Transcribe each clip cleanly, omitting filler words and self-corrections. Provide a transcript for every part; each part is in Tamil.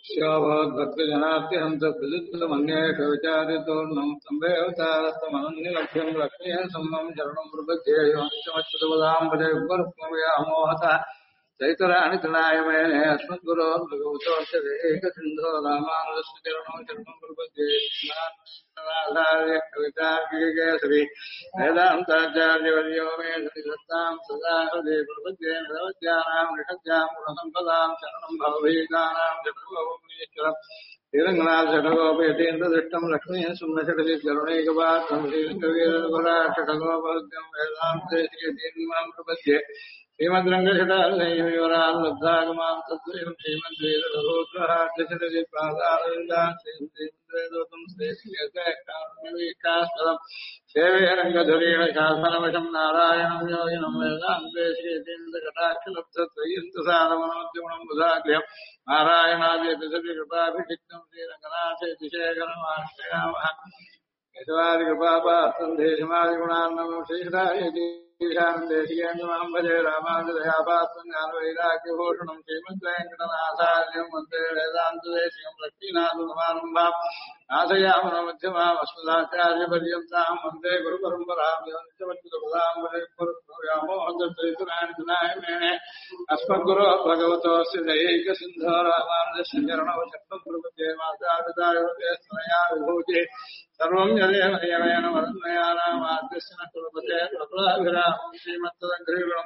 भक्तजनात्यहंत प्रजितमन्येष विचारितोर्णं स्तम्भेऽवतारस्तमनन्यलक्ष्यं लक्ष्मीः सम्मं शरणं प्रपद्येयोनित्यमच्युतपदाम्बरे उपरक्ष्मव्यामोहतः चैतराणि तृणाय मेने अस्मद्गुरोर्भगवतोऽर्षदेकसिन्धो रामानुजस्य चरणौ शरणं प्रपद्ये नाथार्य कवितार्किकेसरी वेदान्ताचार्यवर्यो मे सतिसत्तां सदा हृदे प्रपद्ये निरवद्यानां निषद्यां गुणसम्पदां शरणं भवभीतानां जगद्भवमीश्वरम् श्रीरङ्गनाथषडगोपयतीन्द्रदृष्टं लक्ष्मीः सुम्नषडजिकरुणैकपात्रं श्रीरङ्गवीरपराषडगोपद्यं वेदान्तेशीयतीर्मां प्रपद्ये श्रीमद्रङ्गषडालब्धागमां तद्वयं श्रीमद्वीररघोत्रहार्दशरजिपादारविन्दां श्रीमद्रेदोतं श्रीश्रीयकारुण्यवीक्षास्पदम् सेवे रङ्गधुरेण शासनवशं नारायणं योगिनं वेदान्तेशीयतीन्द्रकटाक्षलब्धत्वयन्तसारमनोद्यमनं बुधाग्र्यम् नारायणादिकृपाभिषिक्तं श्रीरङ्गनाथेतिशेखरमाश्रयामः यशवादिकृपापात्रं देशमादिगुणान्नमं श्रीहरायतीशान्देशिकेन्द्रमहं भजे रामानुजदयापात्रं ज्ञानवैराग्यभूषणं श्रीमद्वेङ्कटनाथार्यं वन्दे वेदान्तदेशिकं लक्ष्मीनाथसमारम्भां नाथयामनमध्यमामस्मदाचार्यपर्यन्तां वन्दे गुरुपरम्परां व्यामोहदत्तैतराणितनाय मेणे अस्मद्गुरो भगवतोऽस्य दैकसिन्धो रामानुजस्य चरणौ शरणं प्रपद्ये मातापितायोस्तनया विभूतिः सर्वं यदेव नियमेन वदन्मयानामाद्यस्य न कुलपते प्रभुराभिरामं श्रीमत्तदङ्घ्रीगुणं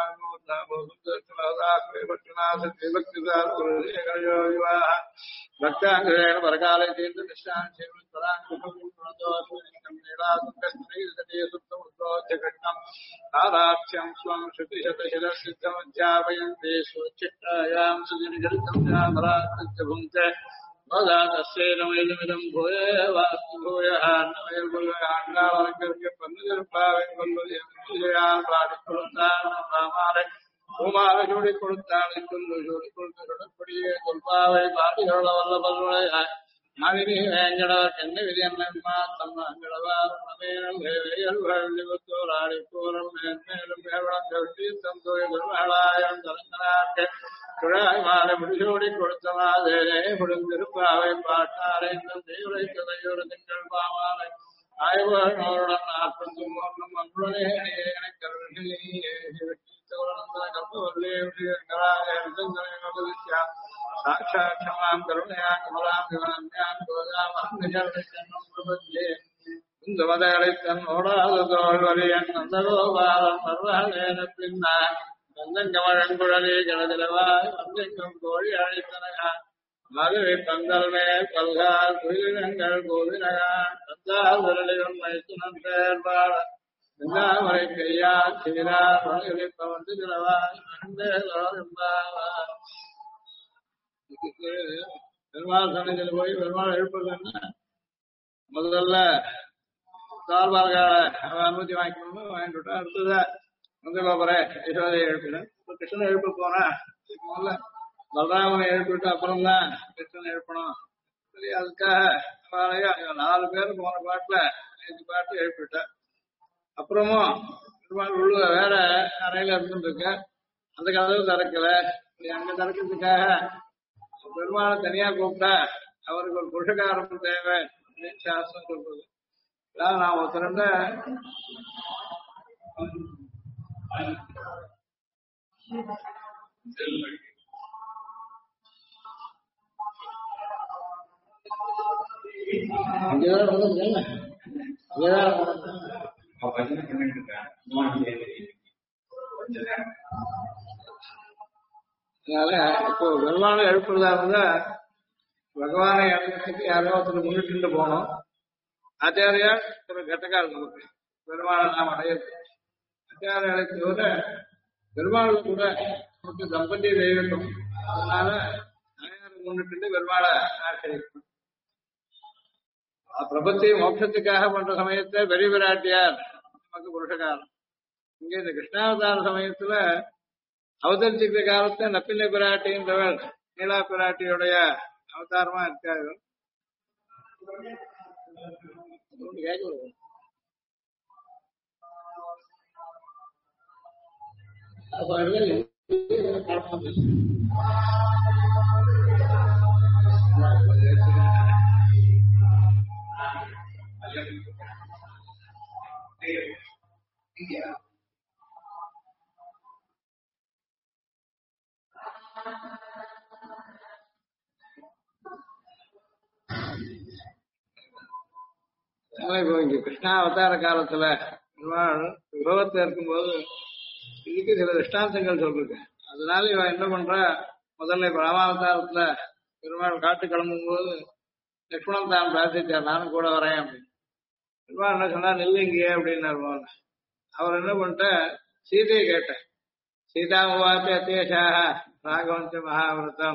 प्रमाणोद्धाबोधुनाथ भक्ताङ्घ्रेण परकाले तीर्थनिष्ठान् श्रीमत्पराङ्कुशं आराध्यं स्वं श्रुतिशतशिरसिद्धमध्यापयन्ते स्वच्छिष्टायां सुजनिजलितं जामरात्मस्य भुङ्क्ते तस्यैनमिदं भूये वास्तु भूयः अन्नमयर्गुल्याण्डावलङ्कर्य पन्नुजर्पावेन् பாடிக்கொடுத்தார் பூமாலை சூடி கொடுத்தாள் சொல்லு சூடி கொடுத்து சுடப்படியே கொல்பாவை பாடிகள வல்ல பல்வளையாய் மாதிரி வேங்கடவர் என்ன விதியம்மா தம்மங்களவார் நமையல்வழிவத்தோர் கூறம் மேன்மேலும் மேவளங்கள் தீர்த்தம் தொழில்களாயம் தலைங்களார்க்கு குழாய் மாலை முடிசூடி கொடுத்த மாதிரே முடிந்திருப்பாவை பாட்டாரை தெய்வரை கதையோடு திங்கள் பாமாலை ஆய்வுடன் நாற்பத்தும் ஒன்றும் அன்புடனே साक्षाक्षमां करुणया कमलां विवान्यां गोदामहं प्रपद्ये குந்தமதளித்தன்னோடாதோழ்வரியன் நந்தகோபாலம் மர்வாலேன பின்னான் நந்தங்கமழங்குழலி கிடதிலவாய் வந்தெங்கும் கோழி அழைத்தனகா மதுரை பந்தல் மேல் பல்கால் குயிலினங்கள் கோவினகான் தந்தால் விரலிலும் மைத்துனன் பேர்பாட செந்தாமரை கையா சீரா வந்து திலவாய் பெருமாள் சன்னதியில் போய் பெருமாள் எழுப்புறதுன்னா முதல்ல தாழ்வார்கால அனுமதி வாங்கிக்கணும் வாங்கிட்டு விட்டா அடுத்ததா நந்தகோபுர யசோதையை எழுப்பினேன் கிருஷ்ணன் எழுப்ப போனா முதல்ல பலராமனை எழுப்பிவிட்டு அப்புறம் தான் கிருஷ்ணன் எழுப்பணும் சரி அதுக்காக 4 பேர் போன பாட்டுல 5 பாட்டு எழுப்பிவிட்டேன் அப்புறமும் பெருமாள் உள்ள வேற அறையில இருந்துருக்க அந்த கதவு திறக்கல அங்க திறக்கிறதுக்காக பெருமாளை தனியா கூப்பிட்டா அவருக்கு ஒரு புருஷகாரம் தேவை சாஸ்திரம் சொல்றது நான் ஒருத்தருந்த அதனால இப்போ பெருமாளை எழுப்புறதா இருந்தா பகவானை எழுப்புறதுக்கு யாரோ ஒருத்தர் முன்னிட்டு போனோம் ஆச்சாரியா ஒரு கட்டக்கால் நமக்கு பெருமாளை நாம் அடையிறது ஆச்சாரியாலை தவிர பெருமாள் கூட நமக்கு தம்பதி தெய்வம் அதனால அனைவரை முன்னிட்டு பெருமாளை ஆச்சரிக்கணும் பிரபத்தி மோட்சத்துக்காக பண்ற சமயத்தை பெரிய பிராட்டியார் நமக்கு புருஷகாரம் இங்க இந்த கிருஷ்ணாவதார சமயத்துல அவதரிச்சுக்கிற காலத்தை நப்பிள்ளை பிராட்டின்றவர் நீலா பிராட்டியுடைய அவதாரமா இருக்காரு அதனால இப்போ இங்க கிருஷ்ணா அவதார காலத்துல பெருமாள் விபவத்துல இருக்கும்போது இதுக்கு சில திருஷ்டாந்தங்கள் சொல்றது. அதனால இவன் என்ன பண்றா, முதல்ல இப்ப ராமாவதாரத்துல பெருமாள் காட்டு கிளம்பும் போது லக்ஷ்மணன் தான் பிரார்த்திச்சார், நானும் கூட வரேன் அப்படின்னு. பெருமாள் என்ன சொன்னா, நெல்லுங்க அப்படின்னாரு போன. அவர் என்ன பண்ணிட்ட, சீதையை கேட்டேன். சீதா உவாச்ச அத்தேஷாக ராகவஞ்ச மகாவிரதம்.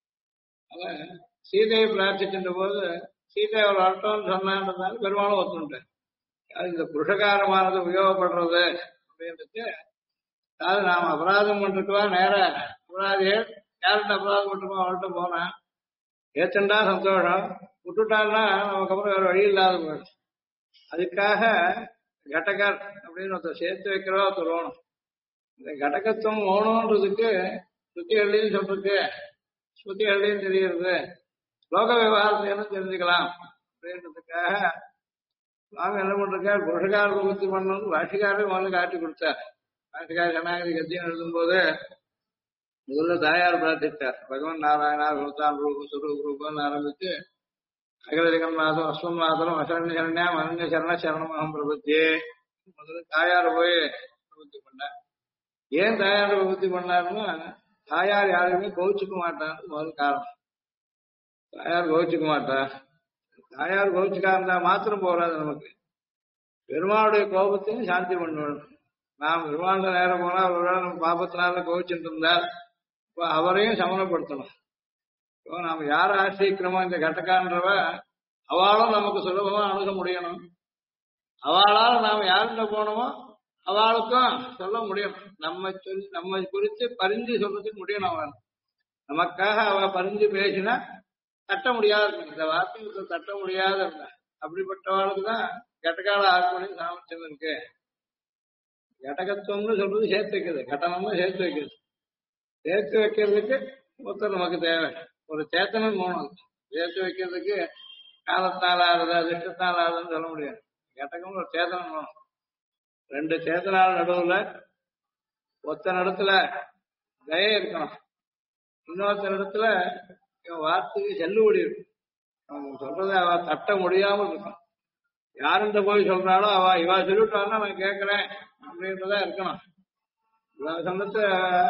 அவன் சீதையை பிரார்த்திக்கின்ற போது சீதை அவர் வரட்டும்னு சொன்னான்றதால பெருமாளும் ஒத்துட்டார். இந்த புருஷகாரமானது உபயோகப்படுறது அப்படின்றது, அதாவது நாம் அபராதம் பண்றதுவா நேர அபராதிகள் யார்கிட்ட அபராதம் பண்றோமோ அவர்கிட்ட போனா ஏத்தண்டா சந்தோஷம், விட்டுட்டான்னா நமக்கு அப்புறம் வேற வழி இல்லாத போயிடும். அதுக்காக கடகர் அப்படின்னு ஒருத்தர் சேர்த்து வைக்கிறவா ஒருத்தர் வேணும். இந்த கடகத்துவம் வேணும்ன்றதுக்கு ஸ்ருதிகள்லையும் சொல்றதுக்கு ஸ்ருதிகள்லையும் தெரியுது, லோக விவகாரத்தையும் தெரிஞ்சுக்கலாம் அப்படின்றதுக்காக சுவாமி என்ன பண்றாரு, புருஷகார பூர்த்தி பண்ணணும் பாஷிகாரே முதல்ல காட்டி கொடுத்தார். பாஷிகார கண்ணாகிரி கத்தியம் எழுதும் போது முதல்ல தாயார் பிரார்த்தித்தார். பகவான் நாராயணா ரூபம் ரூப சுரூப ரூபம்னு ஆரம்பிச்சு அகலதிகம் மாதம் அஸ்வன் மாதம் அசரண்ய சரண்யா அனன்ய சரண சரணமகம் பிரபத்தியே முதல்ல தாயார் போய் பிரபத்தி பண்ணார். ஏன் தாயார் பிரபத்தி பண்ணாருன்னா, தாயார் யாருமே கோவிச்சுக்க மாட்டான்னு முதல் காரணம். தாயார் கோவிச்சுக்க மாட்டா. தாயார் கோவிச்சுக்கா இருந்தா மாத்திரம் போறாது, நமக்கு பெருமாளுடைய கோபத்தையும் சாந்தி பண்ணுவேன். நாம் பெருமாள் நேரம் போனா ஒருவேளை நம்ம பாபத்தினால கோவிச்சுட்டு இருந்தால் இப்போ அவரையும் சமணப்படுத்தணும். இப்போ நாம யாரை ஆசிரிக்கிறோமோ இந்த கட்டக்கான்றவ அவளும் நமக்கு சுலபமா அணுக முடியணும். அவளால் நாம் யாருந்த போனோமோ அவளுக்கும் சொல்ல முடியணும். நம்ம குறித்து பரிஞ்சு சொல்றதுக்கு முடியணும். அவன் நமக்காக அவ பரிஞ்சு பேசினா தட்ட முடியாது, இந்த வார்த்தையை தட்ட முடியாத அப்படிப்பட்டவாளுக்கு தான் கட்டக்கால ஆத்மனின் சாமர்த்தியம் இருக்கு. கடகத்துவம்னு சொல்றது சேர்த்து வைக்கிறது, கட்டணம்னு சேர்த்து வைக்கிறது. சேர்த்து வைக்கிறதுக்கு ஒருத்தர் நமக்கு தேவை, ஒரு சேத்தனம் போகணும். சேர்த்து வைக்கிறதுக்கு காலத்தால் ஆறுது அதிர்ஷ்டத்தால் ஆறுதுன்னு சொல்ல முடியாது. கடகம் ஒரு சேத்தனம் போகணும். ரெண்டு சேத்தனால் நடுவுல ஒருத்தன் இடத்துல தய இருக்கணும், இன்னொருத்தர் இடத்துல வார்த்தைக்கு செல்லுபடி இருக்கும். அவங்க சொல்றதை அவ தட்ட முடியாமல் இருக்கும். யாருன்ற போய் சொல்றாளோ இவா சொல்லிட்டான்னா நான் கேட்கிறேன் அப்படின்றதா இருக்கணும். இவா சொன்னத்தை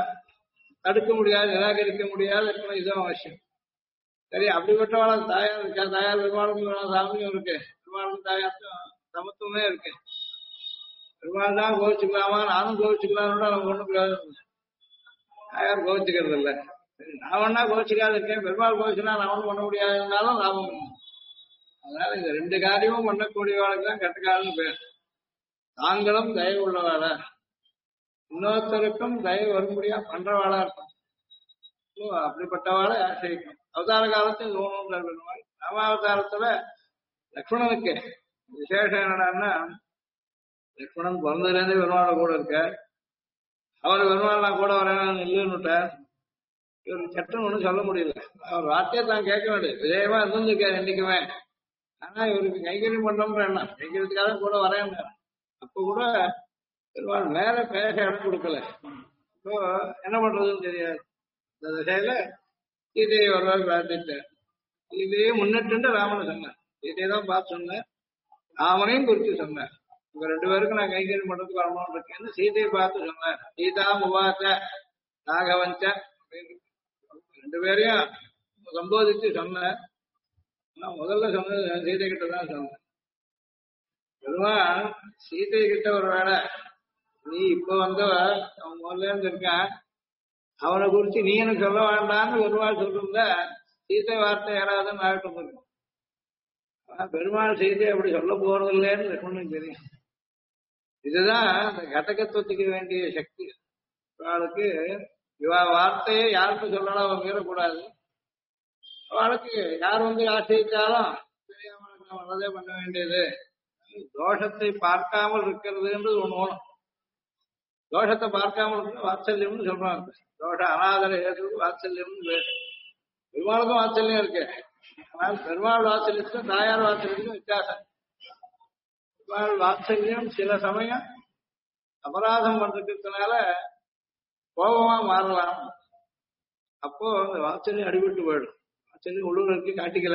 தடுக்க முடியாது, நிராகரிக்க முடியாது இருக்கணும். இதுதான் அவசியம். சரி, அப்படிப்பட்டவாள தாயார் இருக்கா, தாயார் பெருமாளுக்கும் சாமியும் இருக்கு, பெருமாளுக்கும் தாயாருக்கும் சமத்துவமே இருக்கு. பெருமாள் தான் கோவிச்சுக்கலாமா, நானும் கோவிச்சுக்கலாம்னு நம்ம ஒண்ணும் பிரயோஜனம் இல்லை. தாயார் கோவிச்சுக்கிறது இல்லை. சரி, நான் ஒன்னா கோவிச்சுக்காது இருக்கேன், பெருமாள் கோவிச்சுனா நான் ஒன்றும் பண்ண முடியாதுன்னாலும் லாபம் இல்லை. அதனால இந்த ரெண்டு காரியமும் பண்ணக்கூடியவாளுக்கு தான் கட்டுக்காலன்னு பேர். தாங்களும் தயவு உள்ளவாள, இன்னொருத்தருக்கும் தயவு வரும்படியா பண்றவாளா இருக்கும். அப்படிப்பட்டவாளை ஆசிரிக்கும். அவதார காலத்தில் தோணும் பெருமாள். ராமாவதாரத்துல லக்ஷ்மணனுக்கு விசேஷம் என்னடான்னா, லக்ஷ்மணன் பிறந்ததுலேருந்தே பெருமாளை கூட இருக்க. அவர் பெருமாள் நான் கூட வரேன் இல்லைன்னுட்டார். இவருக்கு சட்டம் ஒன்றும் சொல்ல முடியல. அவர் வார்த்தையை தான் கேட்க வேண்டியது விஜயமா இருந்திருக்காரு என்னைக்குமே. ஆனா இவருக்கு கைகரியம் பண்ணோம்ன்ற எண்ணம், கைகரியத்துக்காக கூட வரேன். அப்ப கூட பெருமாள் மேல பேச இடம் கொடுக்கல. இப்போ என்ன பண்றதுன்னு தெரியாது. இந்த திசையில சீதையை ஒரு பிரார்த்தித்தார். சீதையே முன்னிட்டு ராமனை சொன்னார். சீதையை தான் பார்த்து சொன்னார், ராமனையும் குறித்து சொன்னார். இவங்க ரெண்டு பேருக்கும் நான் கைகரியம் பண்றதுக்கு வரணும்னு இருக்கேன்னு சீதையை பார்த்து சொன்னார். சீதா உவாச்ச ராகவஞ்ச ரெண்டு பேரையும் சம்போதிச்சு சொன்னார். நான் முதல்ல சொன்னது சீதை கிட்ட தான் சொன்னேன். பெருமாள் சீதை கிட்ட ஒரு வேலை, நீ இப்ப வந்தவ அவன் முதல்ல இருந்து இருக்கான், அவனை குறிச்சு நீ எனக்கு சொல்ல வேண்டாம்னு பெருமாள் சொல்லிருந்தா சீதை வார்த்தை யாராவதுன்னு ஆகிட்டு இருக்கும். ஆனா பெருமாள் சீதை அப்படி சொல்ல போறது இல்லைன்னு லக்ஷ்மணனுக்கு தெரியும். இதுதான் இந்த கடகத்துவத்துக்கு வேண்டிய சக்தி. அவளுக்கு இவ வார்த்தையை யாருக்கு சொல்லணும் அவன் மீறக்கூடாது. அவளுக்கு யார் வந்து ஆசிரிச்சாலும் தெரியாம நல்லதே பண்ண வேண்டியது. தோஷத்தை பார்க்காமல் இருக்கிறதுன்றது ஒண்ணு வேணும். தோஷத்தை பார்க்காமல் இருக்கிற வாத்சல்யம்னு சொல்றாங்க. தோஷ அனாதர ஏற்றது வாத்சல்யம்னு பேரு. பெருமாளுக்கும் வாத்சல்யம் இருக்கு. ஆனால் பெருமாள் வாத்சல்யத்துக்கும் தாயார் வாத்சல்யத்துக்கும் வித்தியாசம். பெருமாள் வாத்சல்யம் சில சமயம் அபராதம் பண்றதுனால கோபமா மாறலாம். அப்போ அந்த வாத்சல்யம் அடிபட்டு போயிடும். வாத்சல்யம் உள்ளூருக்கு காட்டிக்கல.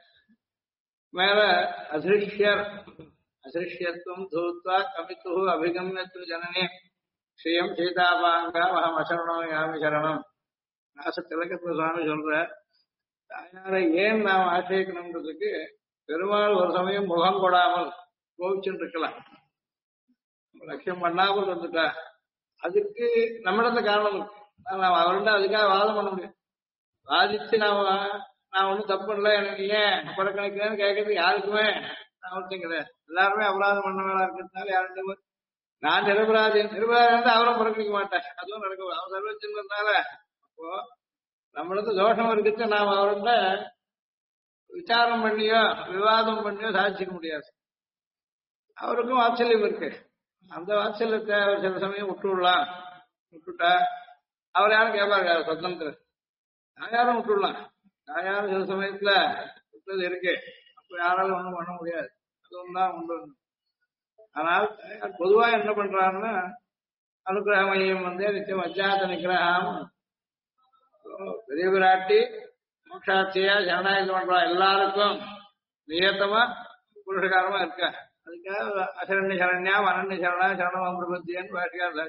மேல அதிருஷ்யர் அசிருஷ்யத்துவம் தூத்வா கவித்து அபிகம்யத்து ஜனனே ஸ்ரீயம் சீதாபாங்கா மகம் அசரணம் யாமி சரணம். நாசத்திலக்கத்துல சுவாமி சொல்ற தாயாரை ஏன் நாம் ஆசிரியக்கணும்ன்றதுக்கு பெருமாள் ஒரு சமயம் முகம் கொடாமல் கோவிச்சுட்டு இருக்கலாம், லட்சியம் பண்ணாமல் வந்துட்டா அதுக்கு நம்மிடத்துல காரணம் இருக்கு. நாம் அவர்கிட்ட அதுக்காக வாதம் பண்ண முடியும். வாதிச்சு நான் ஒன்றும் தப்பு பண்ணல, எனக்கு ஏன் புறக்கணிக்கிறேன்னு கேட்கறது யாருக்குமே நான் ஒருத்தம் கிடையாது. எல்லாருமே அபராதம் பண்ண வேலை இருக்கிறதுனால யாருக்கும் நான் நிரபராதி அவரும் புறக்கணிக்க மாட்டேன். அதுவும் நடக்கும். அவர் சர்வஜன்றதுனால அப்போ நம்மளுக்கு தோஷம் இருக்கிறது நாம் அவர்கிட்ட விசாரம் பண்ணியோ விவாதம் பண்ணியோ சாதிச்சிக்க முடியாது. அவருக்கும் வாத்சல்யம் இருக்கு. அந்த வாத்சல்யத்தை அவர் சில சமயம் விட்டுட்டா அவர் யாரும் கேட்பாரு சுதந்திர யாரும் விட்டுடலாம். யாரும் சில சமயத்துல விட்டது இருக்கு. அப்ப யாராலும் ஒண்ணும் பண்ண முடியாது. அதுவும் தான் உண்டு. ஆனால் பொதுவா என்ன பண்றாருன்னா அனுகிரகமையும் நிச்சயம் அஜாத நிகிரகம் பெரிய விராட்டி மோட்சாட்சியா ஜனநாயகம் பண்றா எல்லாருக்கும் நியத்தமா புருஷகாரமா இருக்க. அதுக்காக அசரண்ய சரண்யா அனன்ய சரணா சரணம் பிரபத்தியன்னு பாட்டியார்.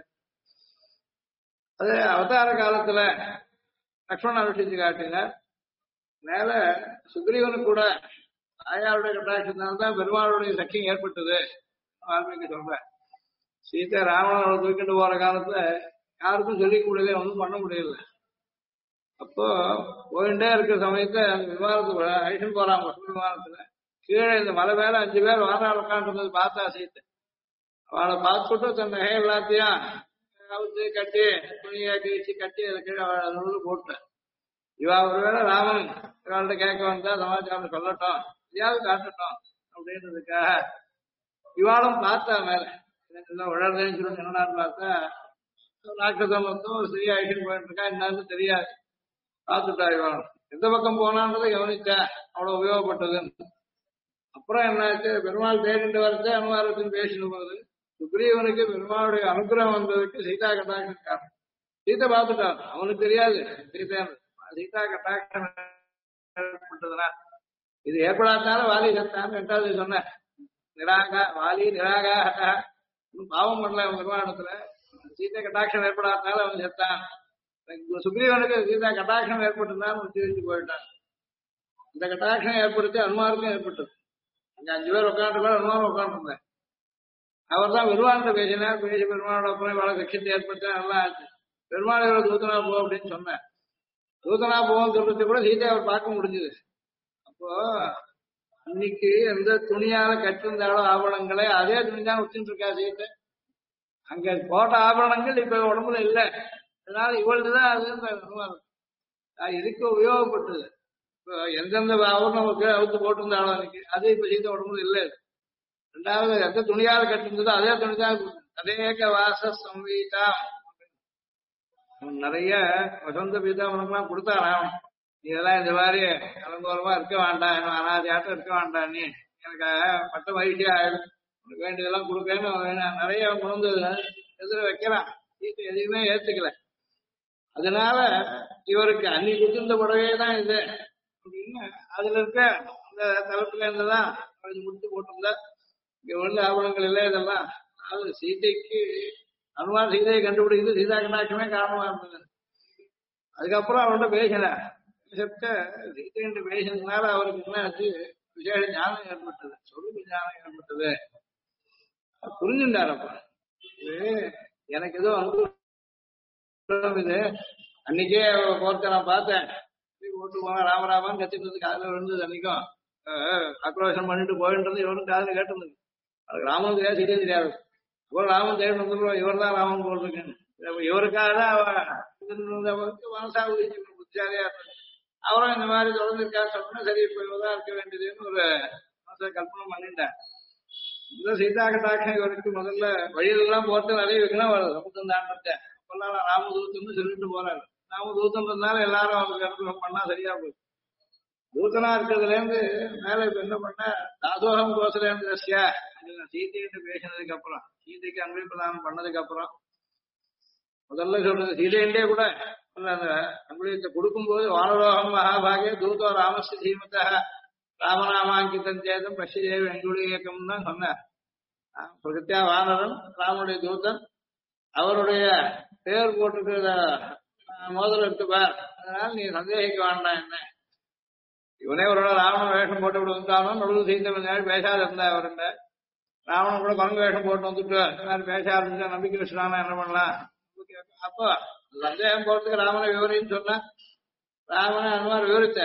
அது அவதார காலத்துல லக்ஷ்மணன் அனுஷ்டிச்சு காட்டினார். மேல சுக்ரீவனுக்கு கூட தாயாருடைய கட்டாட்சத்தினால்தான் பெருமாளுடைய சக்கியம் ஏற்பட்டது வால்மீகி சொல்ற. சீதை ராவணனை தூக்கிட்டு போற காலத்துல யாருக்கும் சொல்லிக்க முடியல, ஒன்றும் பண்ண முடியல. அப்போ போயிட்டே இருக்கிற சமயத்தை அந்த விமானத்துக்கு ஐஷன் போறாங்க. விமானத்துல கீழே இந்த மலை மேல 5 பேர் வாராள் உட்காந்துருந்தது பார்த்தா சீத்தை. அவளை பார்த்துட்டு தன் நகை எல்லாத்தையும் அவுத்து கட்டி துணியை கிழிச்சு கட்டி அதை கீழே அவளை போட்டேன். இவா ஒருவேளை ராமன் இவாள்கிட்ட கேட்க வந்தா சமாச்சாரம் சொல்லட்டும், இதையாவது காட்டட்டும் அப்படின்றதுக்காக இவாளும் பார்த்தா மேல உழறதுன்னு சொல்லி என்னடான்னு பார்த்தா ராட்சசம் ஒரு ஸ்திரீ ஆயிட்டு போயிட்டு இருக்கா. என்னன்னு தெரியாது. பார்த்துட்டா இவாளும் எந்த பக்கம் போனான்றதை கவனிச்சா அவ்வளவு உபயோகப்பட்டதுன்னு. அப்புறம் என்னாச்சு, பெருமாள் தேடிட்டு வரச்சு அனுமாரத்தின் பேசிட்டு போகுது. சுக்ரீவனுக்கு பெருமாளுடைய அனுகிரகம் வந்ததுக்கு சீதா கட்டாட்சம் காரணம். சீதை பார்த்துட்டான், அவனுக்கு தெரியாது சீதா கட்டாட்சம் ஏற்பட்டதுனா இது ஏற்படாதால வாலி சத்தான்னு 2வது சொன்ன. வாலி நிராகாக பாவம் பண்ணல அவன் பெருமானத்துல. சீதை கட்டாட்சம் ஏற்படாதனால அவன் செத்தான். சுக்ரீவனுக்கு சீதா கட்டாட்சம் ஏற்பட்டிருந்தாலும் தெரிஞ்சு போயிட்டான். இந்த கட்டாட்சம் ஏற்படுத்தி அனுமாருக்கும் ஏற்பட்டது. அங்க 5 பேர் உட்காந்து அனுமாரம் உட்காந்துருந்தேன். அவர் தான் பெருமாள்கிட்ட பேசினார். பேசி பெருமாளோட அப்புறம் இவ்வளவு கட்சியத்தை ஏற்படுத்த நல்லா ஆச்சு. பெருமாள் இவ்வளவு தூத்தனா போ அப்படின்னு சொன்னேன். தூத்தனா போவோம்னு சொல்றது கூட சீதை அவர் பார்க்க முடிஞ்சது. அப்போ இன்னைக்கு எந்த துணியால கட்டிருந்தாலும் ஆபரணங்களே அதே துணிதான் வச்சுட்டு இருக்கா சீதை. அங்க போட்ட ஆபரணங்கள் இப்ப உடம்புல இல்லை. அதனால இவள்தான் அது இதுக்கு உபயோகப்பட்டது. இப்போ எந்தெந்த ஆபரணம் அவுத்து போட்டிருந்தாலும் அன்னைக்கு அது இப்ப சீதை உடம்புல இல்லை. 2வது எந்த துணியால் கட்டிருந்ததோ அதே துணிதான் அதேக வாச சம்வீதா. நிறைய வசந்த பீதாமனம்லாம் கொடுத்தாராம். இதெல்லாம் இந்த மாதிரி அலங்கோலமா இருக்க வேண்டாம், என்ன அனாதியாட்டம் இருக்க வேண்டாம், நீ எனக்கு பட்ட மகிழ்ச்சியா ஆயிடும், உனக்கு வேண்டியதெல்லாம் கொடுக்கன்னு நிறைய கொண்டு எதிர வைக்கிறான். சீத்தை எதையுமே ஏத்துக்கல. அதனால இவருக்கு அன்னி கொடுத்திருந்த புடவையே தான் இது அப்படின்னு அதுல இருக்க அந்த தலைப்புல இருந்துதான் முடித்து போட்டிருந்தா. இங்க உள்ள ஆவணங்கள் இல்லை இதெல்லாம். அதாவது சீதைக்கு அனுமார் சீதையை கண்டுபிடிக்கிறது சீதா கட்டாட்சமே காரணமா இருந்தது. அதுக்கப்புறம் அவர்கிட்ட பேசினார். சீதைகிட்ட பேசினதுனால அவருக்கு என்ன ஆச்சு, விசேஷ ஞானம் ஏற்பட்டது, சொல்லுக்கு ஞானம் ஏற்பட்டது. புரிஞ்சுட்டார். அப்ப இது எனக்கு ஏதோ இது அன்னைக்கே போர்த்த நான் பார்த்தேன். ஓட்டு போனா ராமராமன் கத்திட்டு காதல விழுந்தது. அன்னைக்கும் ஆக்ரோஷம் பண்ணிட்டு போயின்றது இவரும் காதல கேட்டிருந்தது. அதுக்கு ராமன் தெரியாது, சீதை தெரியாது. அப்புறம் ராமன் தேடி வந்துருவோம், இவர் தான் ராமன் போல் இருக்குன்னு. இவருக்காக மனசா புத்திசாலியா இருக்கு. அவரும் இந்த மாதிரி தொடர்ந்து இருக்கா சொன்னா சரி இப்ப இவதான் இருக்க வேண்டியதுன்னு ஒரு மனசை கல்பனை பண்ணிட்டேன். இந்த சீதா கட்டாட்சம் இவருக்கு முதல்ல வழியிலெல்லாம் போட்டு நிறைய விக்னம் வருது. சமுத்திரம் தாண்டத்தை அப்பெல்லாம் ராமதூத்தம்னு சொல்லிட்டு போறாரு. ராமதூத்தம்ன்றதுனால எல்லாரும் அவருக்கு அனுகிரகம் பண்ணா சரியா போகுது. தூத்தனா இருக்கிறதுல இருந்து மேல இப்ப என்ன பண்ண தாசோகம் கோசலேந்திரஸ்யா சீதைகிட்ட பேசினதுக்கு அப்புறம் சீதைக்கு அன்பு பிரதானம் பண்ணதுக்கு அப்புறம் முதல்ல சொல்றது சீதையிலே கூட அந்த அன்புலியத்தை கொடுக்கும்போது வானரோகம் மகாபாகிய தூதோ ராமஸ்ய தீமத்தா ராமநாமாங்கிதம் சேதம் பசிதேவி அங்குலி இயக்கம் தான் சொன்னார். பிரகத்தியா வானரன் ராமனுடைய தூதன் அவருடைய பேர் போட்டுக்கிற மோதல் இருக்கு பார், அதனால நீ சந்தேகிக்க வேண்டாம். என்ன இவனே ஒரு நாள் ராவணன் வேஷம் போட்டு விட்டு வந்தாலும் நடுவு செய்த பேசாத இருந்தா அவருண்ட ராவணன் கூட குரங்கு வேஷம் போட்டு வந்துட்டு இந்த மாதிரி பேச ஆரம்பிச்சா நம்பிக்கை வச்சுட்டானா என்ன பண்ணலாம். அப்போ சந்தேகம் போறதுக்கு ராமனை விவரின்னு சொன்னா ராமனை அந்த மாதிரி விவரிச்ச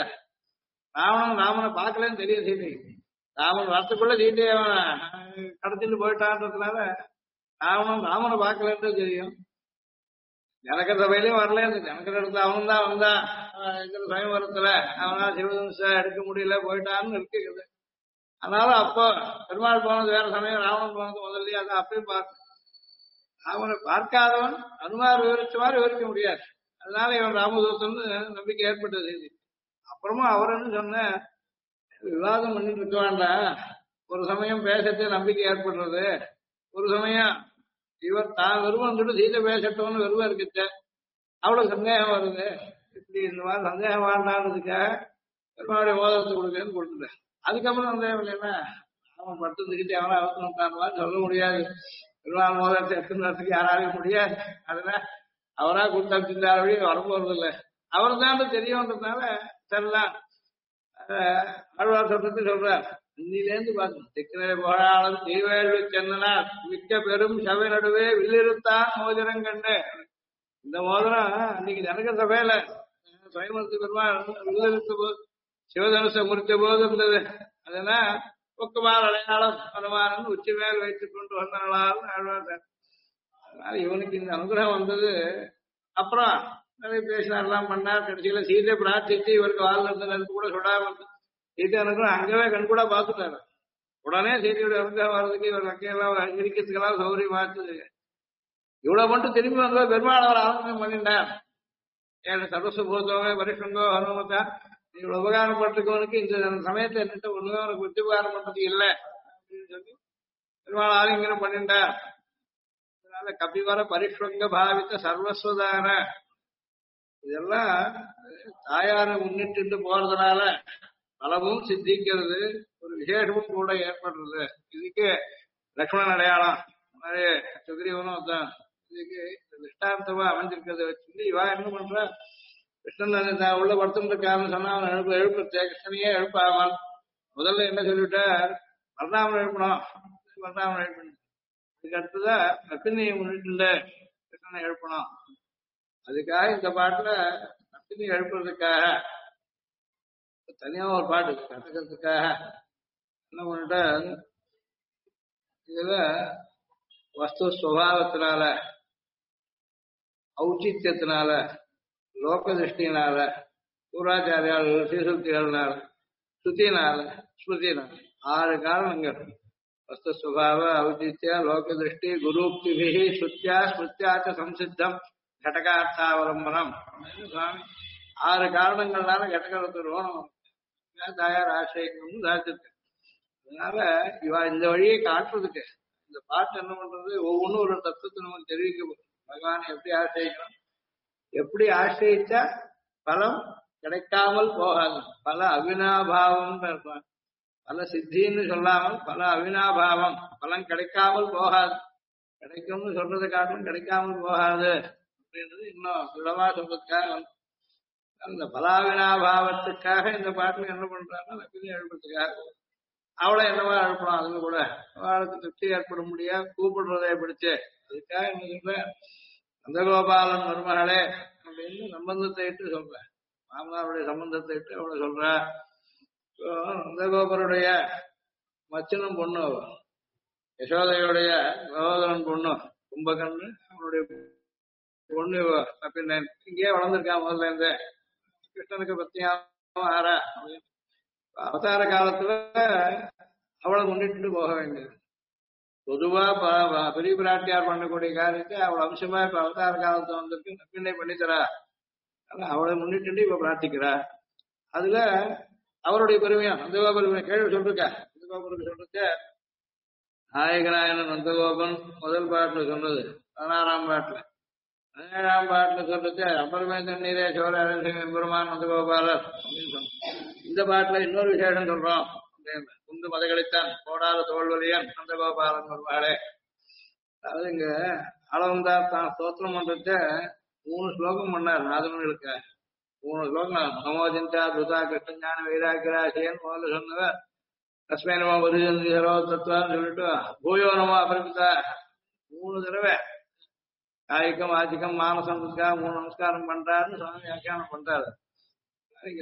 ராமனை பார்க்கலன்னு தெரியும் சீதை. ராமன் வரத்துக்குள்ள சீதையை அவன் கடத்திட்டு போயிட்டான்றதுனால ராமனை பார்க்கலன்னு தெரியும். ஜனக சபையிலயும் வரல, ஜனகர் இடத்துல அவன் தான் வந்தான் சுயம்பரத்துல அவனா சிவதனுஷ எடுக்க முடியல போயிட்டான்னு இருக்குது. அதனால அப்போ பெருமாள் போனது வேற சமயம், ராவணன் போனது முதல்லயே அதை அப்பயும் பார்க்க ராமனை பார்க்காதவன் அனுமார் விவரிச்ச மாதிரி விவரிக்க முடியாது. அதனால இவன் ராமதூதன் நம்பிக்கை ஏற்பட்டது. அப்புறமா அவருன்னு சொன்ன விவாதம் பண்ணிட்டு இருக்க வேண்டாம். ஒரு சமயம் பேசத்தே நம்பிக்கை ஏற்படுறது, ஒரு சமயம் இவர் தான் வெறுவன் சொல்லிட்டு சீதை பேசட்டோம்னு வெறுவா இருக்குச்ச அவ்வளவு சந்தேகம் வருது. இப்படி இந்த மாதிரி சந்தேகம் வேண்டான்றதுக்காக பெருமாளுடைய மோதலத்தை கொடுக்கன்னு கொடுத்துட்டேன். அதுக்கப்புறம் சந்தேகம் இல்லைன்னா அவன் படுத்துக்கிட்டு அவனை அவசரம் சொல்ல முடியாது. பெருமாள் மோதலத்தை எடுத்துக்கிறதுக்கு யாராலையும் முடியாது. அதனால அவரா கொடுத்தாரு வழி வர போறது இல்லை. அவர் தான் தெரியும்ன்றதுனால சரிதான். ஆழ்வார் சொல்றது சொல்றார், இன்னிலேருந்து பார்க்கணும் திக்கிலே போராளம் தீவேள்வி சென்னனார் மிக்க பெரும் சபை நடுவே வில்லிருத்தான் மோதிரம் கண்டு. இந்த மோதிரம் அன்னைக்கு ஜனக சபையில சுயமரத்து பெருமாள் வில்லிருத்த போது சிவதனுஷ முறித்த போது இருந்தது. அதெல்லாம் பொக்குமார் அடையாளம் வருமானு உச்சி மேல் வைத்துக் கொண்டு வந்தாலும் ஆழ்வார். அதனால இவனுக்கு இந்த அனுகிரகம் வந்தது. அப்புறம் நிறைய பேசினார்லாம் பண்ணார். கடைசியில சீதை பிரார்த்திச்சு இவருக்கு வாழ் இருந்த நெருப்பு கூட சுடாம சீதை அனுகிரகம் அங்கவே கண் கூட பார்த்துட்டாரு. உடனே சீதையுடைய அனுகிரகம் வர்றதுக்கு இவர் வக்கையெல்லாம் இருக்கிறதுக்கெல்லாம் சௌகரியமாச்சு. இவ்வளவு மட்டும் திரும்பி வந்தா பெருமாள் அவர் ஆரம்பம் பண்ணிட்டார். ஏழு சர்வசுபூதோக பரிஷங்கோ ஹனுமதா இவ்வளவு உபகாரம் பண்றதுக்கு இந்த சமயத்தை என்னட்டு ஒண்ணுமே உனக்கு விட்டு உபகாரம் பண்றதுக்கு இல்லை அப்படின்னு சொல்லி பெருமாள் ஆலிங்கனம் பண்ணிட்டார். அதனால கபிவர பரிஷ்வங்க பாவித்த சர்வஸ்வதான இதெல்லாம் தாயாரை முன்னிட்டு போறதுனால பலமும் சித்திக்கிறது, ஒரு விசேஷமும் கூட ஏற்படுறது. இதுக்கு லக்ஷ்மணன் அடையாளம் சுக்ரீவனும் தான் இதுக்கு திஷ்டாந்தமா அமைஞ்சிருக்கிறத வச்சு இவா என்ன பண்ற, கிருஷ்ணன் உள்ள படுத்துட்டு இருக்காருன்னு சொன்னா அவன் எழுப்புற கிருஷ்ணனையே எழுப்பாமல் முதல்ல என்ன சொல்லிவிட்டார், பரதாமன் எழுப்பணும். பரதாமன் எழுப்பணும். அதுக்கு அடுத்ததான் நப்பினியை முன்னிட்டு கிருஷ்ணனை எழுப்பணும். அதுக்காக இந்த பாட்டுல நப்பினி எழுப்புறதுக்காக தனியா ஒரு பாட்டு கத்துக்கிறதுக்காக என்ன பண்ணிட்ட, இதுல வஸ்து சுபாவத்தினால ஔச்சித்தியத்தினால லோக திருஷ்டினால பூராச்சாரியால் சீசுக்திகள்னால ஸ்ருதினால ஸ்மிருதினால 6 காரணங்கள் வஸ்து சுபாவ ஔச்சித்ய லோக திருஷ்டி குருக்திபிஹி ஸ்ருத்யா ஸ்மிருத்யாச்ச சம்சித்தம் கடகார்த்தாவலம்பனம் சுவாமி 6 காரணங்கள்னால கடகத்துக்கு ரோணம் தாயார் ஆசிரியக்கணும்னு சாதிச்சிருக்கு. அதனால இவா இந்த வழியை காட்டுறதுக்கு இந்த பாட்டு என்ன பண்றது, ஒவ்வொன்றும் ஒரு தத்துவத்தை நமக்கு தெரிவிக்க பகவானை எப்படி ஆசிரியக்கணும், எப்படி ஆசிரியிச்சா பலம் கிடைக்காமல் போகாது. பல அவினாபாவம் இருப்பாங்க, பல சித்தின்னு சொல்லாமல் பல அவினாபாவம் பலம் கிடைக்காமல் போகாது. கிடைக்கும்னு சொல்றதை காட்டும் கிடைக்காமல் போகாது அப்படின்றது இன்னும் சுலமா சொல்றதுக்காக அந்த பலாவினாபாவத்துக்காக இந்த பாட்டுல என்ன பண்றாங்கன்னா நப்பினி எழுப்புறதுக்காக அவளை என்னவா எழுப்பணும். அதுல கூட அவளுக்கு திருப்தி ஏற்பட முடியாது கூப்பிடுறதை பிடிச்சு அதுக்காக என்ன சொல்ற, நந்தகோபாலன் மருமகளே அப்படின்னு சம்பந்தத்தை இட்டு சொல்றேன். மாமனாருடைய சம்பந்தத்தை இட்டு அவளை சொல்ற. நந்தகோபருடைய மச்சனும் பொண்ணு யசோதையுடைய சகோதரன் பொண்ணு கும்பகர்ணு அவனுடைய பொண்ணு நப்பினேன் இங்கேயே வளர்ந்துருக்கான். முதல்ல இருந்து கிருஷ்ணனுக்கு பத்தியாவும் ஆறா அவதார காலத்துல அவளை முன்னிட்டு போக வேண்டியது. பொதுவா பெரிய பிராட்டியார் பண்ணக்கூடிய காரியத்தை அவள் அம்சமா இப்ப அவதார காலத்துல வந்திருக்கு நப்பினை பண்ணித்தரா. அவளை முன்னிட்டு இப்ப பிரார்த்திக்கிறா. அதுல அவருடைய பெருமையா அந்த பெருமை கேள்வி சொல்லிருக்கா. இந்த சொல்லிருக்க நாயகனாயன நந்தகோபன் முதல் பாட்டுல சொன்னது 16ஆம் பாட்டுல. 17ஆம் பாட்டுல சொல்றது அப்புறமே தண்ணீரே சோழ பெருமான் நந்தகோபாலர் அப்படின்னு சொன்னோம். இந்த பாட்டுல இன்னொரு விசேஷம் சொல்றோம். குந்து மதகளித்தான் கோடாத தோல்வலியன் நந்தகோபாலன் பெருமாளே. அதாவது இங்க அளவந்தார் தான் ஸ்தோத்திரம் பண்றத 3 ஸ்லோகம் பண்ணார் நாதன்களுக்கு. 3 ஸ்லோகம் நமோஜிந்தா துதா கிருஷ்ணஞான வைராக்கிராசியன் முதல்ல சொன்னத தஸ்மை நமோ பரிஜந்தி சர்வ தத்துவான்னு சொல்லிட்டு பூயோ நமோ அபரிமிதா 3 தடவை காய்கம் ஆதிக்கம் மானசம் 3 நமஸ்காரம் பண்றாருன்னு சுவாமி வியாக்கியானம் பண்றாரு. இங்க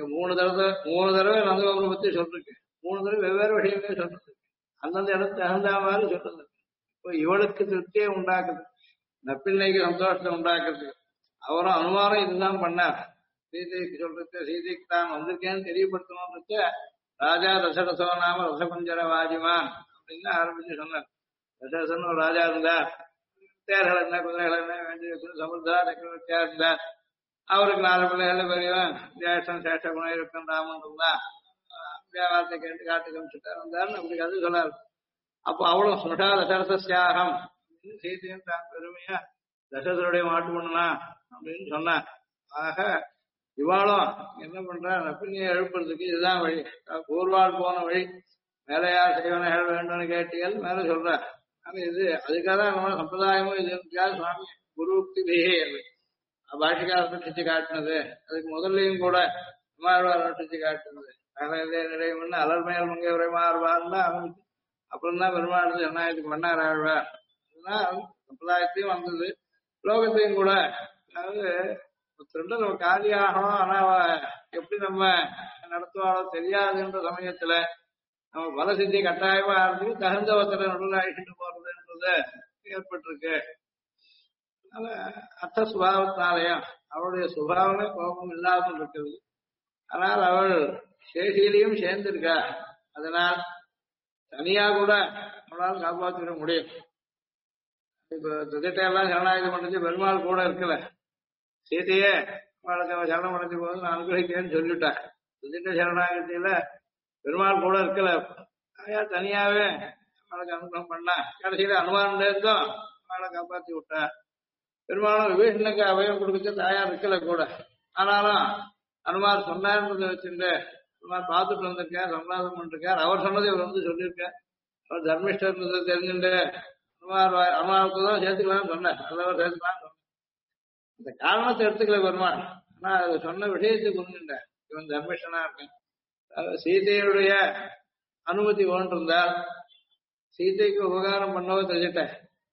3 தடவை நந்தகோபுரம் பத்தி சொல்லிருக்கு. 3 தடவை வெவ்வேறு விஷயங்களே சொல்றது. அந்தந்த இடத்துக்கு தகுந்த மாதிரி சொல்றது. இப்போ இவளுக்கு திருப்தியை உண்டாக்குது, நப்பிள்ளைக்கு சந்தோஷத்தை உண்டாக்குறது. அவரும் அனுமானம் இதுதான் பண்ணார். சீதைக்கு சொல்றது சீதைக்கு தான் வந்திருக்கேன்னு தெரியப்படுத்தணும்னு ராஜா தசரசோ நாம ரசகுஞ்சர வாஜிமான் அப்படின்னு ஆரம்பிச்சு சொன்னார். தசரசன் ஒரு ராஜா இருந்தார். தேர்கள் என்ன குதிரைகள் என்ன வேண்டிய சமுத்திரா சக்கரவர்த்தியா இருந்தார். அவருக்கு 4 பிள்ளைகள் பெரியவன் ஜேஷ்டன் சேஷ்ட குணம் இருக்கும் ராமன் இருந்தான். வார்த்தை கேட்டு காட்டு கமிச்சுட்டார் இருந்தாருன்னு அப்படி கதை சொன்னார். அப்போ அவளும் சுஷா தசரசியாகம் சீதையும் தான் பெருமையா தசரதருடைய மாட்டு பண்ணனா அப்படின்னு சொன்னான். ஆக இவாளும் என்ன பண்றா நப்பினியை எழுப்புறதுக்கு இதுதான் வழி. கூர்வாள் போன வழி மேலையார் செய்வனைகள் வேண்டும்னு கேட்டியல் மேல சொல்ற. ஆனா இது அதுக்காக தான் நம்ம சம்பிரதாயமும் இது சுவாமி குருக்தி தேகே பாஷிகார நட்டிச்சு காட்டினது. அதுக்கு முதல்லையும் கூட குமார்வார் நட்டிச்சு காட்டினது. அகலே நிறைய அலர்மையால் மங்கை உரைமாறுவார்னா ஆரம்பிச்சு அப்புறம் தான் பெருமாள் ஜனநாயகத்துக்கு மன்னார் ஆழ்வார். இதெல்லாம் சம்பிரதாயத்தையும் வந்தது, லோகத்தையும் கூட. அதாவது நம்ம காலியாகணும், ஆனா எப்படி நம்ம நடத்துவாரோ தெரியாதுன்ற சமயத்துல நம்ம பல சித்தி கட்டாயமா இருக்கு தகுந்த ஒருத்தரை நடுவில் அழிச்சுட்டு போறதுன்றது ஏற்பட்டிருக்கு. அதனால அர்த்த சுபாவத்தினாலயும் அவளுடைய சுபாவமே கோபம் இல்லாமல் இருக்கிறது. ஆனால் அவள் சேஷியிலையும் சேர்ந்திருக்கா. அதனால் தனியா கூட அவளால் காப்பாற்றிட முடியும். இப்ப திட்டையெல்லாம் சரணாயுதம் பண்ணுச்சு, பெருமாள் கூட இருக்கல. சீதையே அவளுக்கு அவன் சரணம் அடைஞ்ச போது நான் அனுகிரகிக்கிறேன்னு சொல்லிட்டான். திட்ட சரணாயுதத்தில பெருமாள் கூட இருக்கல. தனியாவே அவளுக்கு அனுகிரகம் பண்ணா. கடைசியில அனுமானம் இருந்தும் அவளை காப்பாற்றி விட்டா. பெருமாளும் விபீஷனுக்கு அபயம் கொடுக்க தாயார் இருக்கல கூட. ஆனாலும் அனுமார் சொன்னார்ன்றதை வச்சுட்டு அனுமார் பார்த்துட்டு வந்திருக்கார், சம்பாதம் பண்ணிருக்கார். அவர் சொன்னதை இவர் வந்து சொல்லியிருக்கார். அவர் தர்மிஷ்டர்ன்றதை தெரிஞ்சுட்டு அனுமாருக்கு தான் சேர்த்துக்கலாம்னு சொன்னார். நல்லவர் சேர்த்துக்கலாம் சொன்னார். இந்த காரணத்தை எடுத்துக்கல பெருமாள். ஆனா அது சொன்ன விஷயத்துக்கு ஒண்ணுண்ட இவன் தர்மிஷ்டனா இருக்கேன். சீதையுடைய அனுமதி ஒன்றிருந்தால் சீதைக்கு உபகாரம் பண்ணவோ தெரிஞ்சிட்டேன்.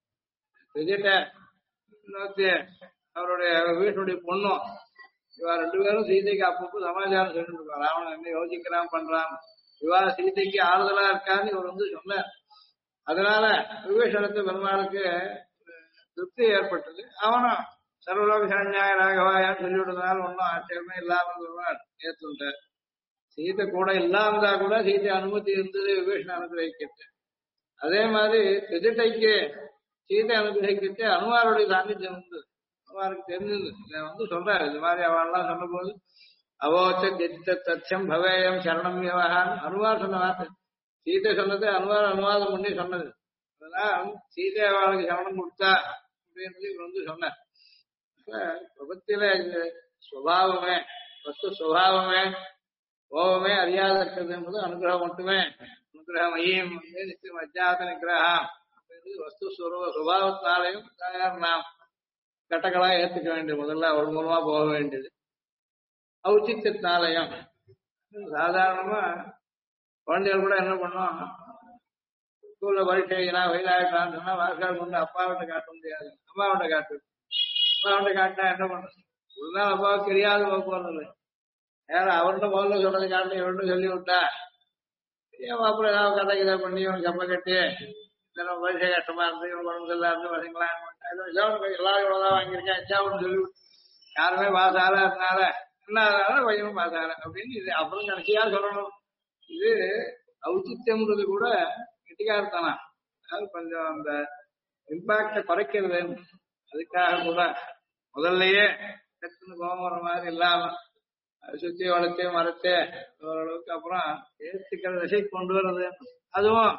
இன்னொருத்தி அவருடைய வீட்டுடைய பொண்ணும் இவா 2 பேரும் சீதைக்கு அப்பப்போ சமாச்சாரம் சொல்லிட்டு இருப்பார். ராவணன் என்ன யோசிக்கிறான் பண்றான், இவா சீதைக்கு ஆறுதலா இருக்கான்னு இவர் வந்து சொன்னார். அதனால விபீஷணத்து பெருமாளுக்கு திருப்தி ஏற்பட்டது. அவனும் சர்வலோக சரண்யாய ராகவாயான்னு சொல்லிவிட்டதுனால ஒன்னும் ஆச்சரியமே இல்லாமல் பெருமாள் ஏற்றுட்டார். சீதை கூட இல்லாமதா கூட சீதை அனுமதி இருந்தது விபீஷண அனுகிரகிக்கிறது. அதே மாதிரி திதிட்டைக்கு சீதை அனுகிரகிக்கிறது அனுமாருடைய சாநித்தியம் இருந்தது. அனுமாருக்கு தெரிஞ்சது. இதை வந்து சொல்றாரு. இது மாதிரி அவள்லாம் சொன்ன போது அவோச்ச கெத்த தச்சம் பவேயம் சரணம் விவகாரம் அனுமார் சொன்ன வார்த்தை. சீதை சொன்னது அனுமார் அனுவாதம் பண்ணி சொன்னது. அதெல்லாம் சீதை அவளுக்கு சரணம் கொடுத்தா அப்படின்றது இவர் வந்து சொன்னார். பிரபத்தில சுவாவமே வஸ்து சுவாவமே கோபமே அறியாத இருக்கிறது என்பது அனுகிரகம் மட்டுமே. அனுகிரகம் ஐயம் நிச்சயம் அஜாத நிகிரகம் அப்படின்றது வஸ்து சுபாவத்தினாலையும் நாம் கட்டங்களா ஏத்துக்க வேண்டியது. முதல்ல அவர் மூலமா போக வேண்டியது. ஔச்சித்தியத்தினாலையும் சாதாரணமா குழந்தைகள் கூட என்ன பண்ணோம், ஸ்கூல்ல பரீட்சைனா வயதாயிட்டான்னு சொன்னா வாசகால் கொண்டு அப்பாவிட்ட காட்ட முடியாது, அம்மாவிட்ட காட்டு. அம்மாவிட்ட காட்டினா என்ன பண்றது? ஒரு நாள் அப்பாவுக்கு தெரியாது போக போறதில்லை. யாரும் அவர்கிட்ட முதல்ல சொல்றது காட்டு இவர்கிட்ட சொல்லி விட்டா ஏன் அப்புறம் ஏதாவது கதை இதை பண்ணி இவனுக்கு அப்ப கட்டி இதெல்லாம் பரீட்சை கஷ்டமா இருந்து இவன் குழம்பு செல்லா இருந்து வசங்களாம் எல்லாரும் இவ்வளவுதான் வாங்கியிருக்கேன் எச்சாவுன்னு சொல்லி யாருமே பாசால இருந்தால இல்லாதனால பையனும் பாசால அப்படின்னு இது அப்புறம் கடைசியா சொல்லணும். இது ஔச்சித்யம்ன்றது கூட கெட்டிக்காரத்தானா, அதாவது கொஞ்சம் அந்த இம்பாக்ட குறைக்கிறது. அதுக்காக கூட முதல்லயே டக்குன்னு கோபம் வர மாதிரி இல்லாம சுத்தி வளர்த்தே மறைத்தே ஓரளவுக்கு அப்புறம் ஏற்றுக்கிற திசைக்கு கொண்டு வர்றது. அதுவும்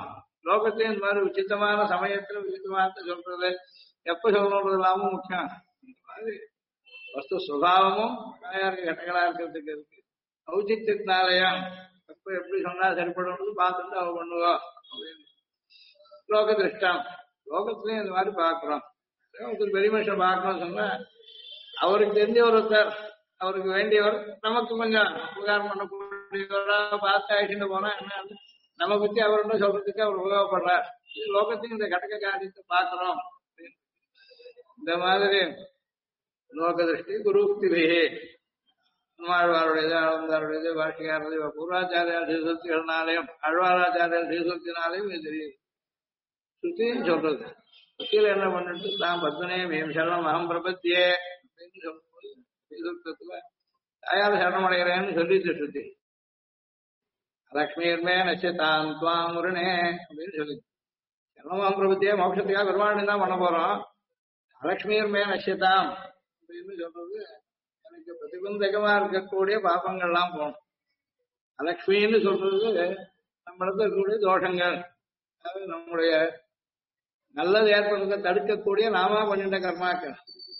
லோகத்தையும் இந்த மாதிரி உச்சிதமான சமயத்துல உச்சிதமான சொல்றது எப்ப சொல்லணுன்றது இல்லாமல் முக்கியம். இந்த மாதிரி வஸ்து சுபாவமும் தாயாருக்கு கட்டங்களா இருக்கிறதுக்கு இருக்கு. ஔச்சித்தியத்தினாலயம் எப்ப எப்படி சொன்னா சரிப்படும் பார்த்துட்டு அவ பண்ணுவோம் அப்படின்னு. லோக திருஷ்டம் லோகத்திலயும் இந்த மாதிரி பாக்குறோம். ஒருத்தர் பெரிய மனுஷன் பார்க்கணும்னு சொன்னா அவருக்கு தெரிஞ்ச ஒருத்தர் அவருக்கு வேண்டியவர் நமக்கு கொஞ்சம் உபகாரம் பண்ணக்கூடியவரா பார்த்து ஆயிட்டு போனா என்ன நம்ம பத்தி அவர்கிட்ட சொல்றதுக்கு அவர் உபயோகப்படுறார். லோகத்தையும் இந்த கடக்க காரியத்தை பார்க்கிறோம். இந்த மாதிரி லோக திருஷ்டி குருக்திலேயே அழ்வாருடையது அழுந்தாருடையது பாஷிகாரது பூர்வாச்சாரியார் ஸ்ரீசுத்திகள்னாலையும் அழ்வாராச்சாரியார் ஸ்ரீசுத்தினாலையும் இது தெரியுது. சுத்தின்னு சொல்றது சுத்தியில என்ன பண்ணிட்டு தான் பத்மனே மேம் சரணம் அகம் பிரபத்தியே அப்படின்னு சொல்லும்போது ஸ்ரீசுத்தத்துல தாயார் சரணமடைகிறேன்னு சொல்லிட்டு சுத்தி லக்ஷ்மியர்மே நட்சத்தான் துவாம் முருணே அப்படின்னு சொல்லி சரணமாம் பிரபத்தியே மோட்சத்துக்காக பெருமாள் தான் பண்ண போறோம். அலட்சுமியர்மே நட்சத்தாம் அப்படின்னு சொல்றது எனக்கு பிரதிபந்தகமா இருக்கக்கூடிய பாபங்கள்லாம் போகணும். அலட்சுமின்னு சொல்றது நம்மளுக்கு இருக்கக்கூடிய தோஷங்கள், அதாவது நம்முடைய நல்லது ஏற்படுறத தடுக்கக்கூடிய நாம பண்ணிட்ட கர்மாக்கள்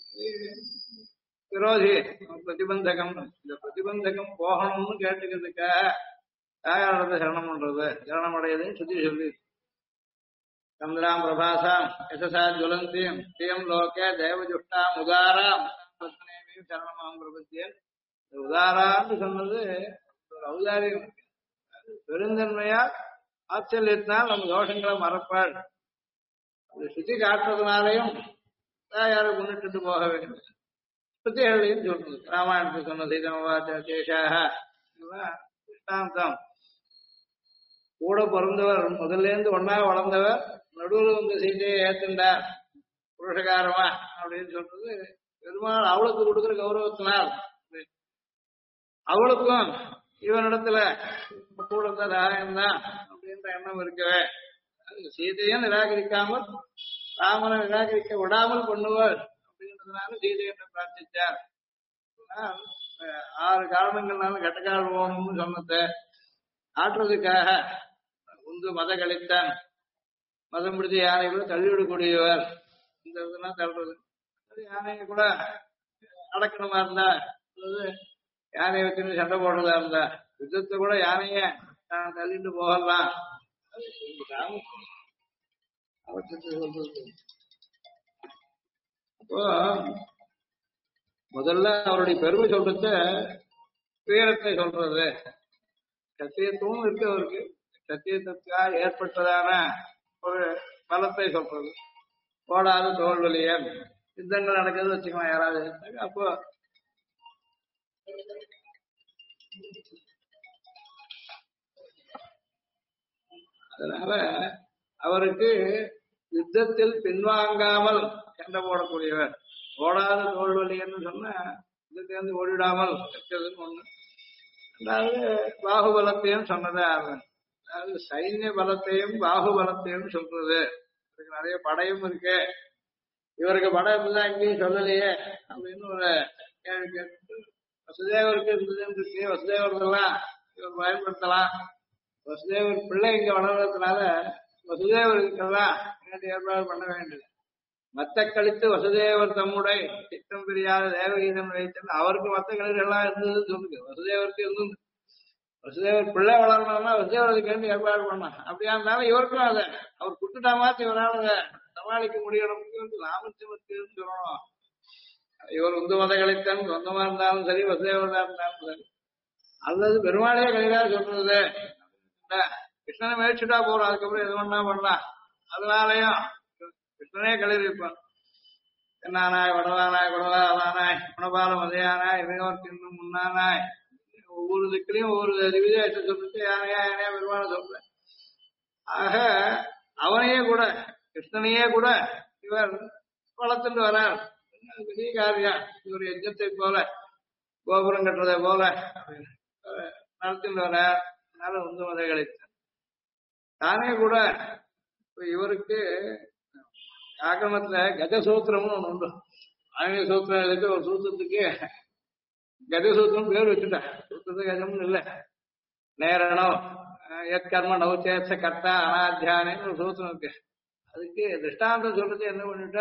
விரோதி பிரதிபந்தகம். இந்த பிரதிபந்தகம் போகணும்னு கேட்டுக்கிறதுக்காக தாயாரத்தை சரணம் பண்றது சரணம் அடையதுன்னு சுத்தி சொல்லி சந்திராம் பிரபாசாம் யசசா ஜுவலந்தியும் ஸ்ரீயம் லோகே தேவஜுஷ்டாம் உதாராம் பத்மனேமியும் சரணமாம் பிரபத்தியன். உதாரான்னு சொன்னது ஒரு ஔதாரியம். பெருந்தன்மையா ஆச்சரியத்தினால் நம்ம தோஷங்களை மறப்பாள். அது சுத்தி காட்டுறதுனாலையும் தாயாரை முன்னிட்டு போக வேண்டும். சுத்திகளையும் சொல்றது ராமாயணத்துக்கு சொன்ன சீதமவாச்சேஷாக திருஷ்டாந்தம். கூட பிறந்தவர் முதல்ல இருந்து ஒன்னா வளர்ந்தவர் நடுவில் வந்து சீதையை ஏத்துண்டார் புருஷகாரமா அப்படின்னு சொல்றது பெருமாள் அவளுக்கு கொடுக்குற கௌரவத்தினால் அவளுக்கும் இவனிடத்துல கூட சகாயம் தான் அப்படின்ற எண்ணம் இருக்கவே சீதையை நிராகரிக்காமல் ராமனை நிராகரிக்க விடாமல் பண்ணுவார் அப்படின்றதுனால சீதையை பிரார்த்திச்சார். 6 காரணங்கள்னால கட்டக்கால் போகணும்னு சொன்னத ஆற்றுறதுக்காக உந்து மத கழித்தான் மதம் முடிஞ்ச யானை கூட தள்ளிவிடக்கூடியவர். இந்த இதெல்லாம் தள்ளுறது யானையை கூட அடக்கணுமா இருந்தா அல்லது யானையை வச்சுன்னு சண்டை போடுறதா இருந்தா யுத்தத்தை கூட யானைய தள்ளிட்டு போகலாம். அப்போ முதல்ல அவருடைய பெருமை சொல்றது வீரத்தை சொல்றது சத்தியத்துவம் இருக்கு. அவருக்கு சத்தியத்துக்காக ஏற்பட்டதான ஒரு பலத்தை சொல்றது. போடாத தோல்வலியன் யுத்தங்கள் நடக்கிறது வச்சுக்கலாம் யாராவது. அப்போ அதனால அவருக்கு யுத்தத்தில் பின்வாங்காமல் சண்டை போடக்கூடியவர். ஓடாத தோல்வலியன்னு சொன்ன யுத்தத்திலிருந்து ஓடிடாமல் இருக்கிறதுன்னு ஒண்ணு. அதாவது பாகுபலத்தையும் சொன்னதே ஆகும். அதாவது சைன்ய பலத்தையும் பாகுபலத்தையும் சொல்றது. இதுக்கு நிறைய படையும் இருக்கு. இவருக்கு படம் இருந்ததா எங்கேயும் சொல்லலையே அப்படின்னு ஒரு கேள்வி கேட்டு வசுதேவருக்கு இருந்ததுன்னு இருக்கு. வசுதேவர்கள்லாம் இவர் பயன்படுத்தலாம். வசுதேவர் பிள்ளை இங்க வளர்றதுனால வசுதேவருக்கெல்லாம் ஏற்பாடு பண்ண வேண்டியது. மத்த கழித்து வசுதேவர் தம்முடைய சித்தம் பிரியாத தேவகீதம் வைத்தல் அவருக்கு மத்த கழிவு எல்லாம் இருந்ததுன்னு சொல்லுது. வசுதேவருக்கு இருந்தது. வசுதேவர் பிள்ளை வளரணும்னா வசுதேவருக்கு வேண்டி ஏற்பாடு பண்ணான். அப்படியா இருந்தாலும் இவருக்கும் அதை அவர் குட்டுட்டா மாத்தி இவரால் அதை சமாளிக்க முடியணும். ராமச்சந்திரன்னு சொல்லணும். இவர் உந்து மத கழித்தன் சொந்தமா இருந்தாலும் சரி வசுதேவரா இருந்தாலும் சரி அல்லது பெருமாளையே கழிதா சொல்றது. கிருஷ்ணனை மேய்ச்சுட்டா போறோம். அதுக்கப்புறம் எது ஒண்ணா பண்ணலாம். அதனாலயும் கிருஷ்ணனே கழிப்பான். என்னானாய் வடவானாய் குடவானாய் குணபால மதையானாய் இவையோர் இன்னும் முன்னானாய் ஒவ்வொரு திக்கிலையும் ஒவ்வொரு விதத்தை சொல்லிட்டு யானையா யானையா பெருமான சொல்றேன். ஆக அவனையே கூட கிருஷ்ணனையே கூட இவர் வளர்த்துட்டு வரார். பெரிய காரியம். இவர் யஜ்ஞத்தை போல கோபுரம் கட்டுறதை போல நடத்திட்டு வரார். அதனால உந்து மதை கழித்தார். தானே கூட இவருக்கு ஆக்கிரமத்துல கஜசூத்திரம்னு ஒண்ணு உண்டு. ஆங்கில சூத்திரம் எழுதிட்டு ஒரு சூத்திரத்துக்கு கஜசூத்திரம் பேர் வச்சுட்டேன். சூத்திரத்துக்கு கஜம்னு இல்லை. நேரணம் ஏற்கர்ம நௌச்சேச்ச கர்த்தா அனாத்தியானேன்னு ஒரு சூத்திரம் இருக்கு. அதுக்கு திருஷ்டாந்தம் சொல்றது என்ன பண்ணிட்ட,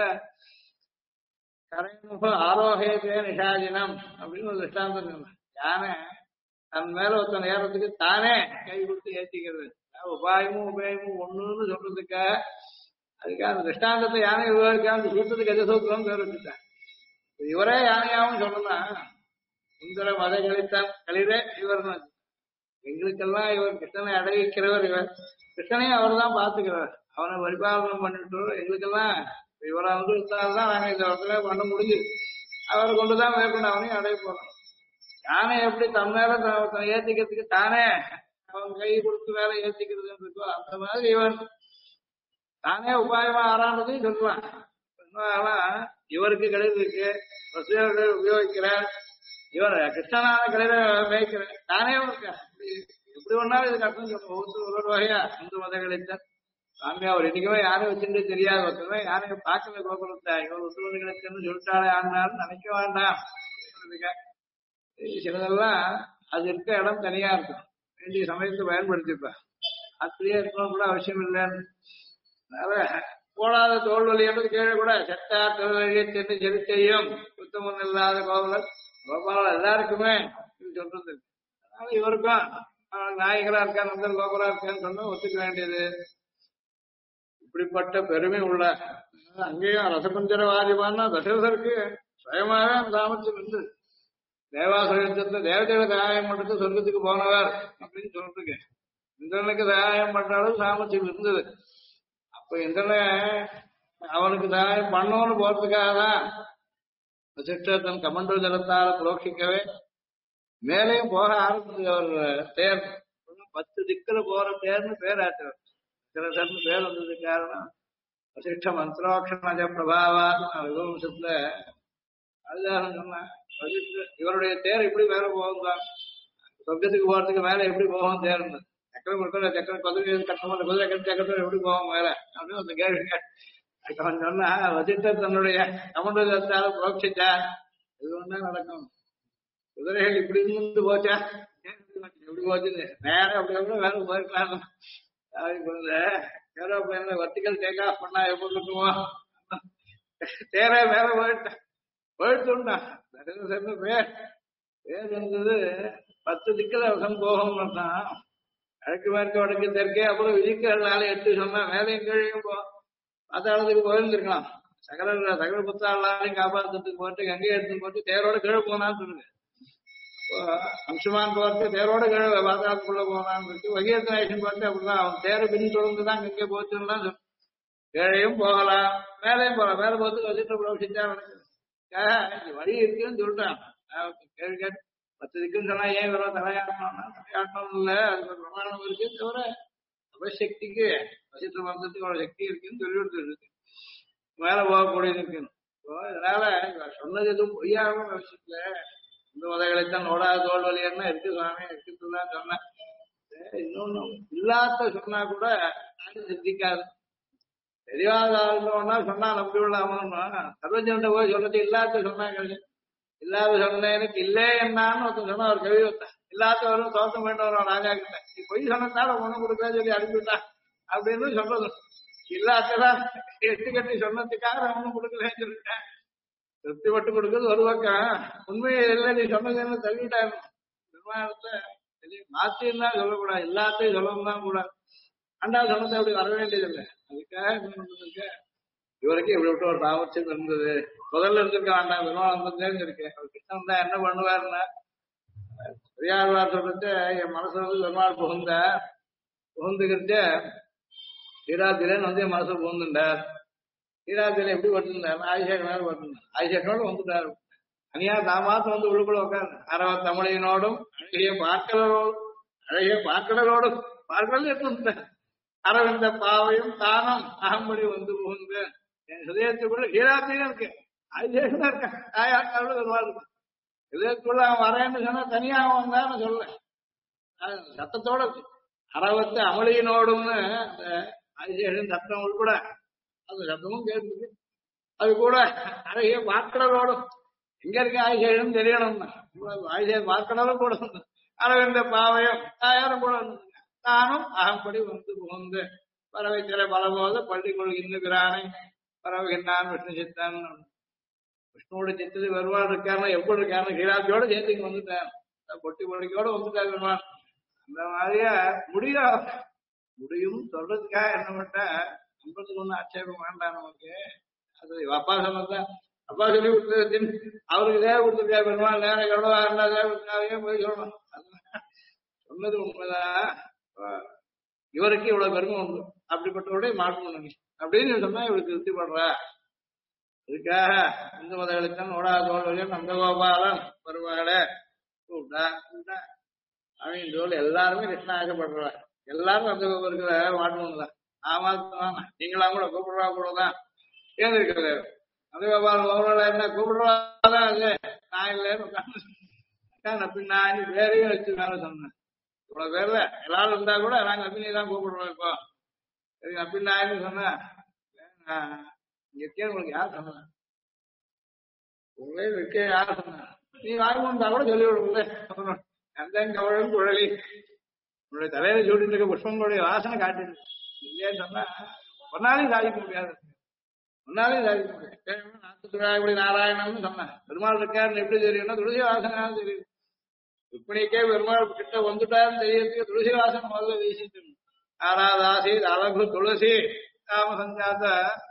கரைமுக ஆரோகேதே நிஷாஜினம் அப்படின்னு ஒரு திருஷ்டாந்தம் சொன்னேன். யானை தன் மேல ஒருத்தன் ஏறதுக்கு தானே கை கொடுத்து ஏற்றிக்கிறது. உபாயமும் உபயமும் ஒண்ணுன்னு சொல்றதுக்காக அதுக்காக அந்த திருஷ்டாந்தத்தை யானை உபயோகிக்காம அந்த சூத்திரத்துக்கு எதிர்சூத்திரம் பேர் வச்சுட்டேன். இவரே யானையாவும் சொல்லலாம். சுந்தர மத கழித்தான் களிரே இவர் எங்களுக்கெல்லாம் இவர் கிருஷ்ணனை அடைவிக்கிறவர். இவர் கிருஷ்ணனையும் அவர் தான் பார்த்துக்கிறார். அவனை பரிபாலனம் பண்ணிட்டு எங்களுக்கெல்லாம் இவரை வந்து விட்டால்தான் நாங்க இந்த இடத்துல பண்ண முடிஞ்சு அவரை கொண்டுதான் மேற்கொண்டு அவனையும் அடைய போறோம். யானை எப்படி தன் மேல ஏத்திக்கிறதுக்கு தானே அவன் கை கொடுத்து வேலை ஏத்திக்கிறதுன்னு இருக்கோ அந்த மாதிரி இவன் தானே உபாயமா ஆறானதையும் சொல்லுவான். ஆனா இவருக்கு கழிவு இருக்கு, வசுதேவர்கள் உபயோகிக்கிறார், இவர் கிருஷ்ணனான கழிவை மேய்க்கிறார், தானே இருக்க எப்படி ஒன்னாலும் இதுக்கு அர்த்தம் சொல்லுவோம். ஒரு வகையா இந்து மத கழித்த சாமி அவர் இன்னைக்குமே யாரும் வச்சுட்டு தெரியாது. ஒருத்தருமே யாரையும் பார்க்கல கோபுரத்தை இவர் உத்து மத கழிச்சன்னு சொல்லிட்டாலே ஆனாலும் நினைக்க வேண்டாம். சிலதெல்லாம் அது இருக்க இடம் தனியா இருக்கும், வேண்டிய சமயத்தை பயன்படுத்திப்பேன். அப்படியே இருக்கணும் கூட அவசியம் இல்லைன்னு. அதனால போடாத தோல் வலின்றது கீழே கூட சட்டா தொழில் சென்று செறி செய்யும் சுத்தமும் இல்லாத கோபுரம் கோபாலம் எல்லாருக்குமே இது சொல்றது. அதனால இவருக்கும் நாயகரா இருக்கா நந்தர் கோபுரா இருக்கான்னு சொன்னா ஒத்துக்க வேண்டியது. இப்படிப்பட்ட பெருமை உள்ள அங்கேயும் ரசபஞ்சரவாதிபான்னா தசரதருக்கு சுயமாக அந்த சாமர்த்தியம் இருந்தது. தேவாசுரத்தை தேவதைகளை சகாயம் பண்றது சொர்க்கத்துக்கு போனவர் அப்படின்னு சொல்லிருக்கு. இந்திரனுக்கு சகாயம் பண்ற அளவு சாமர்த்தியம் இருந்தது. அப்ப இந்திரனை அவனுக்கு சகாயம் பண்ணோன்னு போறதுக்காக தான் வசிஷ்டர் கமண்டல ஜலத்தால புரோட்சிக்கவே மேலேயும் போக ஆரம்பிச்சது. அவர் தேர் 10 திக்குல போற தேர்னு பேர் ஆச்சுறார். சில தேர்னு பேர் வந்தது காரணம் வசிஷ்ட மந்திரோக்ஷண பிரபாவான்னு விவம்சத்துல அதுதான் சொன்னேன். இவருடைய தேர் எப்படி மேல போகும் தான், சொர்க்கத்துக்கு போறதுக்கு மேல எப்படி போகும் தேர் சக்கரம் கொடுக்கல சக்கரம் குதிரை கட்டணும் குதிரை கட்டி சக்கரத்தில் எப்படி போவோம் மேல அப்படின்னு ஒரு கேள்வி அவன் சொன்னா வசிஷ்டர் தன்னுடைய கமண்டலத்தால புரோட்சிச்சார். இது ஒண்ணா நடக்கும். குதிரைகள் இப்படி இருந்து போச்சா எப்படி போச்சுன்னு நேரம் அப்படி கூட வேற போயிருக்கலாம். ஏரோப்ளைன்ல வர்டிகல் டேக் ஆஃப் பண்ணா எப்படி இருக்குமோ தேரே மேல போயிட்டுண்டா பேர் பேர் இருந்தது 10 திக்குல போகும் தான். கிழக்கு மேற்கு வடக்கு தெற்கே அப்புறம் விதிக்கிறதுனால 8 சொன்னா மேலையும் கீழையும் பாத்தாளத்துக்கு போயிருந்துருக்கலாம். சகல புத்தாளாலையும் காப்பாத்துறதுக்கு போட்டு கங்கை எடுத்துன்னு போட்டு தேரோட கீழே போனான்னு சொல்லுங்க. அம்சுமான் போட்டு தேரோட கீழே பாத்தாளத்துக்குள்ள போனான்னு இருக்கு. வகியத்து நாயகன் போட்டு அப்படிதான் அவன் தேரை பின் தொடர்ந்துதான் கங்கை போச்சுன்னா கீழையும் போகலாம் மேலையும் போகலாம். மேல போட்டு வசிட்டு பிரவசிச்சா நடக்குது. வழி இருக்குன்னு சொல்லிட்டான். கேள்வி கேட்டு 10 திக்குன்னு சொன்னா ஏன் வரும் தலையாட்டணும் இல்ல, அதுக்கு ஒரு பிரமாணம் இருக்கு. தவிர அவசக்திக்கு வசித்த மந்திரத்துக்கு ஒரு சக்தி இருக்குன்னு சொல்லி கொடுத்துருக்கு. மேல போகக்கூடியது இருக்குன்னு. இதனால சொன்னது எதுவும் பொய்யாகவும் அவசியத்துல இந்த உதவிகளைத்தான் நோடாத தோல் வலியன்னா இருக்கு சுவாமி இருக்குதான் சொன்னேன். இன்னொன்னு இல்லாத சொன்னா கூட சித்திக்காது. தெரியாத ஆளுன்னா சொன்னா நம்பி விடலாமா சர்வஜன்ட்ட போய் சொல்றது இல்லாத சொன்னா கிடையாது. இல்லாத சொன்ன எனக்கு இல்லே என்னான்னு ஒருத்தன் சொன்னா ஒரு கவி வைத்தான். இல்லாத வரும் தோட்டம் வேண்டவரும் ராஜா கிட்ட நீ பொய் சொன்னதால ஒண்ணும் கொடுக்கன்னு சொல்லி அனுப்பிவிட்டான் அப்படின்னு சொல்றது. இல்லாததான் எட்டு கட்டி சொன்னதுக்காக ஒண்ணும் கொடுக்கலன்னு சொல்லிட்டேன். திருப்தி பட்டு கொடுக்குறது ஒரு பக்கம், உண்மையை இல்லை நீ சொன்னதுன்னு தள்ளிட்டாரு. நிர்மாணத்தை மாத்தின்னு தான் சொல்லக்கூடாது, எல்லாத்தையும் சொல்லவும் தான் கூடாது. அண்டாவது சொன்னதை அப்படி வர வேண்டியதில்லை. அதுக்காக என்ன இவருக்கு இப்படி விட்டு ஒரு சாமர்த்தியம் இருந்தது. முதல்ல இருந்திருக்க வேண்டாம், வினோதம் தெரிஞ்சிருக்கு. அவர் கிருஷ்ணன் தான் என்ன பண்ணுவாருன்னா பெரியாழ்வார் சொல்லிட்டு என் மனசு வந்து பெருமாள் புகுந்துக்கிட்டு ஈராத்திரன்னு வந்து என் மனசு புகுந்துட்டார். ஈராத்திர எப்படி பட்டிருந்தார் ஆயிஷேகனோட பட்டிருந்தார். ஆயிஷேகனோடு வந்துட்டார். தனியா தாமாத்து வந்து உள்ளுக்குள்ள உட்காந்து அரவ தமிழினோடும் அழகிய பார்க்கடலோடும் பார்க்கடல் எடுத்துட்டார். அரவிந்த பாவையும் தானும் அகம்படி வந்து புகுந்து என் ஹிருதயத்துக்குள்ள ஈராத்திரம் இருக்கு. ஆயிஷேகனா இருக்கான். தாயாக்காரோட வருவாள் இருக்கு. ஹிருதயத்துக்குள்ள அவன் வரேன்னு சொன்னா தனியா அவன் வந்தான்னு சொல்ல சத்தத்தோட இருக்கு. அரவத்து அமளியினோடும்னு அந்த ஆயிஷேகன் சத்தம் உள்பட அந்த சத்தமும் கேட்டு அது கூட அழகிய பார்க்கடலோடும் எங்க இருக்க ஆயிஷேகன் தெரியணும்னா ஆயிஷேகன் பார்க்கடலும் கூட அரவிந்த பாவையும் தாயாரும் கூட தானும் அகம்படி வந்து புகுந்து பறவை சில பலபோது பள்ளி கொள்கின்றானை பரவுகின்றான் விஷ்ணு சித்தன். விஷ்ணுவோட சித்தது வருவான் இருக்காருன்னா எப்படி இருக்காருன்னு கீழாத்தியோட சேர்த்து இங்க வந்துட்டான். பொட்டி பொடிக்கோட வந்துட்டார் வருவான். அந்த மாதிரியா முடியும் சொல்றதுக்காக என்ன பண்ண நம்பறதுக்கு ஒன்றும் ஆட்சேபம் வேண்டாம் நமக்கு. அது அப்பா சொன்னதுதான். அப்பா சொல்லி கொடுத்தது அவருக்கு தேவை கொடுத்துருக்கா பெருமாள் நேரம் எவ்வளவா இருந்தா தேவை கொடுத்தாவே போய் சொல்லணும். சொன்னது உண்மைதான். இவருக்கு இவ்வளவு பெருமை உண்டு, அப்படிப்பட்டவருடைய மாற்றம் அப்படின்னு சொன்னா இவருக்கு திருப்தி பண்ற. அதுக்காக இந்து மதங்களுக்கும் ஓடா தோல்வியும் நந்தகோபாலன் வருவாட கூட்டா கூட்டா அவன் தோல் எல்லாருமே கிருஷ்ணா ஆசைப்படுற. எல்லாரும் நந்தகோபுரத்துல மாற்றணும்தான். ஆமா நீங்களாம் கூட கூப்பிடுறா கூடதான் ஏன் இருக்கிறது. நந்தகோபாலன் ஓவரோட என்ன கூப்பிடுறாதான் அது நான் இல்லைன்னு உட்காந்து பின்னாடி பேரையும் வச்சு வேலை சொன்னேன். இவ்வளவு பேர்ல எல்லாரும் இருந்தா கூட நாங்க அபிநயை தான் கூப்பிடுறோம். இப்போ சரி அப்பின்னாயின்னு சொன்னா இங்க இருக்கே உங்களுக்கு யார் சொன்ன, உங்களே இருக்கே யார் சொன்ன, நீ வாங்கி வந்தா கூட சொல்லி விடுங்களே. அந்த கவழும் குழலி உன்னுடைய தலையில சூட்டிட்டு இருக்க புஷ்பங்களுடைய வாசனை காட்டிடு இல்லையேன்னு சொன்னா ஒன்னாலையும் சாதிக்க முடியாது. ஒன்னாலையும் சாதிக்க முடியாது. நாத்துக்குழாய்படி நாராயணம்னு சொன்னேன். பெருமாள் இருக்காருன்னு எப்படி தெரியும்னா துளசி வாசனாலும் தெரியும். ருக்மிணிக்கே பெருமாள் கிட்ட வந்துட்டாருன்னு தெரியறதுக்கு துளசி வாசனை முதல்ல வீசிட்டு ஆராதாசி அழகு துளசி காம சஞ்சாத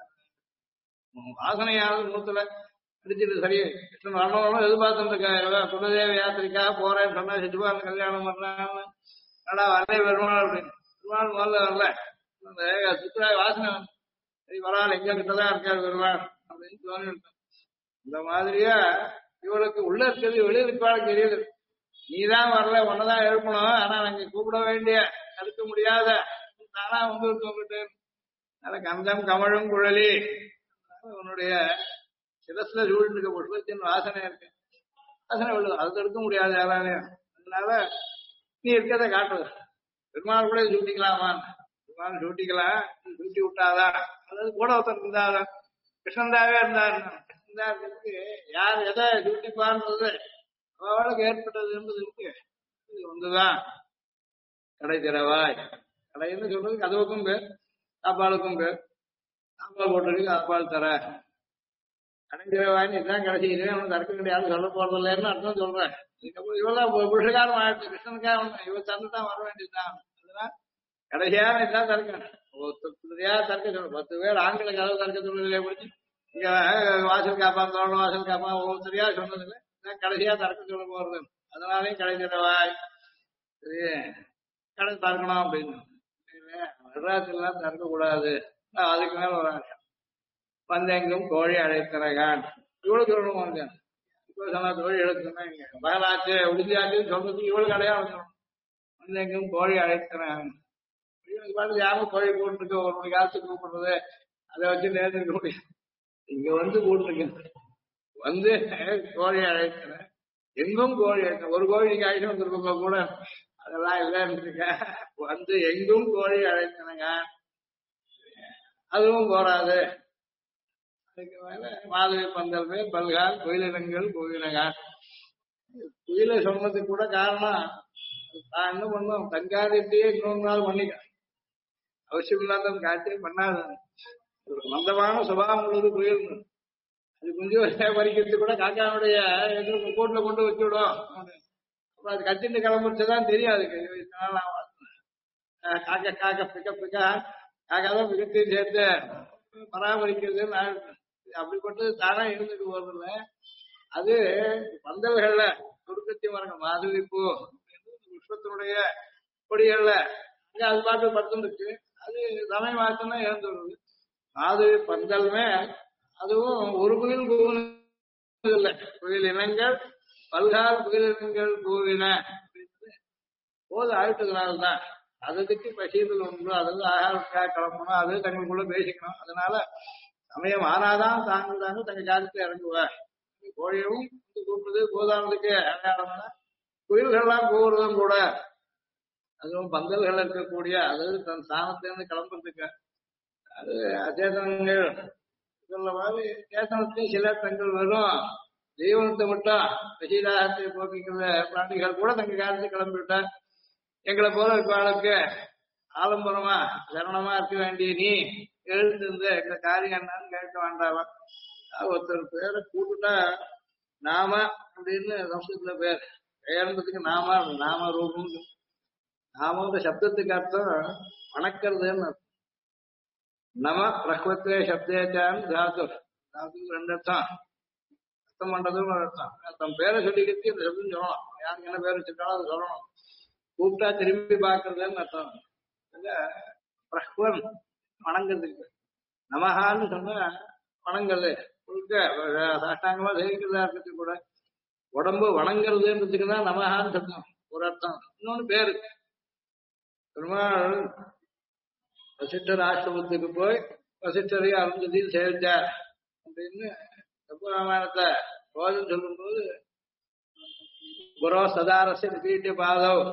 வாசனையானது மூத்துல அடிச்சுட்டு சரி கிருஷ்ணன் வரணும் எதிர்பார்த்துட்டு இருக்காங்க. குலதேவ யாத்திரைக்காக போறேன்னு சொன்னா சிசுபாலன் கல்யாணம் பண்றான்னு நல்லா வரல பெருமாள் அப்படின்னு. பெருமாள் முதல்ல வரல, அந்த சுற்றுலா வாசனை சரி வராள் எங்க கிட்டதான் இருக்காரு பெருமாள் அப்படின்னு தோணிருக்கோம். இந்த மாதிரியா இவளுக்கு உள்ள இருக்கிறது வெளியே இருப்பாளுக்கு தெரியுது. நீதான் வரல, உன்னதான் எழுப்பணும், ஆனா நாங்க கூப்பிட வேண்டிய தடுக்க முடியாத நானா வந்து உங்ககிட்ட எனக்கு அந்தம் கமழும் குழலி உன்னுடைய சிரஸ்ல சூழ்ந்து இருக்க புஷ்பத்தின் வாசனை இருக்கு. வாசனை விழுது, அது தடுக்க முடியாது யாராலையும். அதனால நீ இருக்கிறத காட்டுது. பெருமாள் கூட சூட்டிக்கலாமா, பெருமாள் சூட்டிக்கலாம், சூட்டி விட்டாதான் அதாவது கூட ஒருத்தர் இருந்தாதான் கிருஷ்ணந்தாவே இருந்தாரு. கிருஷ்ணந்தா இருக்கிறதுக்கு யார் எதை சூட்டிப்பான்றது அவளுக்கு ஏற்பட்டது என்பது இருக்கு. இது ஒன்றுதான் கடை திறவாய். கடைன்னு சொல்றது கதவுக்கும் பேர், சாப்பாடுக்கும் பேர். சாப்பாடு போட்டிருக்கு சாப்பாடு தர கடை திறவாய்ன்னு இதுதான் கடைசி. இதுவே அவனுக்கு தடுக்க கிடையாது சொல்ல போறது இல்லைன்னு அர்த்தம் சொல்றேன். இவெல்லாம் புருஷகாரம் ஆயிடுச்சு. கிருஷ்ணனுக்காக இவ தந்துதான் வர வேண்டியதுதான். அதெல்லாம் கடைசியான இதுதான் தடுக்கணும். தடுக்க சொல்லணும். 10 பேர் ஆண்களை கதவு தடுக்க சொல்றதுல முடிச்சு இங்க வாசல் காப்பான் தோணும் வாசல் காப்பான் ஒவ்வொருத்தரையா சொன்னதில்லை. கடைசியா தடுக்க சொல்ல போறது. அதனாலையும் கடை திறவாய் கடை திறக்கணும் அப்படின்னு நடராஜெல்லாம் திறக்க கூடாது. அதுக்கு மேல வராங்க வந்தெங்கும் கோழி அழைத்திறகான் இவ்வளவு சொல்லணும். இப்போ சொன்னா தோழி எழுத்துனா இங்க பகலாச்சு உறுதியாச்சுன்னு சொல்றதுக்கு இவ்வளவு கடையாளம் சொல்லணும். வந்தெங்கும் கோழி அழைத்திறகான் பாட்டு யாரும் கோழி போட்டுருக்கு ஒரு மணி காலத்துக்கு கூப்பிடுறது அதை வச்சு நேர்ந்துருக்க முடியும். இங்க வந்து போட்டிருக்கேன் வந்து கோழி அழைக்கிறேன் எங்கும் கோழி அழைக்கிறேன். ஒரு கோழி நீங்க அழைச்சு வந்துருக்கோங்க கூட அதெல்லாம் இல்லைன்னு இருக்க. வந்து எங்கும் கோழி அழைக்கிறேங்க அதுவும் போறாது. அதுக்கு மேல மாதவி பந்தல் பேர் பல்கால் கோயிலினங்கள் கோவிலகால் குயில சொன்னதுக்கு கூட காரணம் நான் என்ன பண்ணுவோம் தங்காதித்தையே இன்னொரு நாள் பண்ணிக்கிறேன். அவசியம் இல்லாத காட்சியை பண்ணாத ஒரு மந்தமான சுபாவம் உள்ளது குயில். அது கொஞ்சம் பறிக்கிறது கூட காக்காவுடைய கூட்டுல கொண்டு வச்சு விடும். அப்புறம் அது கத்திட்டு கிளம்பிச்சுதான் தெரியும். அதுக்கு காக்கா காக்கா பிக்க பிக்கா காக்கா தான் மிகத்தையும் சேர்த்து பராமரிக்கிறதுன்னு அப்படிப்பட்டது தானே இருந்துட்டு போறதில்ல. அது பந்தல்கள்ல துருக்கத்தி மரங்கள் மாதவி பூ புஷ்பத்தினுடைய கொடிகள்ல அங்க அது பாட்டு படுத்துருக்கு. அது சமய மாற்றம்னா இறந்து வருது. மாதவி பந்தல்மே அதுவும் ஒரு குயில் கூவின குயில் இனங்கள் பல்கால் குயில் இனங்கள் கூவின போது ஆயிட்டதுனால்தான் அதுக்கு பசீதல் ஒன்று அதாவது ஆகாரத்துக்காக கிளம்பணும் அது தங்களுக்குள்ள பேசிக்கணும். அதனால சமயம் ஆனாதான் தாங்க தங்க ஜாதத்தை இறங்குவார். கோழியும் கூப்பிடுது போதானதுக்கு அடையாளம்னா குயில்கள்லாம் கூறுவதும் கூட அதுவும் பந்தல்கள் இருக்கக்கூடிய அதாவது தன் ஸ்தானத்திலிருந்து கிளம்புறதுக்கு அது அச்சேதனங்கள் சொல்ல மாதிரி சேத்தனத்தையும் சில தங்கள் வரும் ஜீவனத்தை மட்டும் பசீதாகத்தை போக்கிக்கிற பிராணிகள் கூட தங்க காலத்தை கிளம்பிவிட்டார். எங்களை போல இருப்பாளுக்கு ஆலம்பரமா சரணமா இருக்க வேண்டிய நீ எழுந்திருந்து எங்க காரியம் என்னன்னு கேட்க வேண்டாமா. ஒருத்தர் பேரை கூட்டுட்டா நாம அப்படின்னு சம்ஸ்கிருதத்துல பெயர்ந்ததுக்கு நாம நாம ரூபம். நாம சப்தத்துக்கு அர்த்தம் வணக்கிறதுன்னு அர்த்தம். நம பிரஹ்வத்வே சப்தேச்சான்னு தாத்து. தாத்துக்கு ரெண்டு அர்த்தம். அர்த்தம் பண்றதுன்னு ஒரு அர்த்தம். தன் பேரை சொல்லிக்கிட்டு இந்த சப்தம் சொல்லணும். யாருக்கு என்ன பேர் வச்சிருக்காலும் அது சொல்லணும். கூப்பிட்டா திரும்பி பார்க்கறதுன்னு அர்த்தம். பிரஹ்வன் வணங்குறதுக்கு. நமஹான்னு சொன்னா வணங்குறது சாஷ்டாங்கமா சேவிக்கிறதா இருக்கிறதுக்கு கூட உடம்பு வணங்குறதுன்றதுக்கு தான் நமஹான்னு சொல்லணும் ஒரு அர்த்தம். இன்னொன்னு பேரு பெருமாள் வசிஷ்டர் ஆசிரமத்துக்கு போய் வசிஷ்டரையும் அருந்ததியும் சேவிச்சார் அப்படின்னு ராமாயணத்தை போதும் சொல்லும்போது குரு சதாரச நிபீட்டிய பாதவ்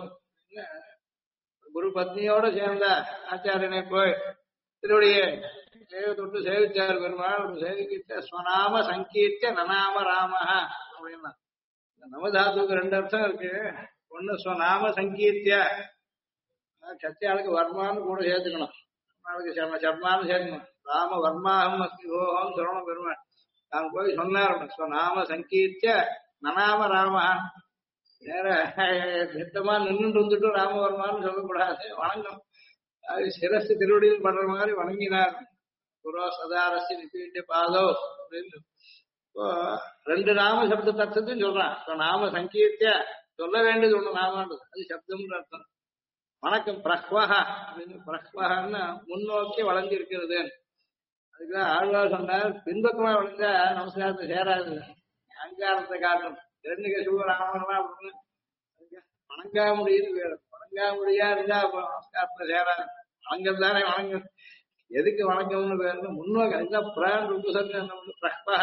குரு பத்னியோட சேர்ந்த ஆச்சாரியனை போய் திருவடியை தொட்டு சேவிச்சார் பெருமாள். சேவிக்கிட்ட ஸ்வநாம சங்கீர்த்த நநாம ராமஹ அப்படின்னா நவதாத்துக்கு ரெண்டு அர்த்தம் இருக்கு. ஒண்ணு ஸ்வநாம சங்கீர்த்திய சத்தியாளுக்கு வர்மான்னு கூட சேர்த்துக்கணும். நாளைக்கு சர்மான்னு சேர்க்கணும். ராம வர்மாஹம் அஸ்மி கோஹம் சொல்லணும் பெருமாள். நான் போய் சொன்னார் ஸ்வநாம சங்கீர்த்திய நநாம ராமஹ. நேர திட்டமா நின்றுட்டு வந்துட்டு ராமவர்மான்னு சொல்லக்கூடாது, வணங்கும். அது சிரசு திருவடியில் படுற மாதிரி வணங்கினார். குரு சதாரசி நிபீட்டிய பாதோ அப்படின்னு இப்போ ரெண்டு நாம சப்த தத்துவத்தையும் சொல்றான். நாம சங்கீர்த்திய சொல்ல வேண்டியது ஒண்ணு நாமன்றது அது சப்தம்னு அர்த்தம். வணக்கம் பிரஹ்வஹ அப்படின்னு. பிரஹ்வஹன்னு முன்னோக்கி வளைஞ்சு இருக்கிறது. அதுக்குதான் ஆழ்வார் சொன்னார் பின்பக்கமா வளைஞ்சா நமஸ்காரத்தை சேராது, அங்காரத்தை காட்டும். ரெண்டு சிவராமனா அப்படின்னு வணங்கா முடியுது வேறு. வணங்கா முடியா இருந்தா நமஸ்காரத்தை சேராது. வணங்கம் தானே வணங்கம். எதுக்கு வணக்கம்னு பேரு முன்னோக்கி அதுதான் பிரான் ருபுசன்னு பிரஹ்வஹ.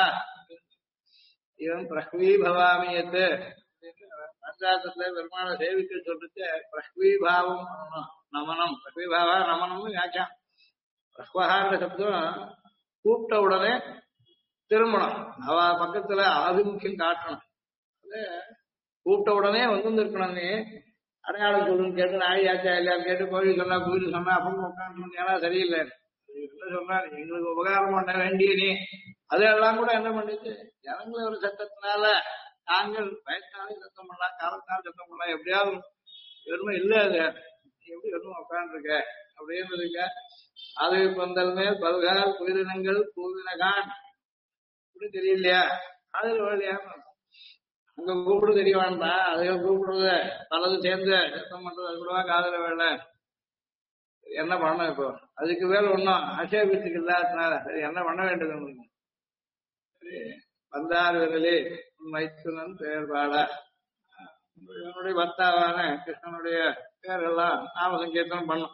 இவன் பிரஹ்வீ பவாமியத்து பஞ்சாயத்துல பெருமாளை சேவிக்க சொல்லிட்டு பிரஹ்வீபாவம் நமனம். பிரஹ்வீபாவா நமனம்னு வியாக்கியம். பிரஹ்வஹான்ற சப்தம் கூப்பிட்ட உடனே திரும்பணும். அவ பக்கத்துல ஆதிமுக்கியம் காட்டணும். அது கூப்பிட்ட உடனே வந்து இருக்கணும். நீ அடையாளம் சொல்லுன்னு கேட்டு நாயாச்சா இல்லையான்னு கேட்டு கோயில் சொன்னா கோயில் சொன்னா அப்பவும் உட்காந்து ஏன்னா சரியில்லை சொன்னா எங்களுக்கு உபகாரம் பண்ண வேண்டிய நீ அதெல்லாம் கூட என்ன பண்ணிட்டு ஜனங்களை ஒரு சத்தத்தினால நாங்கள் வயசாலும் சத்தம் பண்ணலாம், காலத்தாலும் சத்தம் பண்ணலாம், எப்படியாவது வெறுமை இல்லை. அது எப்படி வெறும் உட்காந்துருக்க அப்படின்றதுக்க அது பந்தல் மேல் பல்கால் குயிரினங்கள் கூவினகான் இப்படி தெரியலையா அதில் வேலையாம அங்க கூப்பிடு தெரிய வேண்டாம். அதுக கூப்பிடுறது பலது சேர்ந்து சத்தம் பண்றது அது கூடவா காதல வேலை. என்ன பண்ணணும் இப்போ? அதுக்கு மேல ஒன்னும் ஆட்சேபத்துக்கு இல்லாதனால சரி என்ன பண்ண வேண்டியது? சரி வந்தார் விரலி மைத்துனன் பெயர் பாட என்னுடைய பர்த்தாவான கிருஷ்ணனுடைய பேரெல்லாம் நாம சங்கீர்த்தனம் பண்ணும்.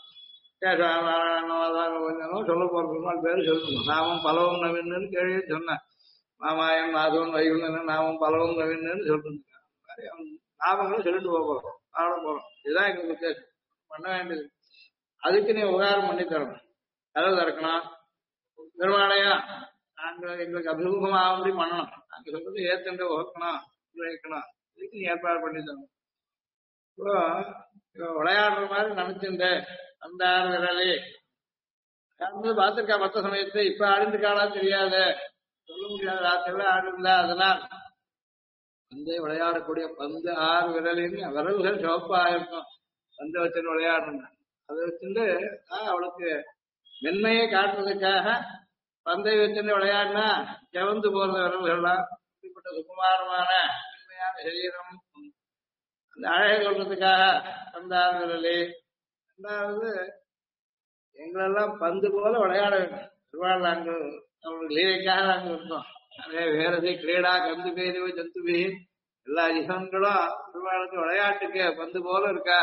கேசவன் சொல்ல போற பேரு சொல்லணும். நாமும் பலவும் நவீன்னு கேள்வி சொன்னேன். மாமாயன் மாதவன் வைகுந்தன் நாமும் பலவும் நவீன்னு சொல்லிட்டு நாமங்களும் சொல்லிட்டு போறோம், ஆட போறோம். இதுதான் எங்களுக்கு உத்தேசம் பண்ண வேண்டியது. அதுக்கு நீ உபகாரம் பண்ணி தரணும், கதவு திறக்கணும். பெருமாளையா நாங்கள் எங்களுக்கு அபிமுகம் ஆகும்படி பண்ணணும். நாங்க சொல்றது ஏற்கனவே உகக்கணும் வைக்கணும். இதுக்கு நீ ஏற்பாடு பண்ணி தரணும். இப்போ விளையாடுற மாதிரி நினைச்சுட்டு அந்த விரலி பார்த்திருக்கா மற்ற சமயத்தை இப்ப ஆடிருக்காளா தெரியாது, சொல்ல முடியாது. ராத்திரில ஆடிருந்தா அதனால் பந்தை விளையாடக்கூடிய பந்து ஆறு விரலின்னு விரல்கள் சிவப்பா இருக்கும். பந்தை வச்சு விளையாடணும். அதை வச்சுட்டு அவளுக்கு மென்மையை காட்டுறதுக்காக பந்தை வச்சுட்டு விளையாடினா செவந்து போறது விரல்கள்லாம். இப்படிப்பட்ட சுகுமாரமான மென்மையான சரீரம் அந்த அழகை சொல்றதுக்காக பந்தார் விரலி. ரெண்டாவது எங்களெல்லாம் பந்து போல விளையாட வேண்டும். திருவாள் நாங்கள் அவங்களுக்கு லீலைக்காக நாங்கள் இருந்தோம். அதே வேறது கிரீடா கந்து பேருவ ஜந்துபி எல்லா ஜீவன்களும் திருவாளுக்கு விளையாட்டுக்கு பந்து போல இருக்கா.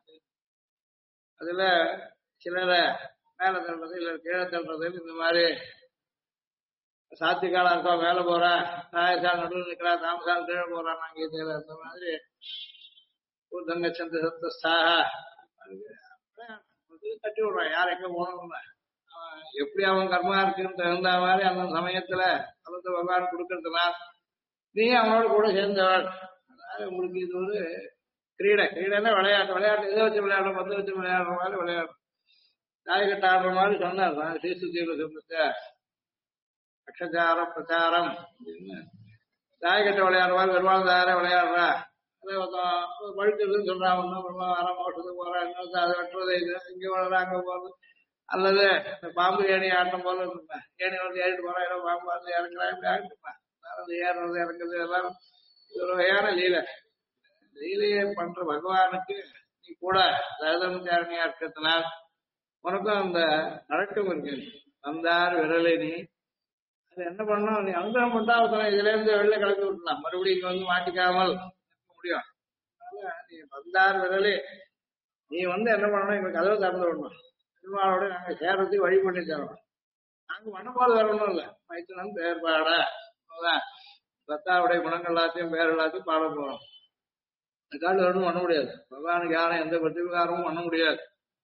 அதுல சிலரை மேல தள்ளுறது இல்ல கீழே தள்ளுறது இந்த மாதிரி சாத்திகாலா இருக்கா மேல போறா, நாயசால் நடுவில் நிற்கிறா, தாமசால் கீழே போறான். அங்கே அந்த மாதிரி தங்க சந்த சத்தஸ்தாக கட்டி விடுறான். யார் எங்க போனோம்னா எப்படி அவன் கர்மா இருக்குன்னு தகுந்த மாதிரி அந்த சமயத்துல அவனுக்கு விவகாரம் கொடுக்கறதுனா நீ அவனோட கூட சேர்ந்தவள். அதனால உங்களுக்கு இது ஒரு கிரீடைன்னா விளையாட்டு விளையாட்டு இதை வச்சு விளையாடுறோம், பந்து வச்சு விளையாடுற மாதிரி விளையாடுறோம். தாயக்கட்டை ஆடுற மாதிரி சொன்னார் நான் ஸ்ரீசுத்தியில சொல்லிட்டு அக்ஷச்சாரம் பிரச்சாரம் அப்படின்னு. தாயக்கட்டை விளையாடுற மாதிரி பெருமாள் தாயாரே விளையாடுறா. அதை பழுக்கிறதுன்னு சொல்றான். ஒன்றும் பெருமாள் வர மாட்டது போறான், இன்னொரு அதை வெட்டுறது, இது இங்க வளர அங்க போறது. அல்லது இந்த பாம்பு ஏணி ஆட்டம் போல இருப்பேன், ஏணி வந்து ஏறிட்டு போறேன், ஏதோ பாம்பு வந்து இறங்குறான், இப்படி ஆகிட்டுப்பேன். அது ஏறுறது இறங்குறது எல்லாம் இது ஒரு வகையான லீலை. லீலையை பண்ற பகவானுக்கு நீ கூட தர்மச்சாரணியா இருக்கிறதுனால் உனக்கும் அந்த அடக்கம் இருக்கு. வந்தார் விரலை நீ அது என்ன பண்ணணும், நீ அனுகிரகம் பண்ணா இதுல இருந்து வெளில கிளப்பி விட்டுலாம், மறுபடியும் இங்க வந்து மாட்டிக்காமல் இருக்க முடியும். அதனால நீ வந்தார் விரலே நீ வந்து என்ன பண்ணணும், எங்களுக்கு கதவை திறந்து விடணும். பெருமாளோட நாங்க சேர்றதுக்கு வழி பண்ணி தரோம். நாங்க பண்ண போது வேற ஒண்ணும் இல்லை, மைத்துனன் பெயர் பாட பத்தாவுடைய குணங்கள் எல்லாத்தையும் பேர் எல்லாத்தையும் பாட போறோம். அதுக்காக ஒன்றும் பண்ண முடியாது. பகவானுக்கு யாரும் எந்த பிரதிகாரமும் பண்ண முடியாது.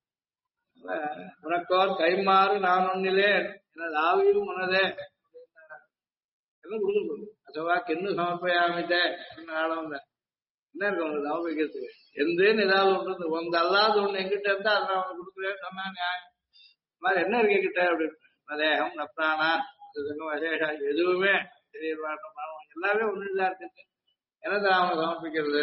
உனக்கோர் கைமாறு நான் ஒன்னிலே எனது ஆவியும் உனதே எல்லாம் கொடுக்கணும். அதுவா கென்னு சமர்ப்பையாமிட்டே ஆழம் என்ன இருக்கு உங்களுக்கு அவபிக்கிறதுக்கு எந்தேன்னு ஏதாவது ஒன்று உங்க அல்லாத ஒண்ணு எங்கிட்ட இருந்தா அதை அவனுக்கு கொடுக்குறேன்னு சொன்னா நியாயம். இந்த மாதிரி என்ன இருக்கு எங்கிட்ட அப்படின்னு தேகம் நப்ரானா விசேஷா எதுவுமே தெரியவாட்டம் எல்லாமே ஒண்ணுதான் இருக்கு. என்னது அவனை சமர்ப்பிக்கிறது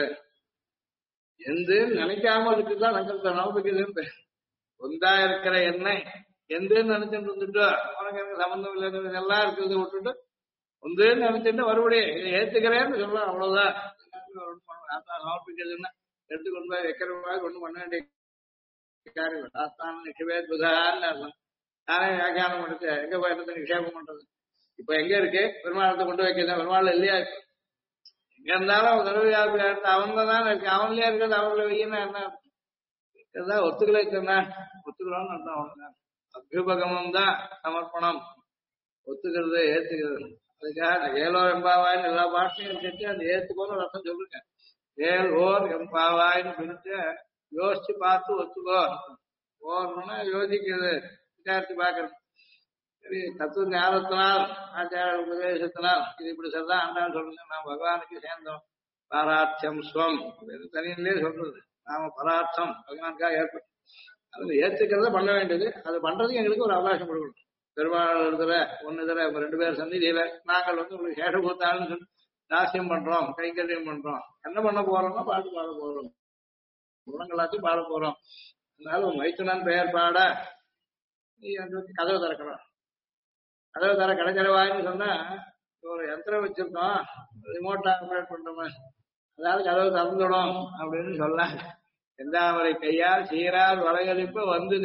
எந்த நினைக்காம இருக்குதான் நகரத்தை சமர்ப்பிக்கிறதுன்னு ஒந்தா இருக்கிற எண்ணெய் எந்தேன்னு நினைச்சுட்டு இருந்துட்டோ உனக்கு எனக்கு சம்பந்தம் இல்லைன்னு எல்லாம் இருக்கிறத விட்டுட்டு ஒந்தேன்னு நினைச்சுட்டு மறுபடியும் இதை ஏத்துக்கிறேன்னு சொல்லலாம். அவ்வளவுதான். சமர்ப்பிக்கிறதுன்னா எடுத்துக்கொண்டு போய் வைக்கிற மாதிரி ஒண்ணும் பண்ண வேண்டிய காரியம். ஆஸ்தான நிச்சயமே புதான்னு நானே வியாக்கியானம் பண்ணிட்டு எங்க போய் இடத்துல நிஷேபம் பண்றது. இப்ப எங்க இருக்கு பெருமாளத்தை கொண்டு வைக்கிறேன், பெருமாள் இல்லையா இருக்கு. எங்க இருந்தாலும் தடவையா இருக்கு, அவங்க தான் இருக்கு, அவன்லயே இருக்கிறது அவங்கள வையன்னா என்ன இருக்கிறதா ஒத்துக்கலை சொன்னா ஒத்துக்கலாம்னு அர்த்தம். அவங்க அபியுபகமும் தான் சமர்ப்பணம், ஒத்துக்கிறது ஏத்துக்கிறது. அதுக்காக ஏலோ எம்பாவாயின்னு எல்லா பாஷையும் கேட்டு அந்த ஏத்துக்கோன்னு அர்த்தம் சொல்லிருக்கேன். ஏல் ஓர் எம்பாவாயின்னு பிரிச்சு யோசிச்சு பார்த்து ஒத்துக்கோ. ஓர்னா யோசிக்கிறது, விசாரிச்சு பாக்குறது. சரி தத்துவ ஞானத்தினால் ஆச்சார உபதேசத்தினால் இது இப்படி சரிதான் ஆண்டான்னு சொல்லுங்க. நாம் பகவானுக்கு சேர்ந்தோம். பாராட்சியம் ஸ்வம் தனியிலே சொல்றது. நாம பராட்சம் பகவானுக்காக ஏற்படும். அது ஏத்துக்கிறத பண்ண வேண்டியது. அது பண்றதுக்கு எங்களுக்கு ஒரு அவகாசம் கொடுக்கணும். பெருமாள் இடத்துல ஒன்னு தடவை 2 பேர் சந்திதியில நாங்கள் வந்து உங்களுக்கு சேஷபூத்தான்னு சொல்லி தாசியம் பண்றோம், கைங்கரியம் பண்றோம். என்ன பண்ண போறோம்னா பாட்டு பாட போறோம், குணங்களாச்சும் பாட போறோம். அதனால மைத்துனன் பெயர் பாட நீ கதவை திறக்கணும். கதவை தர கிடைக்கிறவாயின்னு சொன்னா ஒரு யந்திரம் வச்சிருக்கோம், ரிமோட் ஆப்ரேட் பண்றோமே, அதாவது கதவை திறந்துடும் அப்படின்னு சொல்ல. செந்தாமரை கையால் சீரால் வளையளிப்பு வந்து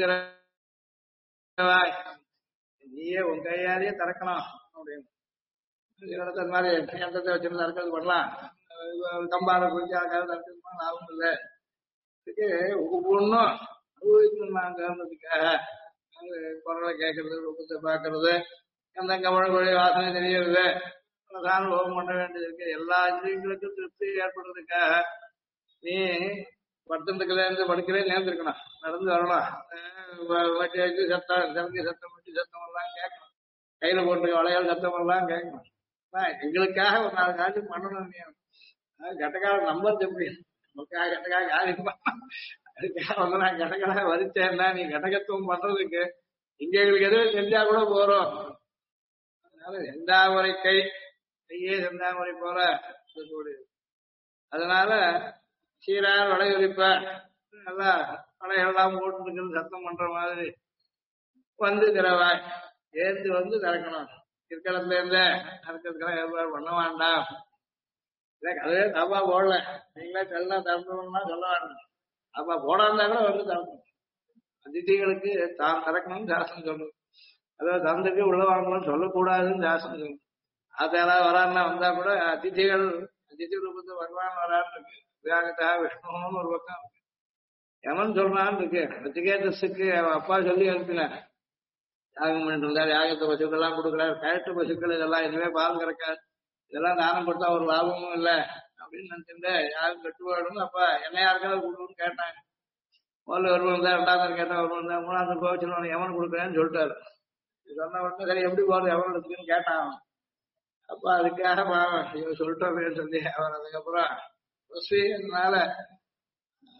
திறவாய், நீயே உன் கையாலேயே திறக்கணும் அப்படின்னு. இந்த மாதிரி யந்திரத்தை வச்சிருந்து திறக்கிறது பண்ணலாம். கம்பால குறிச்சு கதவை திறக்கிறது லாபம் இல்லை. இதுக்கு ஒவ்வொன்றும் அனுபவிக்கணும்னாங்கிறதுக்காக குரலை கேட்கறது, ரூபத்தை பார்க்கறது, எந்த கமழ் வாசனை தெரியறது, அனுபவம் பண்ண வேண்டியது இருக்கு. எல்லா இந்திரியங்களுக்கும் திருப்தி ஏற்படுறதுக்காக நீ படுத்துறதுக்குல இருந்து படுக்கிறே நேர்ந்திருக்கணும், நடந்து வரணும். வட்டி வச்சு சத்தம் சிறந்தி சத்தம் வட்டி சத்தம் எல்லாம் கேட்கணும், கையில போட்டு வளையல் சத்தம் எல்லாம் கேட்கணும். எங்களுக்காக ஒரு 4 காரியம் பண்ணணும். நீ கட்டக்கால நம்பர் எப்படி நமக்காக கட்டக்காக காரியம் அதுக்காக வந்து நான் கடகடாக வரிச்சேன்னா நீ கடகத்துவம் பண்றதுக்கு இங்க எங்களுக்கு எதுவும் செஞ்சா கூட போறோம். அதனால செந்தாமரை கையே செந்தாமரை போல சொல்லக்கூடியது. அதனால சீரார் வளையொலிப்ப நல்லா வளையெல்லாம் போட்டு இருக்கிறது சத்தம் பண்ற மாதிரி வந்து திறவாய், ஏந்து வந்து திறக்கணும். இருக்கிறதுல இருந்தே நடக்கிறதுக்கெல்லாம் ஏற்பாடு பண்ண வேண்டாம். அதுவே தப்பா போடல, நீங்களே செல்லாம் திறந்தோம்னா சொல்ல வேண்டாம். அப்ப போடாந்தா கூட வந்து திறக்கணும். அதிதிகளுக்கு தான் திறக்கணும்னு சாசனம் சொல்லுது. அதாவது தந்துக்கு உள்ள வாங்கணும்னு சொல்லக்கூடாதுன்னு சாசனம் சொல்லுது. அது யாராவது வராருன்னா வந்தா கூட அதிதி ரூபத்தை பகவான் வரான்னு இருக்கு. வியாகத்தா விஷ்ணுன்னு ஒரு பக்கம் இருக்கு. எவன் சொல்றான்னு இருக்கு. நச்சிகேதஸுக்கு அவன் அப்பா சொல்லி அனுப்பினார். யாகம் பண்ணிட்டு இருந்தார், யாகத்தை பசுக்கள் எல்லாம் கொடுக்குறாரு. கழட்டு பசுக்கள் இதெல்லாம் எதுவுமே பால் கறக்காது, இதெல்லாம் தானம் கொடுத்தா ஒரு லாபமும் இல்லை அப்படின்னு நினைச்சிருந்த யாரும் கட்டுவாடுன்னு அப்ப என்ன யாருக்காவது கொடுக்கணும்னு கேட்டாங்க. முதல்ல ஒருவன் தான், 2வது கேட்டா ஒருவன் தான், 3வது கோவிச்சு எவன் கொடுக்குறேன்னு சொல்லிட்டாரு. சொன்ன உடனே சரி எப்படி போறது எவன் இருக்குன்னு கேட்டான். அப்ப அதுக்காக சொல்லிட்டோம் சொல்லி அவர் அதுக்கப்புறம் அதனால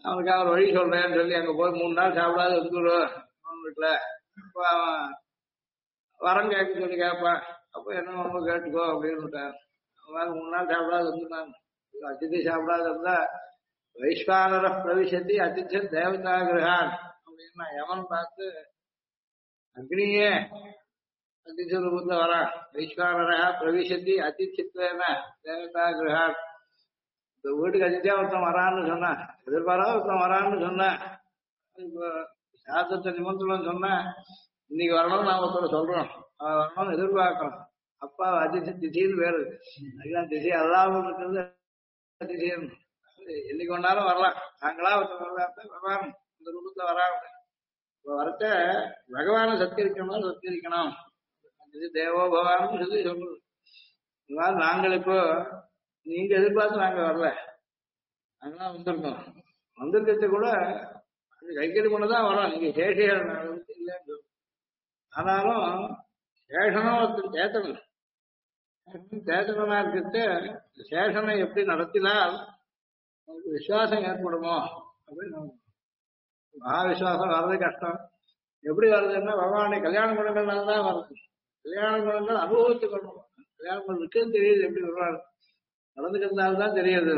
அவனுக்கு அவர் வழி சொல்றேன்னு சொல்லி அங்க போய் 3 நாள் சாப்பிடாது வந்துடும் வீட்டுல. அப்ப அவன் வரம் கேட்க சொல்லி கேட்பான். அப்ப என்ன ரொம்ப கேட்டுக்கோ அப்படின்னு விட்டான். அவன் 3 நாள் சாப்பிடாது வந்துட்டான். அதிதி சாப்பிடாது இருந்தா வைஸ்வானர பிரவிசத்தி அதிச்ச தேவதா கிரகான் அப்படின்னா எவன் பார்த்து அக்னியே அதிச்ச ரூபத்துல வரான். வைஸ்வானரா பிரவிசத்தி அதிச்சித்வேன தேவதா கிரகான். இந்த வீட்டுக்கு அதித்தியா ஒருத்தன் வரான்னு சொன்னான். எதிர்பாராத ஒருத்தன் வரான்னு சொன்னேன். இப்போ சாஸ்திரத்தை நிமந்திரம் சொன்னேன். இன்னைக்கு வரணும்னு நான் ஒருத்தர் சொல்றோம். அவன் வரணும்னு எதிர்பார்க்கணும். அப்பா அதிர்ச்சி திசைன்னு வேறு அதுதான் திசை அல்லாமல் இருக்கிறது திசைன்னு. என்னைக்கு ஒன்னாலும் வரலாம். நாங்களா ஒருத்தர் வரலாம் இந்த ரூபத்துல வராங்க. இப்போ வரத்த பகவானை சத்தியரிக்கணும் சத்தியரிக்கணும். தேவோ பகவான் சொல்லி சொல்றது. நாங்கள் இப்போ நீங்க எதிர்பார்த்து நாங்க வரல. நாங்களாம் வந்திருக்கோம். வந்திருக்கிறது கூட கைக்கறி கொண்டுதான் வரோம். நீங்க சேஷிகள் இல்லைன்னு. ஆனாலும் சேஷனும் ஒருத்தர் சேத்தனம் சேத்தனா இருக்கிறது. சேஷனை எப்படி நடத்தினால் உங்களுக்கு விசுவாசம் ஏற்படுமோ அப்படின்னு. மகா விசுவாசம் வர்றது கஷ்டம். எப்படி வருதுன்னா பகவானை கல்யாண குணங்கள்னால தான் வருது. கல்யாண குணங்கள் அனுபவத்துக்கு வரணும். கல்யாண குணம் இருக்குன்னு தெரியுது. எப்படி வருவாரு நடந்துக்கிறதுனால்தான் தெரியுது.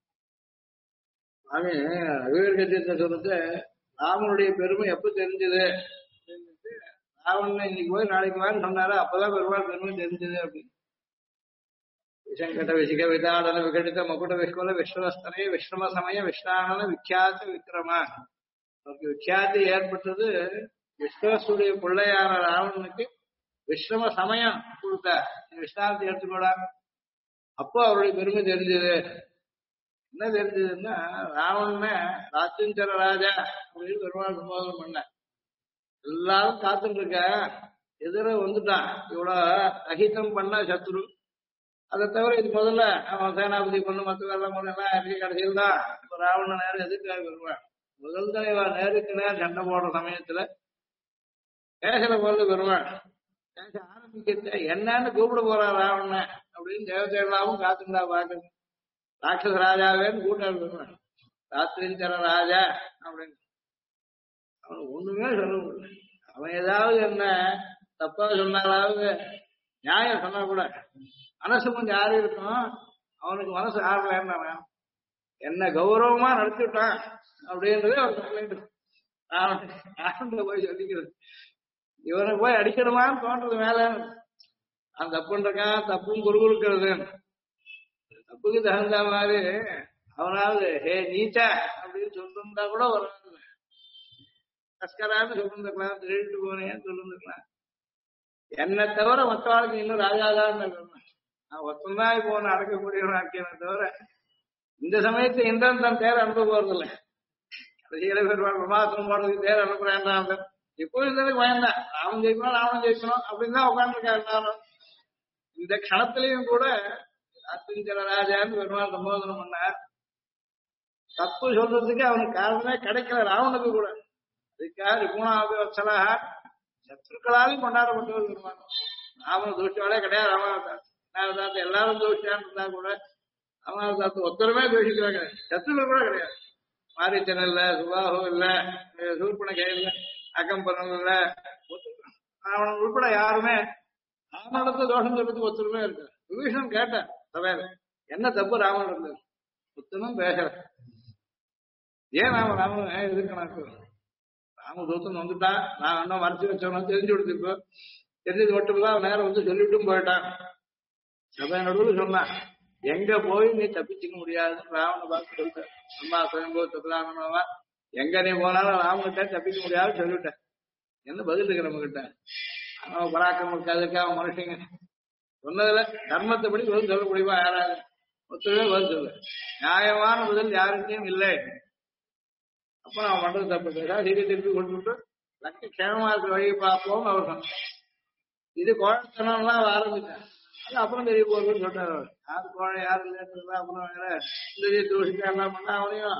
ஆமே அவிவேகத்தை சொல்றது ராமனுடைய பெருமை எப்ப தெரிஞ்சது. ராவணன் இன்னைக்கு போய் நாளைக்கு வான்னு சொன்னாரு. அப்பதான் பெருமாள் பெருமை தெரிஞ்சது அப்படின்னு. விசங்கட விசிக விதாடன விகடித மகுட விஷ்வல விஸ்வஸ்தனே விஸ்ரம சமய விஸ்ராணன விக்யாத விக்ரமா. அவருக்கு விக்யாதி ஏற்பட்டது விஸ்வசுடைய பிள்ளையான ராவணனுக்கு விஸ்ரம சமயம் கொடுத்த விஸ்ராந்தி எடுத்துக்கூட. அப்போ அவருடைய பெருமை தெரிஞ்சது. என்ன தெரிஞ்சதுன்னா ராவணனை ராஜ்யஞ்சர ராஜா அப்படின்னு பெருமாள் சம்போதனம் பண்ண. எல்லாரும் காத்துட்டு இருக்க எதிர வந்துட்டான். இவ்வளவு அகிதம் பண்ண சத்ரு. அதை தவிர இது முதல்ல அவன் சேனாபதி பொண்ணு மற்ற வெள்ளம் பொண்ணெல்லாம் இருக்கு. கடைசியில் தான் இப்ப ராவணன் நேரம் எதிர்க்காக வருவான். முதல் தலைவா நேருக்கு நேரம் சண்டை போடுற சமயத்துல கேசல போல வருவான். கேச ஆரம்பிக்க என்னன்னு கூப்பிட போறான் ராவணன் அப்படின்னு தேவதைகளாவும் காத்துண்டா பாக்குறது. ராட்சச ராஜாவேன்னு கூட்டம் வருவான். ராத்திரிஞ்சர ராஜா அப்படின்னு அவன் ஒண்ணுமே சொல்ல முடியல. அவன் ஏதாவது என்ன தப்பா சொன்னாலாவது நியாயம் சொன்னா கூட மனசு கொஞ்சம் ஆறி இருக்கும். அவனுக்கு மனசு ஆறலன்னு என்ன கௌரவமா நடத்திவிட்டான் அப்படின்றதே அவன் சொல்லிட்டு போய் சொல்லிக்கிறது. இவனை போய் அடிக்கணுமான்னு தோன்றது மேல. அவன் தப்புன்றான். தப்பும் குறுகுறுக்கிறது. தப்புக்கு தகுந்த மாதிரி அவனாவது ஹே நீச்சா அப்படின்னு சொல்லிருந்தா கூட வராது. தஸ்கரான்னு சொல்லிருந்துக்கலாம். திருட்டு போனேன்னு சொல்லிருந்துக்கலாம். என்னை தவிர மற்றவாளுக்கு இன்னும் ராஜாதான் நான் ஒத்தந்தான் இப்போ ஒன்று அடக்கக்கூடியவன் ஆக்கியனை தவிர இந்த சமயத்துல இந்திரன் தன் தேர் அனுப்ப போறதில்லை. கடைசியில பெருமாள் பிரமாசனம் போடுறதுக்கு தேர் அனுப்புறேன். இப்போ இருந்ததுக்கு பயந்தான். ராமன் ஜெயிக்கணும் ராவணன் ஜெயிக்கணும் அப்படின்னு தான் உட்காந்துருக்காரு எல்லாரும். இந்த க்ஷணத்திலையும் கூட ராத்திரிஞ்சர ராஜான்னு பெருமாள் சம்போதனம் பண்ணார். தப்பு சொல்றதுக்கு அவனுக்கு காரணமே கிடைக்கல ராவனுக்கு கூட. அதுக்காக ரிபுணாபி வத்சலாக சத்ருக்களாலும் கொண்டாடப்பட்டவர் பெருமாள். ராமன தோஷியாலே கிடையாது. ராமாவதாரத்தை எல்லாரும் தோஷியான்னு இருந்தா கூட ராமாவதாரத்தை ஒத்தருமே தோஷிக்கிறாங்க. சத்ருக்கள் கூட கிடையாது. மாரிச்சன் இல்ல, சுபாஹு இல்ல, சூர்பனகை இல்ல, அகம்பரம் இல்ல, அவன் உட்பட யாருமே ராமனிடத்துல தோஷம் சொல்றதுக்கு ஒத்துருமே இருக்கு. விபீஷணன் கேட்டான் சபையில என்ன தப்பு ராமன் இருந்தது. ஒத்தனும் பேசல. ஏன் ராமன் எதிர்க்கணும். ராமதூத்தன் வந்துட்டான். நான் இன்னும் மறைச்சு வச்சவனும் தெரிஞ்சு கொடுத்துருப்போ. தெரிஞ்சது மட்டும்தான் அவன் நேரம் வந்து சொல்லிவிட்டும் போயிட்டான். சபை நடுவில் சொன்னான் எங்க போய் நீ தப்பிச்சுக்க முடியாதுன்னு ராவனை பார்த்து சொல்லிட்டேன். அம்மா சுயம்போத்துக்கலாம்னவா எங்க நீ போனாலும் ராமகிட்ட தப்பிக்க முடியாதுன்னு சொல்லிவிட்டேன். என்ன பதில் இருக்கு நம்ம கிட்ட. அவன் பராக்கிரமம் இருக்காதுக்கா அவன் மனுஷங்க சொன்னதுல தர்மத்தைப்படி பதில் சொல்ல முடியுமா யாராவது? ஒத்துவே பதில் சொல்லு. நியாயமான பதில் யாருக்கையும் இல்லை. அப்ப அவன் பண்றது தப்பு பேசா சரி திருப்பி கொடுத்துட்டு லட்ச க்ஷேமமா இருக்கிற வழியை பார்ப்போம் அவர் சொன்னான். இது கோழத்தனம்லாம் ஆரம்பிச்சேன். அது அப்புறம் தெரிய போகுதுன்னு சொல்றாரு அவர். யாரு கோழை யாரு இல்லைன்னு அப்புறம் வேற இந்த தோஷிக்கா எல்லாம் பண்ணா அவனையும்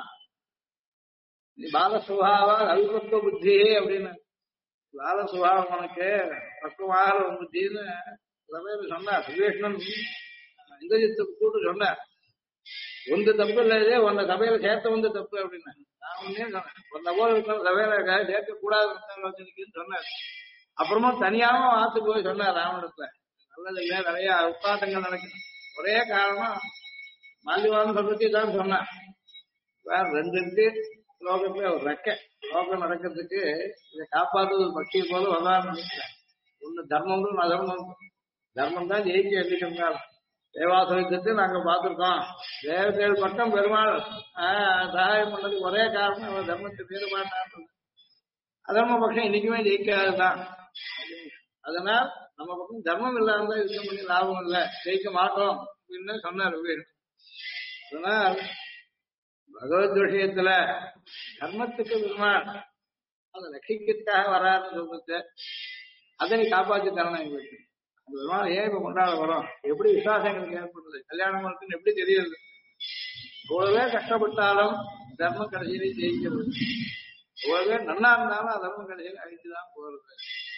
நீ பால சுபாவா அல்பத்துவ புத்தி அப்படின்னு பால சுபாவம் உனக்கு பக்குவமாக புத்தின்னு சபையில சொன்னார். விவேஷணன் இந்திரஜித்துக்கு கூட்டு சொன்னார். ஒன்று தப்பு இல்லை, இதே உன்னை சபையில சேர்த்த வந்து தப்பு அப்படின்னு நான் ஒன்னே சொன்னேன். உன்னை போல இருக்கிற சபையில சேர்க்க கூடாதுன்னு சொன்னார். அப்புறமா தனியாவும் ஆத்து போய் சொன்னார் ராவணத்துல, நல்லது இல்லை, நிறைய உட்காட்டங்கள் நடக்குது. ஒரே காரணம் மால்யவான் சொல்றதுக்கு தான் சொன்னேன். வேற ரெண்டு இருக்கு லோகத்துல, ஒரு ரெக்க லோகம் நடக்கிறதுக்கு இதை காப்பாற்றுவது பக்தியை போல வரலாறு நினைக்கிறேன். ஒண்ணு தர்மம் அதர்மம். தர்மம் தான் ஜெயிக்க எழுதிக்கிறாங்க. தேவாசுரத்தை நாங்க பார்த்திருக்கோம். தேவதேவ பக்கம் பெருமாள் சகாயம் பண்ணதுக்கு ஒரே காரணம் அவர் தர்மத்தை வேறுபாட்டான். அதர்ம பக்கம் இன்னைக்குமே ஜெயிக்காதுதான். அதனால் நம்ம பக்கம் தர்மம் இல்லாம யுத்தம் பண்ணி லாபம் இல்லை, ஜெயிக்க மாட்டோம் அப்படின்னு சொன்னார் வீடு. அதனால் பகவத் விஷயத்துல தர்மத்துக்கு பெருமாள் அதை ரட்சிக்கிறதுக்காக வராருன்னு சொல்றது, அதை நீ காப்பாற்றி தரணும் எங்களுக்கு. அந்த பெருமாள் ஏன் இப்ப கொண்டாட வரோம், எப்படி விசுவாசம் எங்களுக்கு ஏற்படுறது, கல்யாணம் இருக்குன்னு எப்படி தெரியுது. இவ்வளவே கஷ்டப்பட்டாலும் தர்மம் கடைசியிலே ஜெயிக்கிறது, இவ்வளவே நல்லா இருந்தாலும் தர்மம் கடைசியில அழிச்சுதான் போறது.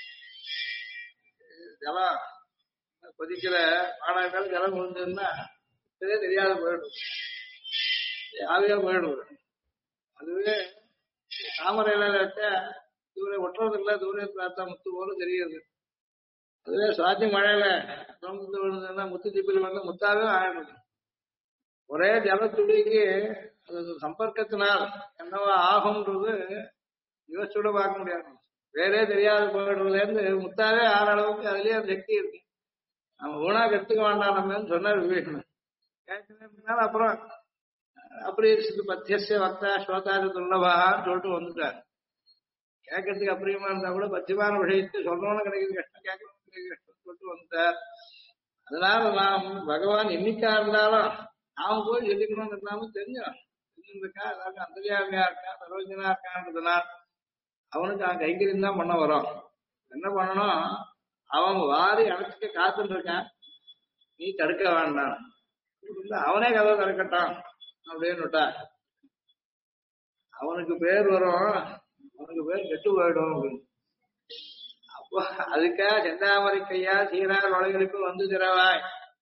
ஜலம் கொதிக்கிற மாணவர்கள் ஜலம் விழுந்ததுன்னா தெரியாத போயிடும், ஆவியா போயிடும். அதுவே தாமரையில வச்சா தூரம் ஒட்டுறதில்ல, தூரத்துல பார்த்தா முத்து போல தெரியுது. அதுவே சுவாத்தி மழையில முத்து விழுந்ததுன்னா முத்து திப்பில் வந்து முத்தாவே ஆயிடும். ஒரே ஜலத்துடிக்கு அது சம்பர்க்கத்தினால் என்னவா ஆகும்ன்றது யோசிச்சுட பார்க்க முடியாது. வேறே தெரியாத போயிடுறதுல இருந்து முத்தாவே ஆற அளவுக்கு அதுலயே சக்தி இருக்கு. நம்ம ஊனா கத்துக்க வேண்டாம் நம்மன்னு சொன்னார் விவேகன். கேட்கணும் அப்புறம் அப்பிரியசித்து பத்தியசிய வக்தா ஸ்ரோதாரி துல்லபான்னு சொல்லிட்டு வந்துட்டார். கேட்கறதுக்கு அப்பிரியமா இருந்தா கூட பத்தியமான விஷயத்தை சொல்லணும்னு கிடைக்கிறது கஷ்டம், கேட்கணும் கிடைக்கிறது கஷ்டம் சொல்லிட்டு வந்துட்டார். அதனால நாம் பகவான் என்னைக்கா இருந்தாலும் நாம போய் சொல்லிக்கணும்னு இருந்தாலும் தெரிஞ்சிருக்கா, அதாவது அந்தரியாமையா இருக்கா, சரோஜனா இருக்கான்றதுனால் அவனுக்கு அவன் கைங்கரியம் தான் பண்ண வரும். என்ன பண்ணணும், அவன் வாரி அடைச்சிக்க காத்துட்டு இருக்கான், நீ தடுக்க வேண்டாம், அவனே கதவை திறக்கட்டான் அப்படின்னு. அவனுக்கு பேர் வரும், அவனுக்கு பேர் கெட்டு போயிடும் அப்படின்னு. அப்போ அதுக்காக செந்தாமரை கையா சீரார் வளைகளுக்கு வந்து திறவாய்.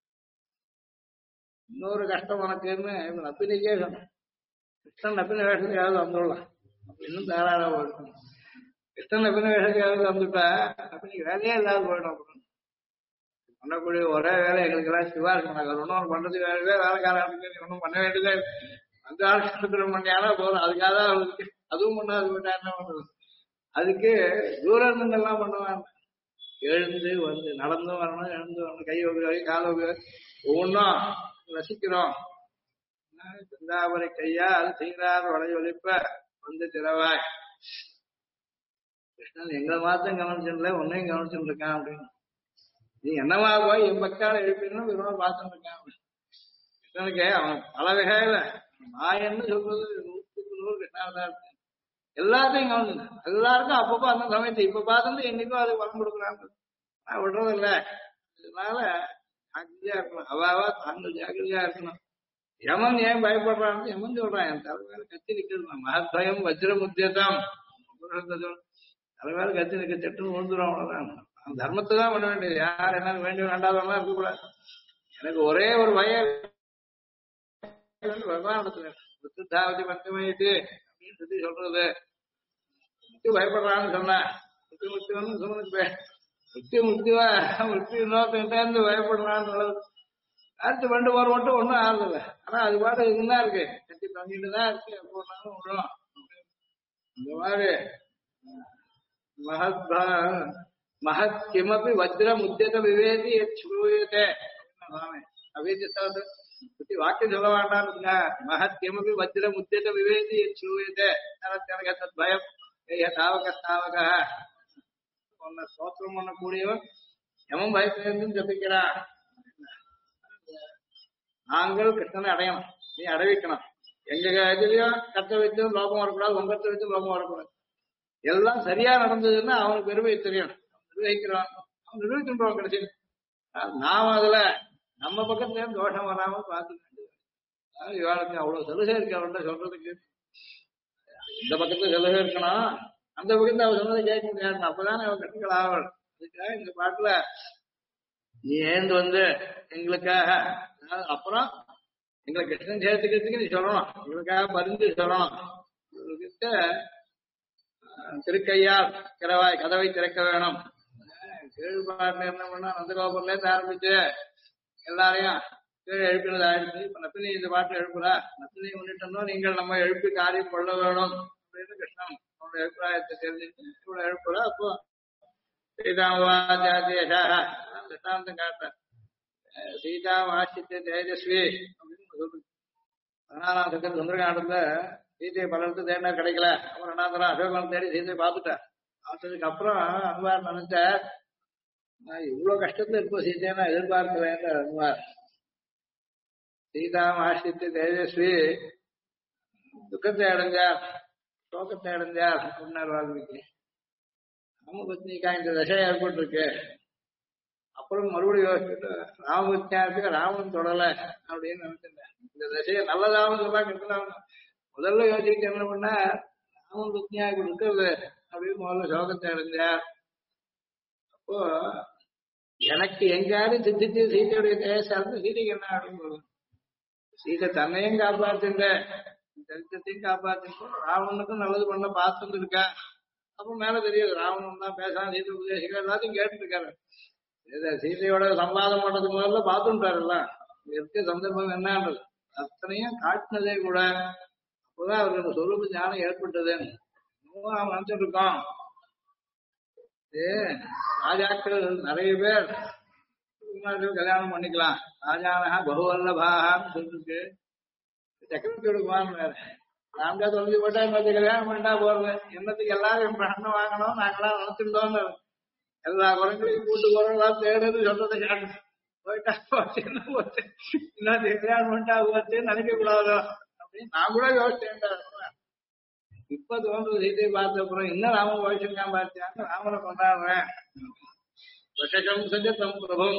இன்னொரு கஷ்டம் உனக்குன்னு நப்பினிக்கே சொன்னேன். கிருஷ்ணன் நப்பின வேஷத்துக்காவது வந்துடலாம், இன்னும் தாராளம் போயிடும். கிருஷ்ணன் நப்பின வேஷத்துக்காவது வந்துட்டா நப்பினிக்கு வேலையே இல்லாத போயிடும். அப்படின்னு பண்ணக்கூடிய ஒரே வேலை எங்களுக்கு எல்லாம் சிவா இருக்கு, ஒன்னும் பண்றதுக்கு வேலைக்காரர்களுக்கு ஒன்றும் பண்ண வேண்டியதே அந்த ஆட்சி பண்ணியானா போதும். அதுக்காக தான் அவருக்கு அதுவும் பண்ணாது போயிட்டா என்ன பண்றது. அதுக்கு தூரம் இருந்து எல்லாம் பண்ணுவாங்க. எழுந்து வந்து நடந்தும் வரணும், எழுந்து வரணும், கை உபயோகி கால உபயோகி ஒவ்வொன்றும் ரசிக்கிறோம். சிந்தாமரை கையா அது செய்கிறார் வளைய ஒழிப்ப வந்து திறவாய். கிருஷ்ணன் எங்களை மாத்தம் கவனிச்சுல உன்னையும் கவனிச்சுட்டு இருக்கான் அப்படின்னு. நீ என்னவா போய் என் பக்கால எழுப்பின்னு விரோதம் பார்த்துட்டு இருக்கான். கிருஷ்ணனுக்கு அவன் பல வகையில மாயன்னு சொல்றது 100 கிருஷ்ணாவதான் இருக்கு. எல்லாத்தையும் கவனிச்சு எல்லாருக்கும் அப்பப்போ அந்த சமயத்தை இப்ப பார்த்துட்டு என்னைக்கும் அதுக்கு வரம் கொடுக்குறான்னு நான் விடுறதில்ல. இதனால ஜாக்கிரதையா இருக்கணும், அவாவா தாங்கள் ஜாக்கிரதையா இருக்கணும். யமன் ஏன் பயப்படுறான்னு யமன் சொல்றான், என் தலைமையில கத்தி நிக்கிறது மகத்பயம் வஜ்ரம் உத்தியதம் தலைமையில கத்தி நிக்க சட்டுன்னு விழுந்துடும். அவ்வளவுதான். தர்மத்தை தான் பண்ண வேண்டியது, யார் என்ன வேண்டிய வேண்டாதவெல்லாம் இருக்கக்கூடாது. எனக்கு ஒரே ஒரு பயம் பகவானத்துல முத்துத்தாவது பஞ்சமயிட்டு அப்படின்னு சொல்லி சொல்றது. முத்து பயப்படுறான்னு சொன்னேன், முத்து முத்துவன்னு சொன்னதுக்கு முத்துவா முத்து இன்னொருத்தங்கிட்ட இருந்து பயப்படுறான்னு சொல்றது. அடுத்து 2 வாரம் மட்டும் ஒன்றும் ஆகுது, ஆனா அது பாட்டு இதுதான் இருக்கு, கட்டி தங்கிட்டு தான் இருக்கு, எப்போனாலும் விடும். இந்த மாதிரி மகத் கிமபி வஜ்ரம் உத்தியத விவேதி யூயதே அவேதித்தது பத்தி வாக்கியம் சொல்ல வேண்டாம். மகத் கிமபி வஜ்ரம் உத்தியத விவேதி யூயதே தத் பயம் தாவக தாவக உன்னை ஸ்தோத்திரம் பண்ணக்கூடியவன் எவன் பயத்திலிருந்து ஜபிக்கிறான். நாங்கள் கிருஷ்ணனை அடையணும், நீ அடைவிக்கணும். எங்க இதுலயும் கர்த்தவியத்தையும் லோகம் வரக்கூடாது, உங்க கர்த்தவியத்தையும் லோகம் வரக்கூடாது. எல்லாம் சரியா நடந்ததுன்னா அவனுக்கு பெருமை தெரியணும், நிர்வகிக்கிறான், அவன் நிர்வகிக்கின்றவன் கிடைச்சி. நாம அதுல நம்ம பக்கத்துல இருந்து தோஷம் வராம பார்த்துக்க வேண்டியது. இவாளுக்கு அவ்வளவு சலுகை இருக்கு அவன்கிட்ட சொல்றதுக்கு. இந்த பக்கத்துல சலுகை இருக்கணும், அந்த பக்கத்துல அவன் சொன்னதை கேட்க முடியாது, அப்பதானே அவன் கட்டுக்கள் ஆவல். அதுக்காக இந்த பாட்டுல நீ ஏந்து வந்து எங்களுக்காக. அப்புறம் எங்களை கிருஷ்ணன் சேர்த்துக்கிறதுக்கு நீ சொல்லணும், எங்களுக்காக பரிந்து சொல்லணும். இவர்கிட்ட திருக்கையால் கிரவாய் கதவை திறக்க வேணும். கீழ்பாட்டில் என்ன பண்ணா நந்தகோபுரத்துல இருந்து ஆரம்பிச்சு எல்லாரையும் கீழே எழுப்பினது ஆயிடுச்சு. இப்ப நப்பினி இந்த பாட்டு எழுப்புறா, நப்பினி முன்னிட்டோம்னா நீங்கள் நம்ம எழுப்பி காரியம் கொள்ள வேணும் அப்படின்னு கிருஷ்ணன் அவனுடைய அபிப்பிராயத்தை தெரிஞ்சுட்டு இவ்வளவு எழுப்புறா. அப்போ சீதாமவாச்சாரியஷாக திட்டாந்தம் காட்ட சீதா ஆசித்த தேஜஸ்வி அப்படின்னு சொல்லுது. 16ஆம் சக்கர சுந்தரகாண்டத்துல சீதையை பல இடத்துல தேடினா கிடைக்கல. அப்புறம் 2ஆம் தரம் அசோகவனம் தேடி சீதையை பார்த்துட்டேன். பார்த்ததுக்கு அப்புறம் அனுமார் நினைச்ச நான் இவ்வளவு கஷ்டத்துல இருப்போம் சீதையை நான் எதிர்பார்க்கலேன். அனுமார் சீதா ஆசித்த தேஜஸ்வி துக்கத்தை அடைஞ்சார், சோகத்தை அடைஞ்சார் அப்படின்னார் வால்மீகி. ராமபத்னிக்கா இந்த தசை ஏற்பட்டிருக்கு. அப்புறம் மறுபடியும் யோசிச்சுட்டு ராமபத்னியாருக்கு ராமன் தொடல அப்படின்னு நினைச்சிருந்தேன். இந்த தசையை நல்லதாகவும் சொல்லலாம் கெட்டதாகவும் முதல்ல யோசிச்சுட்டு என்ன பண்ண ராமன் பத்னியாக இருக்கிறது அப்படின்னு முதல்ல சோகத்தை அடைஞ்சார். அப்போ எனக்கு எங்காரும் சித்திச்சு சீதையுடைய தேசார்ந்து சீதைக்கு என்ன அப்படின்னு சொல்லுங்க. சீதை தன்னையும் காப்பாத்துங்க, சரித்திரத்தையும் காப்பாத்துங்க, ராவனுக்கும் நல்லது பண்ண பார்த்துட்டு இருக்கா. அப்புறம் மேல தெரியுது ராவணன் தான் பேசாம சீதை உபதேசிக்க எல்லாத்தையும் கேட்டு இருக்காரு. சீதையோட சம்பாதம் பண்றதுக்கு முதல்ல பார்த்துட்டாருல்ல இருக்க சந்தர்ப்பம் என்னன்றது அத்தனையும் காட்டினதே கூட. அப்போதான் அவருக்கு சொரூப ஞானம் ஏற்பட்டதுன்னு அவன் நினைச்சிட்டு இருக்கான். ராஜாக்கள் நிறைய பேர் கல்யாணம் பண்ணிக்கலாம், ராஜானகா பகுவல்லபான்னு சொல்லிருக்கு. சக்கரவர்த்தியோட குமாரன் வேற ராமஜா தொலைஞ்சு போட்டா இன்னொரு கல்யாணம் பண்ணிட்டா போறது. என்னத்துக்கு எல்லாரும் பிரண்ணம் வாங்கணும் நாங்களாம் நினைச்சிருந்தோம். எல்லா குரங்களையும் கூட்டு குரங்களாம் தேடுன்னு சொல்றதை கேட்டு போயிட்டா போச்சு, என்ன போச்சு இன்னொரு கல்யாணம் பண்ணிட்டா போச்சு நினைக்க கூடாதோ அப்படின்னு நான் கூட யோசிச்சேன். இப்ப தோன்றது சீதையை பார்த்த அப்புறம் இன்னும் ராமன் வயசுக்கான் பார்த்தியான்னு ராமனை கொண்டாடுறேன். விஷம் செஞ்ச தம் பிரபம்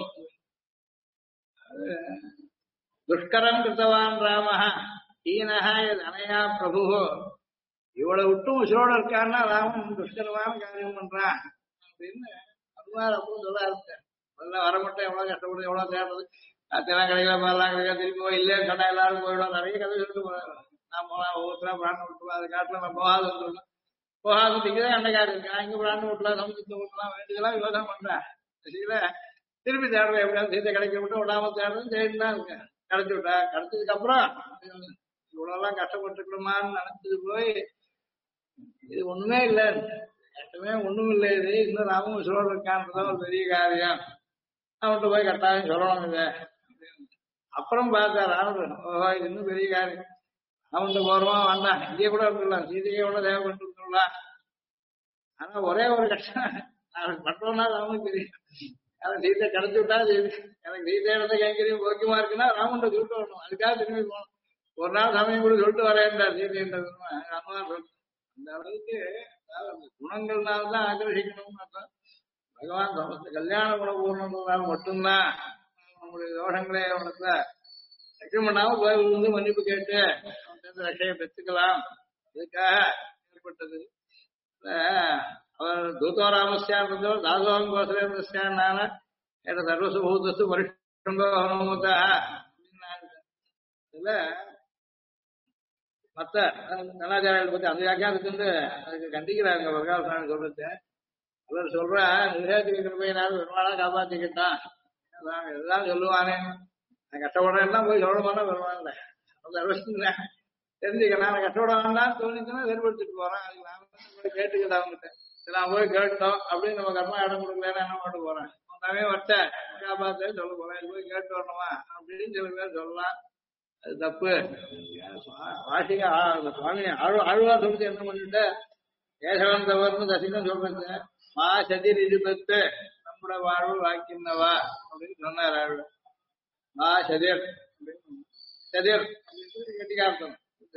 துஷ்கரம் கிருத்தவான் ராமஹ ஈனஹ அனையா பிரபு. இவ்வளவு விட்டும் உசுரோட இருக்கான்னா ராமன் துஷ்கரமான காரியம் பண்றான் அப்படின்னு அனுமார் அப்புறம் சொல்ல ஆரம்பிச்சேன். முதல்ல வர மட்டும் எவ்வளவு கஷ்டப்படுது, எவ்வளவு தேடுறது, அத்தெல்லாம் கிடைக்கல பாலாம் கிடைக்கல திரும்பி போய் இல்லைன்னு சொன்னா எல்லாரும் போயிடும். நிறைய கதை சொல்லிட்டு போறாரு. நான் போலாம் ஒவ்வொருத்தரா பிராணம் விட்டுலாம் அது காட்டுல நான் போகாத சொல்லணும். போகாத திங்கதான் அண்டைக்காரு இருக்கு. நான் இங்க பிராணம் விட்டுலாம் சமுதிரத்தை விட்டுலாம் வேண்டியதெல்லாம் யோசனை பண்றேன். திருப்பி தேடுறேன் எப்படியாவது சீத்தை கிடைக்க விட்டு விடாம தேடுறது தேடிட்டு தான் இருக்கேன். கிடைச்சி விட்டா கிடைச்சதுக்கு அப்புறம் இவ்வளவு கஷ்டப்பட்டுக்கணுமான்னு நினைச்சது போய் இது ஒண்ணுமே இல்லை, கஷ்டமே ஒண்ணும் இல்லை, இது இன்னும் ராமன் உசுரோடு இருக்கான்றதான் ஒரு பெரிய காரியம், அவன்கிட்ட போய் கட்டாயம் சொல்லணும் இதை. அப்புறம் பார்த்தா ராமன் ஓஹோ இது இன்னும் பெரிய காரியம், அவன்கிட்ட போறோமா வேண்டாம் இங்கே கூட இருந்துடலாம், சீதையை கூட தேவைப்பட்டு இருந்துடலாம். ஆனா ஒரே ஒரு கஷ்டம் அவனுக்கு பட்டோம்னா ராமனுக்கு தெரியும். எனக்கு சீத்தை கிடைச்சி விட்டா எனக்கு சீத்தை இடத்த கைங்கரியம் போக்கியமா இருக்குன்னா ராமன்கிட்ட சொல்லிட்டு வரணும். அதுக்காக திரும்பி போகணும். ஒரு நாள் சமயம் கூட சொல்லிட்டு வரேன்டா சீதைன்றது அம்மா சொல்லு. அந்த அளவுக்கு குணங்கள்னால்தான் ஆக்கிரசிக்கணும்னு அர்த்தம். பகவான் சமஸ்த கல்யாண குணபூர்ணம்னால மட்டும்தான் நம்முடைய தோஷங்களே அவனுக்கு லட்சம் பண்ணாம கோயில் வந்து மன்னிப்பு கேட்டு ரட்சையை பெற்றுக்கலாம். இதுக்காக ஏற்பட்டது. அவர் தூதோராமஸ்யான்றதோர் தாசோகம் கோசலேந்திரஸ்யான்னால ஏற்ற சர்வசுபூதஸ்து பரிஷ்டங்கோ ஹனுமதா அப்படின்னாரு. இதுல மத்த கலாச்சாரங்களை பத்தி அந்த வியாக்கியானத்துக்கு வந்து அதுக்கு கண்டிக்கிறாங்க பிரகாஷ் சுவாமி சொல்றது. அவர் சொல்ற நிர்வாகத்துக்கு கிருப்பையினாலும் பெருமாளா காப்பாத்திக்கிட்டான் எல்லாம் சொல்லுவானே, நான் கஷ்டப்படுறேன் போய் சொல்லணுமானா வருவான்ல அந்த தெரிஞ்சுக்கலாம். நான் கஷ்டப்பட வேண்டாம்னு தோணிச்சுன்னா ஏற்படுத்திட்டு போறேன். அதுக்கு நான் கேட்டுக்கிட்டேன் அவங்ககிட்ட. நான் போய் கேட்டோம் அப்படின்னு நம்ம கர்மா இடம் கொடுக்கலன்னு என்ன பண்ண போறேன், நாவே வட்ட காப்பாத்தே சொல்ல போறேன், இது போய் கேட்டு வரணுமா அப்படின்னு சில பேர் சொல்லலாம். அது தப்பு. வாசிக சுவாமி ஆழ்வார் சொல்லிட்டு என்ன பண்ணிட்டு கேசவன் தவறுன்னு தசிகம் சொல்றது மா சதிர் இருபத்து நம்மட வாழ்வு வாக்கினவா அப்படின்னு சொன்னார் ஆழ்வார். மா சதிர் சதிர் கெட்டிக்கார்த்தம்.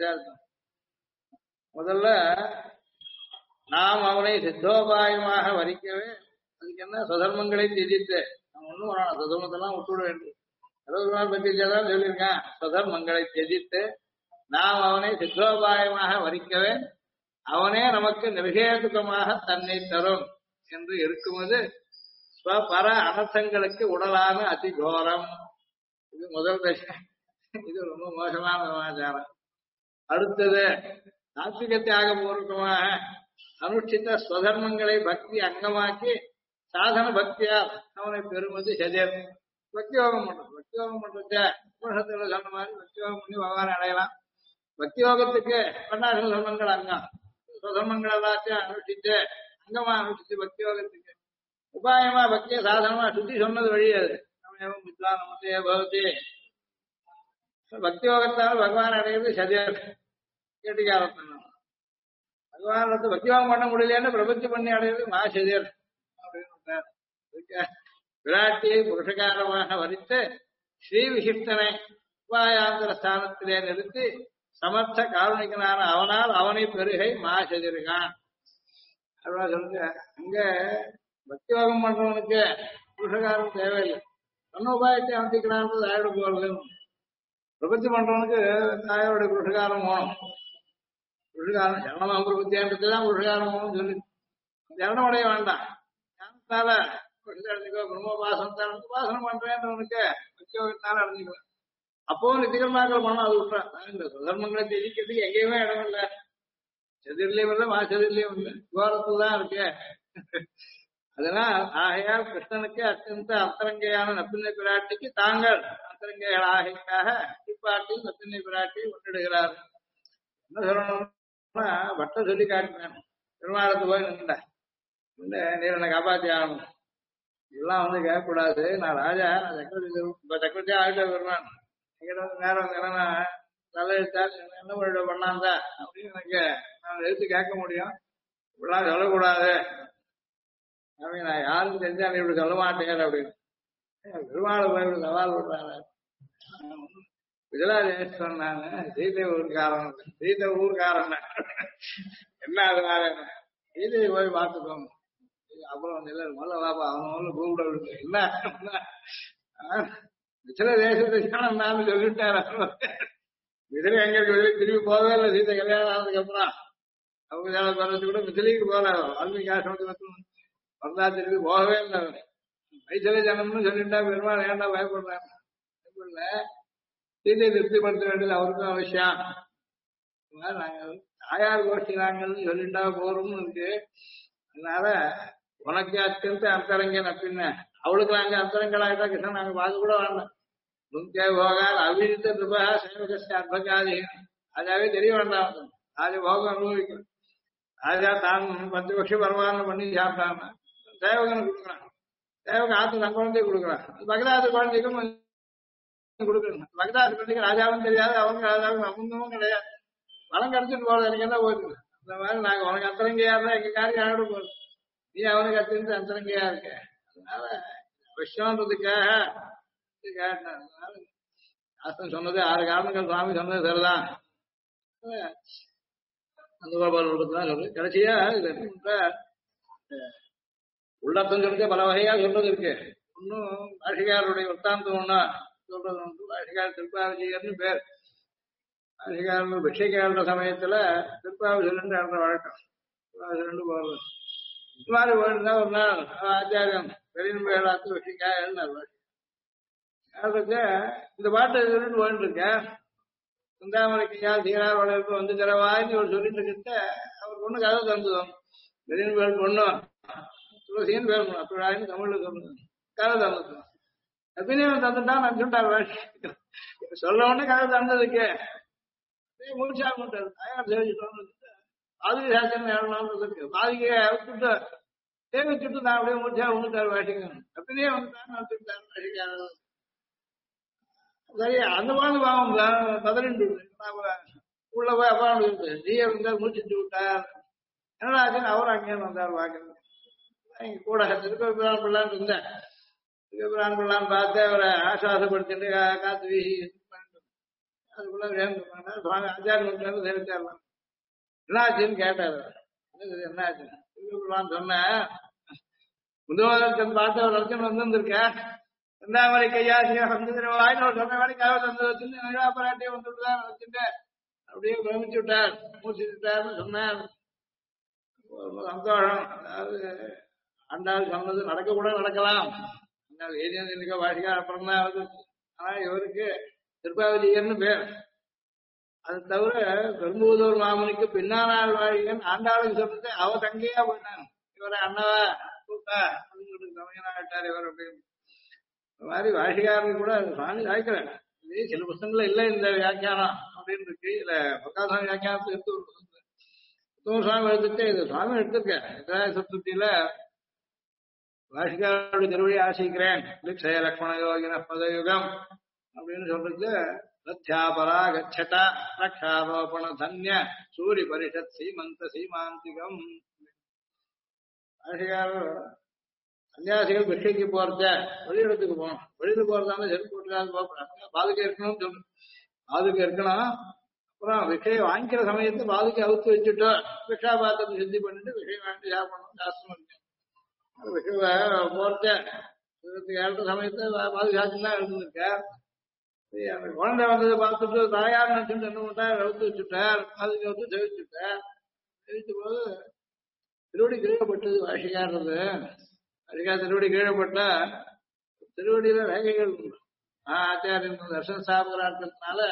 முதல்ல நாம் அவனை சித்தோபாயமாக வரிக்கவே அதுக்கு என்ன சுதர்மங்களை திதித்து நம்ம ஒண்ணும் சுதர்மத்தெல்லாம் விட்டுவிட வேண்டும். பத்திதான் சொல்லியிருக்கான். சுதர்மங்களை திதித்து நாம் அவனை சித்தோபாயமாக வரிக்கவே அவனே நமக்கு நிர்ஹேதுகமாக தன்னை தரும் என்று இருக்கும்போது பர அனர்த்தங்களுக்கு உடலான அதிகோரம். இது முதல் தசை. இது ரொம்ப மோசமான சமாச்சாரம். அடுத்தது சாத்விக தியாக பூர்வகமாக அனுஷ்டித்த ஸ்வதர்மங்களை பக்தி அங்கமாக்கி சாதன பக்தியால் அவனை பெறுவது சஜர். பக்தி யோகம் பண்றது, பக்தி யோகம் பண்றது உபனிஷத்துல சொன்ன மாதிரி பக்தி யோகம் பண்ணி பகவான் அடையலாம். பக்தி யோகத்துக்கு பன்னாசன தர்மங்கள் அங்கம், ஸ்வதர்மங்கள் எல்லாத்தையும் அனுஷ்டிச்சு அங்கமா அனுஷ்டிச்சு பக்தி யோகத்துக்கு உபாயமா பக்திய சாதனமா சுத்தி சொன்னது வழி அது. நம்ம வித்வான் நமத்தே பகவதி பக்தி யோகத்தால் பகவான் அடையிறது சஜர் கேட்டிக்காரத்தனம். பகவான் பக்தி யோகம் பண்ண முடியலன்னு பிரபத்தி பண்ணி அடையிறது மாசஜர் அப்படின்னு. விராட்டியை புருஷகாரமாக வரித்து ஸ்ரீ விசிஷ்டனை உபாயாந்திர ஸ்தானத்திலே நிறுத்தி சமர்த்த காரணிகனான அவனால் அவனை பெருகை மாசதிருக்கான். அதான் சொல்லுங்க, அங்க பக்தி யோகம் பண்றவனுக்கு புருஷகாரம் தேவையில்லை, தன்ன உபாயத்தை அமைக்கிறான்றது ஆயிட போறது. பிரபத்தி பண்றவனுக்கு தாயோட புருஷகாரம் போகணும். புருஷகாரம் சரணம் பிரபத்தியான்றதுதான் புருஷகாரம் போகணும் சொல்லி சரணம் அடைய வேண்டாம். ஞானத்தால அடைஞ்சிக்கோ, பிரம்மோபாசனத்தால உபாசனம் பண்றேன்றவனுக்கு பக்தி யோகத்தால அடைஞ்சிக்கலாம். அப்பவும் நித்திகர்மாக்கள் பண்ணணும். அது விட்டுறான். இந்த சுதர்மங்களை தெரிவிக்கிறதுக்கு எங்கேயுமே இடம் இல்லை. செதிர்லயும் இல்லை, மாசதிர்லயும் இல்லை, கோரத்துல தான் இருக்கு. அதனால் ஆகையால் கிருஷ்ணனுக்கு அत्यந்த அந்தரங்கையான நப்பின்னை பிராட்டிக்கு தாங்கள் அந்தரங்கைகள் ஆகைக்காக இப்பாட்டில் நப்பின்னை பிராட்டியை கொண்டிடுகிறார். என்ன சொல்லணும்னா வட்ட சொல்லி காட்டினேன். பெருமாளத்து போய் நின்ற நீர் என்னை காப்பாத்தி ஆகணும், இதெல்லாம் வந்து கேட்கக்கூடாது. நான் ராஜா, நான் சக்கரவர்த்தியா ஆகிட்ட வருவான். எங்கிட்ட வந்து நேரம் என்னன்னா தலையெழுத்தால் என்ன பண்ணிட பண்ணாந்தா அப்படின்னு எனக்கு நான் எழுத்து கேட்க முடியும். இப்படிலாம் சொல்லக்கூடாது அப்படின்னு நான் யாருக்கும் தெரிஞ்சா நீ இப்படி சொல்ல மாட்டேன் அப்படின்னு பெருமாளை போய் இப்படி சவால் விடுறாங்க. விஜயராஜேஷ் சொன்னாங்க, சீதை ஊருக்காரன், சீதை ஊருக்காரன் என்ன அதனால சீதையை போய் பார்த்துக்கோங்க. அப்புறம் வந்து இல்லை முதல்ல பாப்பா அவன் கூப்பிட விடுங்க என்ன விசில தேசத்தை நான் சொல்லிட்டேன். விசில எங்க வெளியே திரும்பி போகவே இல்லை. சீதை கல்யாணம் ஆனதுக்கு அப்புறம் அவங்க பரவத்து கூட மிசிலிக்கு போல வால்மீகி ஆசிரமத்துக்கு வந்தா திரும்பி போகவே இல்லை. வைசல ஜனம்னு சொல்லிட்டா பெருமாள் ஏன்டா பயப்படுறாங்க. சீதையை திருப்திப்படுத்த வேண்டியது அவருக்கும் அவசியம். நாங்கள் தாயார் கோஷ்டினாங்கன்னு சொல்லிட்டா போறோம்னு இருக்கு. அதனால உனக்கு அத்தியந்த அந்தரங்க நப்பின்ன அவளுக்கு நாங்க அந்தரங்களாயிட்டா கிருஷ்ணன் நாங்க பார்க்க கூட வேண்டாம். முக்கிய போகால் அவிழ்த்த கிருபா சேவகஸ்ய அர்ப்பகாதி அதாவே தெரிய வேண்டாம். ராஜ போகம் அனுபவிக்கும். ராஜா தான் 10 வருஷம் பரவாயில்ல பண்ணி சாப்பிட்டாங்க, சேவகனுக்கு கொடுக்குறான். சேவகன் ஆத்து தன் குழந்தைய கொடுக்குறான். பகதாது குழந்தைக்கும் கொடுக்குறாங்க. பகதாது குழந்தைக்கு ராஜாவும் தெரியாது, அவங்க ராஜாவும் சம்பந்தமும் கிடையாது. வளம் கிடைச்சிட்டு போறது எனக்கு என்ன போயிருக்கு. அந்த மாதிரி நாங்க உனக்கு அந்தரங்கையா இருந்தா எங்க காரியம் ஆகிட போகுது. நீ அவனுக்கு அத்திருந்து அந்தரங்கையா இருக்க. அதனால விஷயம்ன்றதுக்காக கேட்டான். சொன்னது 6 காரணங்கள் சுவாமி சொன்னது சரிதான். அந்த கோபாலதான் சொல்லு. கடைசியா உள்ளர்த்தம் சொல்லிட்டு பல வகையா சொல்றது இருக்கு. ஒன்னும் பாஷிகாருடைய வர்த்தாந்தம் ஒன்னா சொல்றது உண்டு. பாஷிகார் திருப்பாவிஜயர்னு பேர். பாஷிகாரன் பிக்ஷைக்கார சமயத்துல திருப்பாவி சொல்லிட்டு அந்த வழக்கம் சொல்லிட்டு போறது. இந்த மாதிரி போயிருந்தா ஒரு நாள் ஆச்சாரியன் பெரிய வேளாத்து விஷயக்கா எழுந்தார். இந்த பாட்டை சொல்லிட்டு போயிட்டு இருக்கேன். சிந்தாமரைக்கு யார் சீரார் வளர்ப்பு வந்து தரவாயின்னு ஒரு சொல்லிட்டு இருக்க அவர் பொண்ணு கதை தந்துடும். பெரிய பேர் பொண்ணு துளசின்னு பேர் பொண்ணு அத்துழாயின்னு தமிழ்ல சொல்லுங்க கதை தந்துடும். அபிநயம் தந்துட்டான் நினைச்சுட்டார். சொல்ல உடனே கதை தந்ததுக்கு முடிச்சா மாட்டார். தாயார் சேவிச்சுட்டு பாதிரி சாசனம் ஏழனாலும் இருக்கு. பாதிரியை விட்டுட்டு சேவிச்சுட்டு நான் அப்படியே முடிச்சா உண்டுட்டார் வாசிக்கணும். அபிநயம் வந்துட்டான்னு நினைச்சுட்டார் வாசிக்காரர். சரி அந்த மாதிரி பாவம் பதறிண்டு உள்ள போய் அப்பா ஜீய இருந்தார் முடிச்சுட்டு விட்டார். என்னடா ஆச்சுன்னு அவரும் அங்கேயே வந்தார் வாக்குறது. எங்க கூட திருக்கோபிரான் பிள்ளான்னு இருந்தேன். திருக்கோபிரான் பிள்ளான்னு பார்த்து அவரை ஆசுவாசப்படுத்திட்டு காத்து வீசி அதுக்குள்ள வேணும் சுவாமி ஆச்சாரம் சேவிச்சாரலாம். என்ன ஆச்சுன்னு கேட்டார். என்ன ஆச்சு திருக்கோபிரான் சொன்னேன், முதல்வன் பார்த்து ஒரு லட்சம் வந்திருக்கேன். ரெண்டாமரை கையாசியா வாய்னோர் சொன்ன வேலைக்காக தந்து வச்சுட்டு நகாபராட்டியை வந்துட்டுதான் வச்சுட்டு அப்படியே பிரமிச்சு விட்டார், மூச்சுட்டார்னு சொன்னார். சந்தோஷம். அதாவது ஆண்டாள் சொன்னது நடக்க கூட நடக்கலாம். ஏரியா வாசிக்கா அப்புறம் தான் வந்து. ஆனா இவருக்கு திருப்பாவதியர்னு பேர். அது தவிர பெரும்புதூர் மாமனுக்கு பின்னாள் வாழிகன் ஆண்டாளுக்கு சொல்றது அவ தங்கையா போயிட்டாங்க. இவரை அண்ணவா கூட்டா அப்படின்னு சமயனாகிட்டார் இவர் அப்படின்னு. இந்த மாதிரி வாஷிகாரன் கூட சுவாமி சாய்க்கிறாங்க. இது சில புத்தகங்கள்ல இல்ல இந்த வியாக்கியானம் அப்படின்னு இருக்கு. இதுல பக்காசாமி வியாக்கியானத்தை எடுத்து ஒரு புத்தகம் சுவாமி எடுத்துட்டு இது சுவாமி எடுத்திருக்கேன். எதிராய சப்தத்தில வாஷிகாரோட திருவடி ஆசிக்கிறேன் லிக்ஷய லக்ஷ்மண யோகின பதயுகம் அப்படின்னு சொல்றது. ரத்யாபரா கச்சடா ரக்ஷாரோபண தன்ய சூரி பரிஷத் சீமந்த சீமாந்திகம். வாஷிகாரர் சன்னியாசிகள் பிஷைக்கு போறத வெளியிடத்துக்கு போகணும். வெளியில போறதால செருப்பு போட்டுக்காது போறாங்க. பாதுகை இருக்கணும்னு சொல்லணும். பாதுகை இருக்கணும். அப்புறம் விஷயம் வாங்கிக்கிற சமயத்தை பாதுகை அவுத்து வச்சுட்டோம். விஷா பாத்திரத்தை சித்தி பண்ணிட்டு விஷயம் வாங்கி சாப்பிடணும். சாஸ்திரம் இருக்கு. விஷயம் போறத ஏற்ற சமயத்தை பாதுகாத்து தான் இருந்திருக்க. அந்த குழந்தை வந்ததை பார்த்துட்டு தாயார் நினைச்சுட்டு என்ன பண்ணார், அவுத்து வச்சுட்டார். பாதுகை வந்து ஜெயிச்சுட்டார். ஜெயிச்ச போது திருவடி கீழப்பட்டது வாஷிகாரது. அதுக்காக திருவடி கீழப்பட்டா திருவடியில ரேகைகள் உண்டு. ஆச்சாரியன் தர்சன சாபகரா இருக்கிறதுனால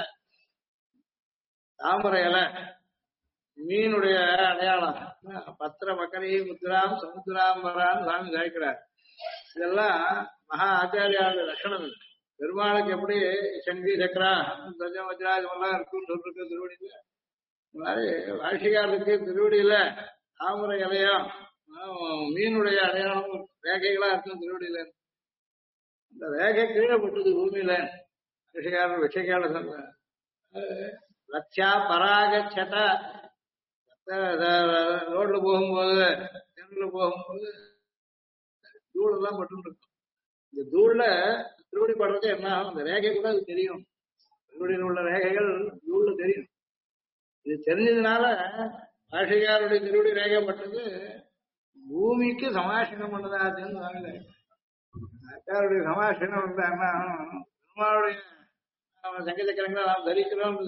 தாமரை இலை மீனுடைய அடையாளம் பத்திர மக்கரி முத்ராம் சமுத்திராம்பரான்னு சாமி சாய்க்கிறார். இதெல்லாம் மகா ஆச்சாரியாவுடைய லட்சணம். பெருமாளுக்கு எப்படி சங்கி சக்கரா தஜம் வஜ்ரா இதெல்லாம் இருக்குன்னு சொல்லிருக்கு திருவடியில. இந்த மாதிரி வாஷிகாரருக்கு திருவடியில தாமரை இலையம் மீனுடைய அடையாளம் ரேகைகளா இருக்கும் திருவடியில. இந்த ரேகை கீழே போட்டது பூமியில. வாஷிகாரர் விஷயக்கால சொல்ற லட்சா பராகச்சட ரோட்ல போகும்போது தெருல போகும்போது தூள் எல்லாம் பட்டு இருக்கும். இந்த தூள்ல திருவடி படுறது என்ன ஆகும், அந்த ரேகை கூட அது தெரியும். திருவடியில் உள்ள ரேகைகள் தூள்ல தெரியும். இது தெரிஞ்சதுனால வாஷிகாருடைய திருவடி ரேகைப்பட்டது பூமிக்கு சமாஷனம் பண்ணதாச்சுன்னு வாங்கல. ஆச்சாருடைய சமாஷனம் இருந்தா என்ன ஆகும், பெருமாளுடைய சங்க சக்கரங்களை நாம் தரிக்கிறோம்.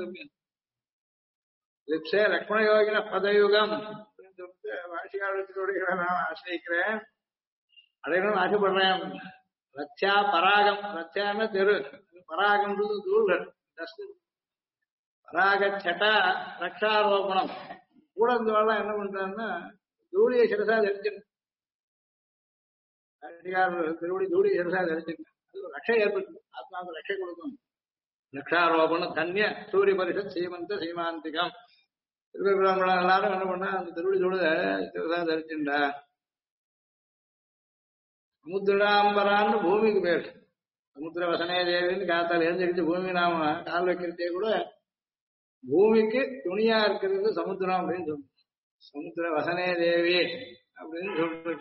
லிப்சே லக்ஷ்மண யோகின பதயுகம் அப்படின்னு சொல்லிட்டு வாஷிகாருடைய திருவடிகளை நான் ஆசிரியிக்கிறேன், அடையணும்னு ஆசைப்படுறேன். ரத்யா பராகம், ரத்யான தெரு, பராகம்ன்றது தூள்கள் டஸ்ட். பராக சட்டா ரக்ஷாரோபணம் கூட இருந்தவாள்லாம் என்ன பண்றாங்கன்னா தூளியை சிறசா தரிச்சிருக்கு. திருவடி தூளியை சிறசா தரிச்சிருக்கு. அது ரட்சை ஏற்பட்டு ஆத்மாவுக்கு ரட்சை கொடுக்கும். ரக்ஷாரோபணம் தன்ய சூரிய பரிஷத் சீமந்த சீமாந்திகம். திருவிழாங்குளம் எல்லாரும் என்ன பண்ணா அந்த திருவடி தூள சிறசா தரிச்சுண்டா. சமுத்திராம்பரான்னு பூமிக்கு பேர். சமுத்திர வசனே தேவின்னு காத்தால் எழுந்திருச்சு பூமி நாம கால் வைக்கிறதே கூட பூமிக்கு துணியா இருக்கிறது சமுத்திரம் அப்படின்னு சொல்லுங்க. சமுத்திர வசனே தேவி அப்படின்னு சொல்றது.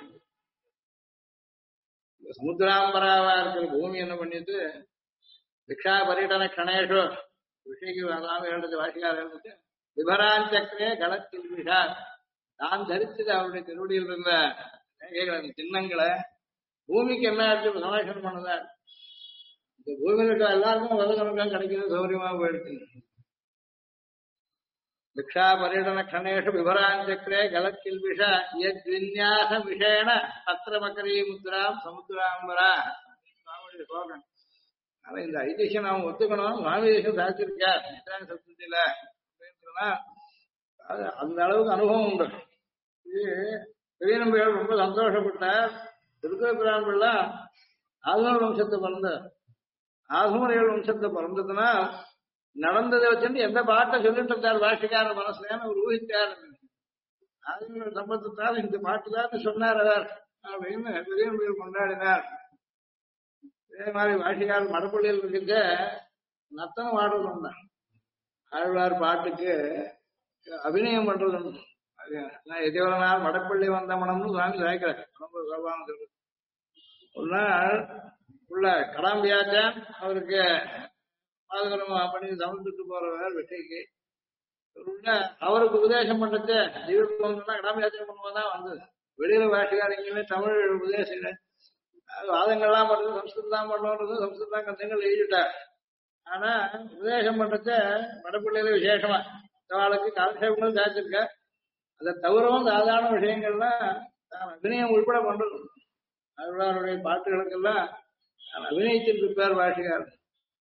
சமுத்திராம்பராவா இருக்கிற பூமி என்ன பண்ணிட்டு திக்ஷா பரியடன கணேஷோ விஷய்க்கு சாமி எழுது வாசிக்கார எழுந்துட்டு விபரான் சக்கரே கலத்தில் விஷா தான் தரிச்சது அவருடைய திருவடியில் இருந்த ரேகைகள் சின்னங்களை பூமிக்கு என்ன ஆச்சு சமாஷனம் பண்ணதா. இந்த பூமியில் இருக்க எல்லாருக்கும் வதகனுக்கும் கிடைக்கிறது சௌரியமா போயிடுச்சு. திக்ஷா பரியடன கணேஷு விபரான் சக்கரே கலத்தில் விஷ யத்வின்யாச விஷேன பத்திரமக்கரி முத்ராம் சமுத்திராம்பரா சுவாமியுடைய ஸ்லோகம். ஆனா இந்த ஐதிஹ்யம் நாம ஒத்துக்கணும். சுவாமி தேசம் சாதிச்சிருக்கார் சப்தத்தில அப்படின்னு சொன்னா அது அந்த அளவுக்கு அனுபவம் உண்டு. இது பெரிய நம்பிகள் ரொம்ப சந்தோஷப்பட்டார். திருக்கோபிரான்பிள்ளா ஆதுமர் வம்சத்தை பிறந்த ஆதுமரைகள் வம்சத்தை பிறந்ததுன்னா நடந்ததை வச்சுட்டு எந்த பாட்டை சொல்லிட்டு இருந்தார் வாஷிக்கார மனசுலன்னு அவர் ஊகித்தார். ஆதுமர் சம்பந்தத்தால் இந்த பாட்டு தான் சொன்னார் அவர் அப்படின்னு பெரிய நம்பிகள் கொண்டாடினார். இதே மாதிரி வாஷிக்கார மடப்பள்ளியில் இருக்கின்ற நத்தனம் ஆடுறது உண்டு. ஆழ்வார் பாட்டுக்கு அபிநயம் பண்றது உண்டு. எதிவர நாள் மடப்பள்ளி வந்த மனம்னு சுவாமி சாய்க்கிறார். ஒரு நாள் உள்ள கடாம்பியாச்சான் அவருக்கு பாதுகாப்பு பண்ணி சமைச்சுட்டு போறவர் வெற்றிக்கு அவருக்கு உபதேசம் பண்றது ஜீவன் கடாம்பியாச்சான் பண்ணும்போதுதான் வந்தது. வெளியில வாஷிக்காரங்களுமே தமிழ் உபதேசம் வாதங்கள்லாம் பண்றது சம்ஸ்கிருதம் தான் பண்ணோன்றது சம்ஸ்கிருதம் கந்தங்கள் எழுதிட்டார். ஆனா உபதேசம் பண்றத வடப்பள்ளியில விசேஷமா அவளுக்கு காலக்ஷேபங்களும் சாதிச்சிருக்க. அதை தவிரவும் சாதாரண விஷயங்கள்லாம் அபிநயம் உள்பட பண்றது. அவருடைய பாட்டுகளுக்கெல்லாம் அபிநயிச்சிருப்பார் வாஷிகார்.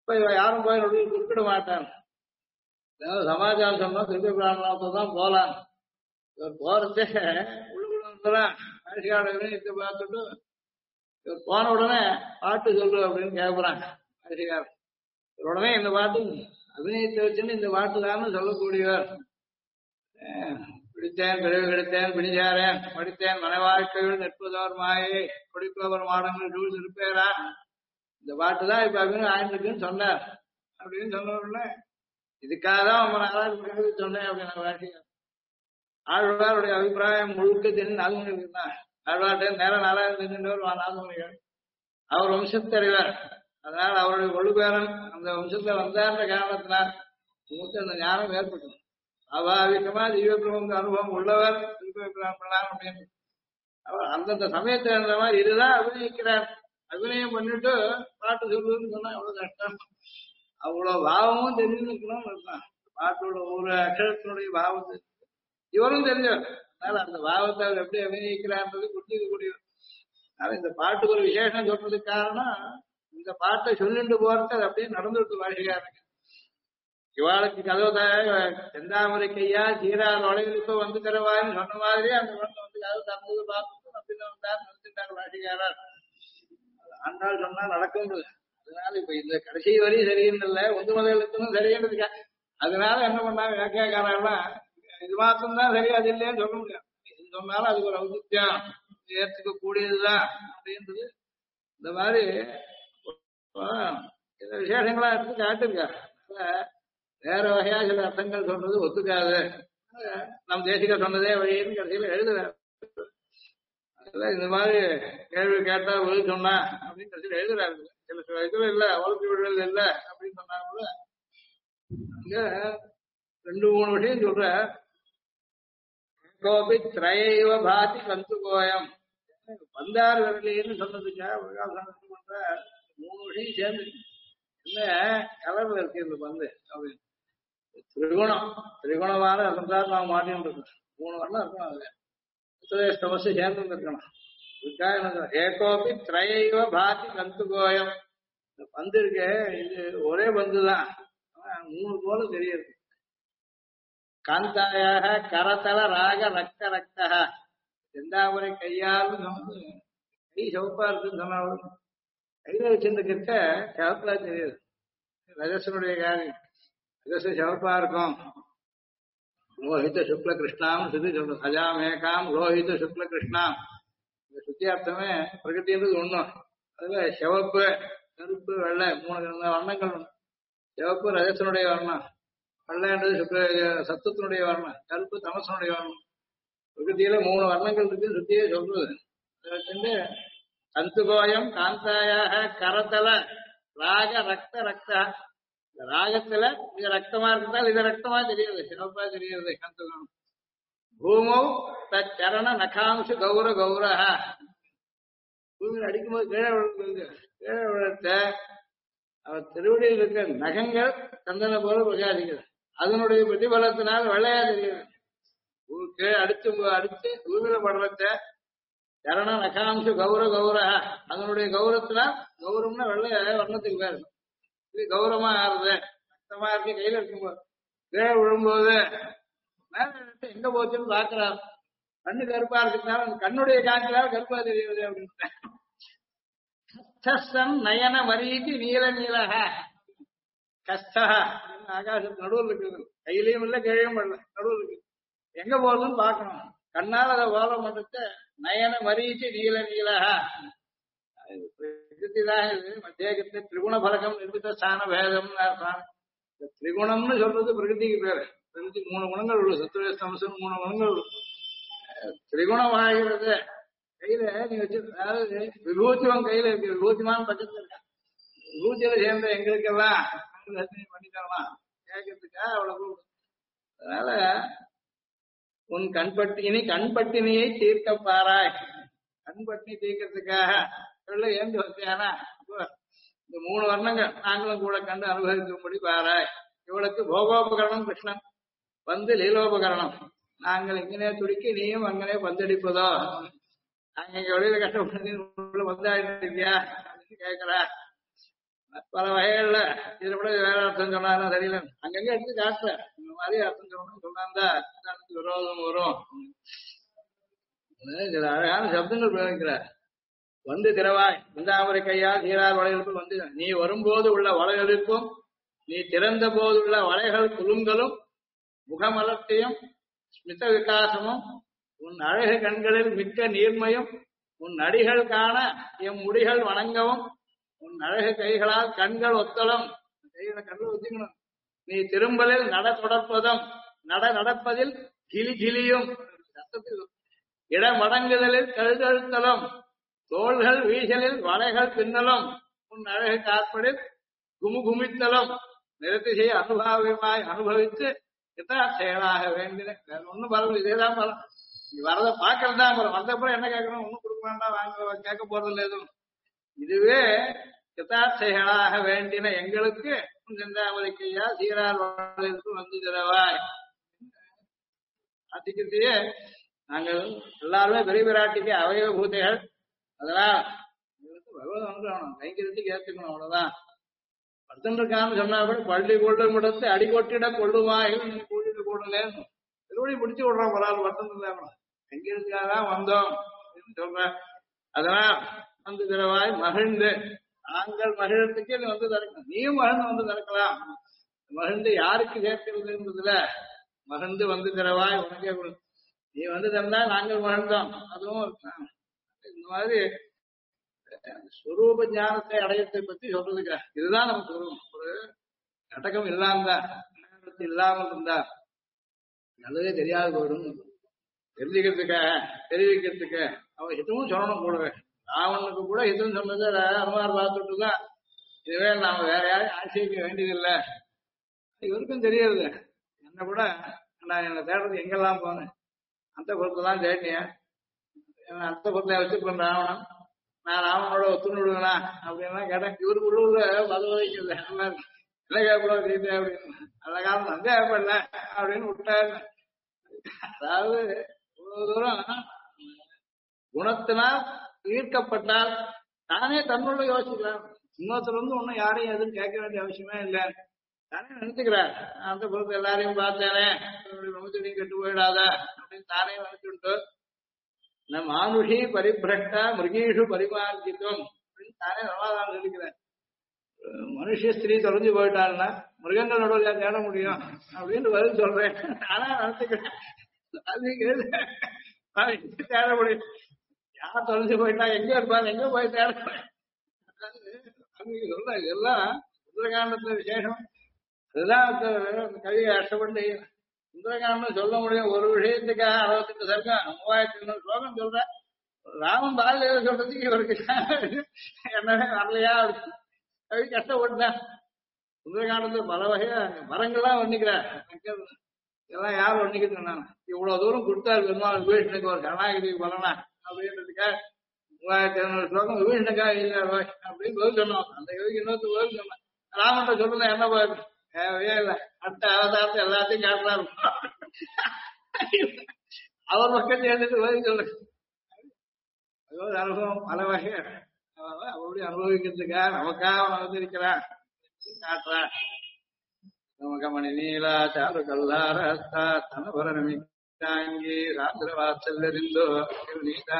இப்ப இவன் யாரும் போய் நடுவில் குறுக்கிட மாட்டான். ஏதாவது சமாச்சாரம் சொன்னா திருப்பி பிராணத்தை தான் போலாம். இவர் போறதே உள்ளுக்குள்ள மனுஷிகாரத்தை பார்த்துட்டு இவர் போன உடனே பாட்டு சொல்லு அப்படின்னு கேட்கிறாங்க மனுஷிகார். உடனே இந்த பாட்டு அபிநயத்தை வச்சுன்னு இந்த பாட்டு தான் சொல்லக்கூடியவர். பிடித்தேன் பிறகு கிடைத்தேன் பிடிச்சாரேன் படித்தேன் மன வாழ்க்கையில் நிற்பதோர் மாயை குடிப்பவர் மாடங்கள் சூழ் இருப்பேரா, இந்த பாட்டு தான் இப்ப அபிநயம் ஆயிட்டுருக்குன்னு சொன்னார் அப்படின்னு சொன்ன உடனே இதுக்காக தான் ரொம்ப நாளாக சொன்னேன் அப்படின்னு ஆழ்வாருடைய அபிப்பிராயம் முழுக்க தெரிஞ்சு நாலுமணிகள் இருந்தார். ஆழ்வார்ட்ட நேரம் நாளாக தெரிஞ்சவர் நாலுமணிகள். அவர் வம்சத்தறிவர், அதனால் அவருடைய ஒழுபேரன் அந்த வம்சத்துல வந்தார்ன்ற காரணத்தினால் உங்களுக்கு அந்த ஞானம் ஏற்பட்டது. அபாவிகமா திவ்யபிரபந்த அனுபவம் உள்ளவர் திருப்பிரான் அப்படின்னு அவர் அந்தந்த சமயத்துல இருந்த மாதிரி இதுதான் அபிநயிக்கிறார். அபிநயம் பண்ணிட்டு பாட்டு சொல்லுன்னு சொன்னா எவ்வளவு கஷ்டம். அவ்வளவு பாவமும் தெரிஞ்சுக்கணும் இருந்தான். பாட்டோட ஒரு அக்ஷரத்தினுடைய பாவத்தை இவரும் தெரிஞ்சவர். அதனால அந்த பாவத்தை அவர் எப்படி அபிநயிக்கிறார்ன்றது புரிஞ்சுக்கக்கூடியவர். அதனால இந்த பாட்டுக்கு ஒரு விசேஷம் சொல்றதுக்கு காரணம் இந்த பாட்டை சொல்லிட்டு போறது அது அப்படியே நடந்துட்டு வாழ்க்கையாருங்க. இவாளுக்கு கதவை செந்தாமரை கையா சீரார் வளைவுக்கு வந்து தருவாருன்னு சொன்ன மாதிரி அந்த குழந்தை வந்து கதவை தந்தது பார்த்து அப்படின்னு வந்தார் நினைச்சுட்டார் வாழ்க்கையாளர். ஆண்டாள் சொன்னா நடக்கும்ன்றது. அதனால இப்ப இந்த கடைசி வரி சரின்னு இல்லை, ஒன்று முதலுக்கும் சரின்றதுக்கா. அதனால என்ன பண்ணாங்க வியாக்கியாக்காரெல்லாம் இது மாத்திரம் தான் சரி அது இல்லைன்னு சொல்ல முடியாது. இது சொன்னாலும் அதுக்கு ஒரு ஔசித்யம் ஏற்றுக்க கூடியதுதான் அப்படின்றது. இந்த மாதிரி இந்த விசேஷங்களா எடுத்து காட்டிருக்காரு. வேற வகையா சில அர்த்தங்கள் சொல்றது ஒத்துக்காது. நம் தேசிக சொன்னதே வழின்னு கடைசியில எழுதுறாரு. அதுல இந்த மாதிரி கேள்வி கேட்டா பதில் சொன்னா அப்படின்னு கடைசியில எழுதுறாரு. சில இதுல இல்ல வளர்ச்சி விடுதல் இல்ல அப்படின்னு சொன்னாங்க. இங்க 2-3 விஷயம் சொல்ற. கோபி திரையவ பாதி கந்து கோயம் வந்தார் விரலின்னு சொன்னதுக்காக பண்ற 3 விஷயம் சேர்ந்து என்ன கலர்ல இருக்கு இந்த பந்து அப்படின்னு. திரிகுணம் திரிகுணமான இருந்தால் நாம் மாட்டின்னு இருக்கோம். 3 வண்ணம் இருக்கணும். அதுல ஸ்டமஸ் சேர்ந்து இருக்கணும். ஏகோபி திரையவ பாதி கந்து கோயம். இந்த பந்து இருக்கு இது ஒரே பந்து தான், 3 போல தெரியுது. காந்தாயாக கரதல ராக ரக்த ரக்தா செந்தாமரை கையாலும் சொன்னது கை சிவப்பா இருக்குன்னு சொன்னாலும் கையில வச்சிருந்துக்கிட்ட சிவப்பா தெரியுது. ரஜசனுடைய காரியம் ரஜச சிவப்பா இருக்கும். லோஹித சுக்ல கிருஷ்ணாம் சுத்தி சொல்றது அஜாமேகாம் லோஹித சுக்ல கிருஷ்ணாம். இந்த சுத்தியார்த்தமே பிரகத்தின்றது ஒண்ணும். அதுல சிவப்பு கருப்பு வெள்ளை 3 வண்ணங்கள் ஒண்ணு. சிவப்பு ரஜசனுடைய வர்ணம், வெள்ளைன்றது சுக்ல சத்துவத்தினுடைய வர்ணம், கருப்பு தமசனுடைய வர்ணம். பிரகத்தியில 3 வர்ணங்கள் இருக்கு சுத்தியே சொல்றது. கந்துகோயம் காந்தாயாக கரதல ராக ரக்த ரக்தா. இந்த ராகத்துல இது ரக்தமா இருந்தால் இது ரக்தமா தெரியுது, சிவப்பா தெரியுது கந்துகம். பூமௌ தரண நகாம்சு கௌர கௌரஹ. பூமியில் அடிக்கும்போது கீழே விழுந்து கீழே விழுத்த அவர் திருவடியில் இருக்கிற நகங்கள் சந்தன போல பிரகாசிக்கிறது. அதனுடைய பிரதிபலத்தினால் வெள்ளையா தெரியுது. கீழே அடிச்சு பூமியில படுறத சரண நகாம்சு கௌர கௌரஹ. அதனுடைய கௌரவத்தினால் கௌரவம்னா வெள்ளை வர்ணத்துக்கு பேரு. இது கௌரவமா ஆறுது ரத்தமா இருக்கு. கையில இருக்கும்போது கீழே விழும்போது எங்க போச்சுன்னு பாக்குறாரு. கண்ணு கருப்பா இருக்கிறதுனால கண்ணுடைய காற்றினால கருப்பா தெரியுது அப்படின்னு. நயன மரீதி நீல நீலக கஷ்டா ஆகாசத்து நடுவில் இருக்குது. கையிலையும் இல்லை கீழையும் பண்ணல, நடுவில் இருக்கு. எங்க போகுதுன்னு பாக்கணும். கண்ணால் அதை போல மட்டும் நயன மரீச்சி நீல நீலக. பிரகிருதிதான் இது. மத்தியகத்தை திரிகுண பலகம் நிர்மித்த ஸ்தான பேதம். திரிகுணம்னு சொல்றது பிரகிருதிக்கு பேரு. பிரகிருதி 3 குணங்கள் உள்ள சத்துவஸ்தமசம் 3 குணங்கள் உள்ள திரிகுணம் ஆகிறது. கையில நீ வச்சு அதாவது விபூத்திவம் கையில இருக்கு. விபூத்திமான பக்கத்துல இருக்க விபூத்தியில சேர்ந்த எங்களுக்கெல்லாம் பண்ணிக்கலாம் கேட்கறதுக்கா அவ்வளவு. அதனால உன் கண்பட்டினியை தீர்க்க பாராய். கண்பட்டினி தீர்க்கறதுக்காக ஏந்து வந்தானா இந்த 3 வர்ணங்கள் நாங்களும் கூட கண்டு அனுபவிக்கும்படி பாராய். இவளுக்கு போகோபகரணம் கிருஷ்ணன் வந்து லீலோபகரணம். நாங்கள் இங்கனே துடிக்க நீயும் அங்கனே பந்தடிப்பதோ. நாங்க இங்க வெளியில கஷ்டப்பட்டு வந்தாயிருக்கியா அப்படின்னு கேட்கிறா. பல வகைகள்ல இதுல கூட வேற அர்த்தம் சொன்னாலும் தெரியல, அங்கங்க எடுத்து காட்டுறேன் இந்த மாதிரி அர்த்தம் சொல்லணும்னு சொன்னாந்தா அதுக்கு விரோதம் வரும். இதுல அழகான சப்தங்கள் பிரயோகிக்கிறார். வந்து திறவாய் இந்தாமரை கையால் தீரார் வளைகளுக்கு வந்து நீ வரும்போது உள்ள வளைகளுக்கும் நீ திறந்த போது உள்ள வளைகள் குலுங்கலும் முகமலர்த்தியும் ஸ்மித விகாசமும் உன் அழகு கண்களில் மிக்க நீர்மையும் உன் அடிகள் காண எம் முடிகள் வணங்கவும் உன் அழகு கைகளால் கண்கள் ஒத்தலும் கைகளை கண்கள் ஒத்திக்கணும். நீ திரும்பலில் நட தொடர்ப்பதும் நடப்பதில் கிளி கிளியும் இடமடங்குதலில் கழுதழுத்தலும் தோள்கள் வீசலில் வளைகள் பின்னலும் உன் அழகு காற்படில் குமுகுமித்தலும் நிறுத்திசை அனுபவமாய் அனுபவித்து செயலாக வேண்டின. வேற ஒண்ணும் பரவாயில்ல, இதேதான் பரம். நீ வரத பாக்குறது தான் பரம். வந்தப்புறம் என்ன கேட்கணும், ஒண்ணும் கொடுக்க வேண்டாம், வாங்க கேட்க போறது இல்லை எதுவும். இதுவே யதார்த்தைகளாக வேண்டின எங்களுக்கு செந்தாமரைக்கையா சீரார் வந்து தரவாய். ஆத்திக்கத்தையே நாங்கள் எல்லாருமே பெரிய பிராட்டிக்கு அவயவ பூதைகள். அதெல்லாம் பகவத் அனுகிரகம் கைங்கிறதுக்கு ஏத்துக்கணும், அவ்வளவுதான். படுத்துட்டு இருக்கான்னு சொன்னா கூட பள்ளி கொண்டு முடத்து அடி கொட்டிட கொள்ளுவாயில் கூட்டிட்டு கூடலேன்னு திருவடி பிடிச்சு விடுறான். பரவாயில்ல, படுத்துட்டு இருந்தாங்க கைங்கிறதுக்காக தான் வந்தோம் சொல்றேன். அதெல்லாம் வந்து திறவாய் மகிழ்ந்து நாங்கள் மகிழத்துக்கு நீ வந்து திறக்கணும், நீயும் மகிழ்ந்து வந்து திறக்கலாம். மகிழ்ந்து யாருக்கு சேர்க்கிறதுன்றதுல மகிழ்ந்து வந்து திறவாய் உனக்கே நீ வந்து திறந்தா நாங்கள் மகிழ்ந்தோம். அதுவும் இந்த மாதிரி ஸ்வரூப ஞானத்தை அடையத்தை பத்தி சொல்றதுக்கா இதுதான் நமக்கு வரும். ஒரு கடகம் இல்லாமல் இருந்தா நல்லதே தெரியாது போயிடும். தெரிஞ்சுக்கிறதுக்காக தெரிவிக்கிறதுக்கு அவன் எதுவும் சொல்லணும் கூடவே. ராவனுக்கு கூட எதுவும் சொன்னது அனுமார் பார்த்துட்டு தான் இதுவே நாம வேற யாரையும் ஆட்சிக்க வேண்டியதில்லை. இவருக்கும் தெரியாது. என்ன கூட நான் என்னை தேடுறது எங்கெல்லாம் போனேன், அந்த பொருத்தை தான் தேடினேன், அந்த பொருத்தை வச்சுருக்கேன் ராவணன், நான் ராவனோட ஒத்துணு விடுவேனா அப்படின்னா கேட்டேன். இவருக்கு உள்ள பதவிக்கல இல்லை கேட்கல தெரியுது அப்படின்னு அந்த காலம் வந்து கேட்பல அப்படின்னு விட்டாரு. அதாவது இவ்வளவு தூரம் குணத்தினால் ஈர்க்கப்பட்டால் தானே தன்னுள்ள யோசிக்கலாம். இன்னொருத்தர் வந்து ஒன்னும் யாரையும் எதுவும் கேட்க வேண்டிய அவசியமே இல்லை, தானே நினைச்சுக்கிறார். அந்த பொறுத்து எல்லாரையும் பார்த்தேனே முகத்திலையும் கெட்டு போயிடாத அப்படின்னு தானே நினைச்சுட்டு நம் மானுஷி பரிபிரஷ்டா மிருகீஷு பரிமார்ஜித்தம் அப்படின்னு தானே சமாதானம் சொல்லிக்கிறேன். மனுஷ ஸ்திரீ தொலைஞ்சு போயிட்டாருன்னா மிருகங்கள் நடுவில் தேட முடியும் அப்படின்னு பதில் சொல்றேன். ஆனா நினைச்சுக்கிறேன் தேட முடியும். யார் தொலைஞ்சு போயிட்டா எங்க இருப்பாரு, எங்க போய் தேட சொல்ற. இதெல்லாம் சுந்தரகாண்டத்துல விசேஷம். அதுதான் கவியை கஷ்டப்பட்டு சுந்தரகாண்டம் சொல்ல முடியும். ஒரு விஷயத்துக்காக 68 சர்க்கம் 3200 ஸ்லோகம் சொல்ற. ராமன் பாரதிய சொல்றதுக்கு இவருக்கு என்னவே வரலையா கவி கஷ்டப்பட்டேன். சுந்தரகாண்டத்துல பல வகையா மரங்கள்லாம் வர்ணிக்கிறார். இதெல்லாம் யார் வர்ணிக்கிட்டு நான் இவ்வளவு தூரம் கொடுத்தாரு பெருமாள் விபீஷனுக்கு ஒரு கருணாகிரிக்கு பலனா அப்படின்றதுக்காக 3200 ஸ்லோகம் விபீஷனுக்காக இல்லை அப்படின்னு பதில் சொன்னோம். அந்த கவிக்கு இன்னொரு பதில் சொன்னேன். ராமன் சொல்றது என்ன பதில் தேவையே இல்லை, அடுத்த அவதாரத்தை எல்லாத்தையும் காட்டுறாரு. அவர் பக்கத்தை எழுதிட்டு பதில் சொல்ற அனுபவம் பல வகை அப்படி அனுபவிக்கிறதுக்காக நமக்காக வந்திருக்கிறான் காட்டுறான். நமகமணி நீலா சாரு கல்லாரஸ்தா தனபரணமி தாங்கி ராத்திர வாசல்லறிந்தோ நீதா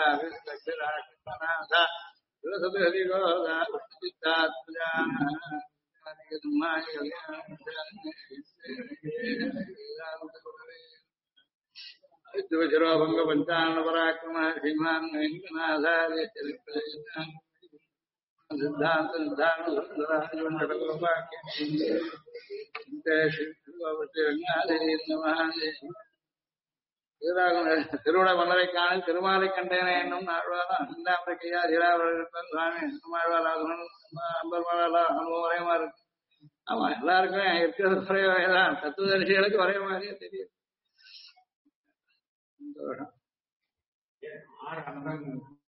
भंग पंचान्न पराक्रम श्रीमान सिद्धांत திருவிட மன்னரை காணில் திருமாலை கண்டேன என்னும் நாழ்வாரம் இந்தாம்பரைக்கையா தீராவளம் சுவாமி நம்மாழ்வாராகவன் அம்பர்மாலா அனுபவம் ஒரே மாதிரி இருக்கு. ஆமா, எல்லாருக்குமே இருக்கிறது ஒரே வகைதான். தத்துவதரிசிகளுக்கு ஒரே மாதிரியே தெரியும்.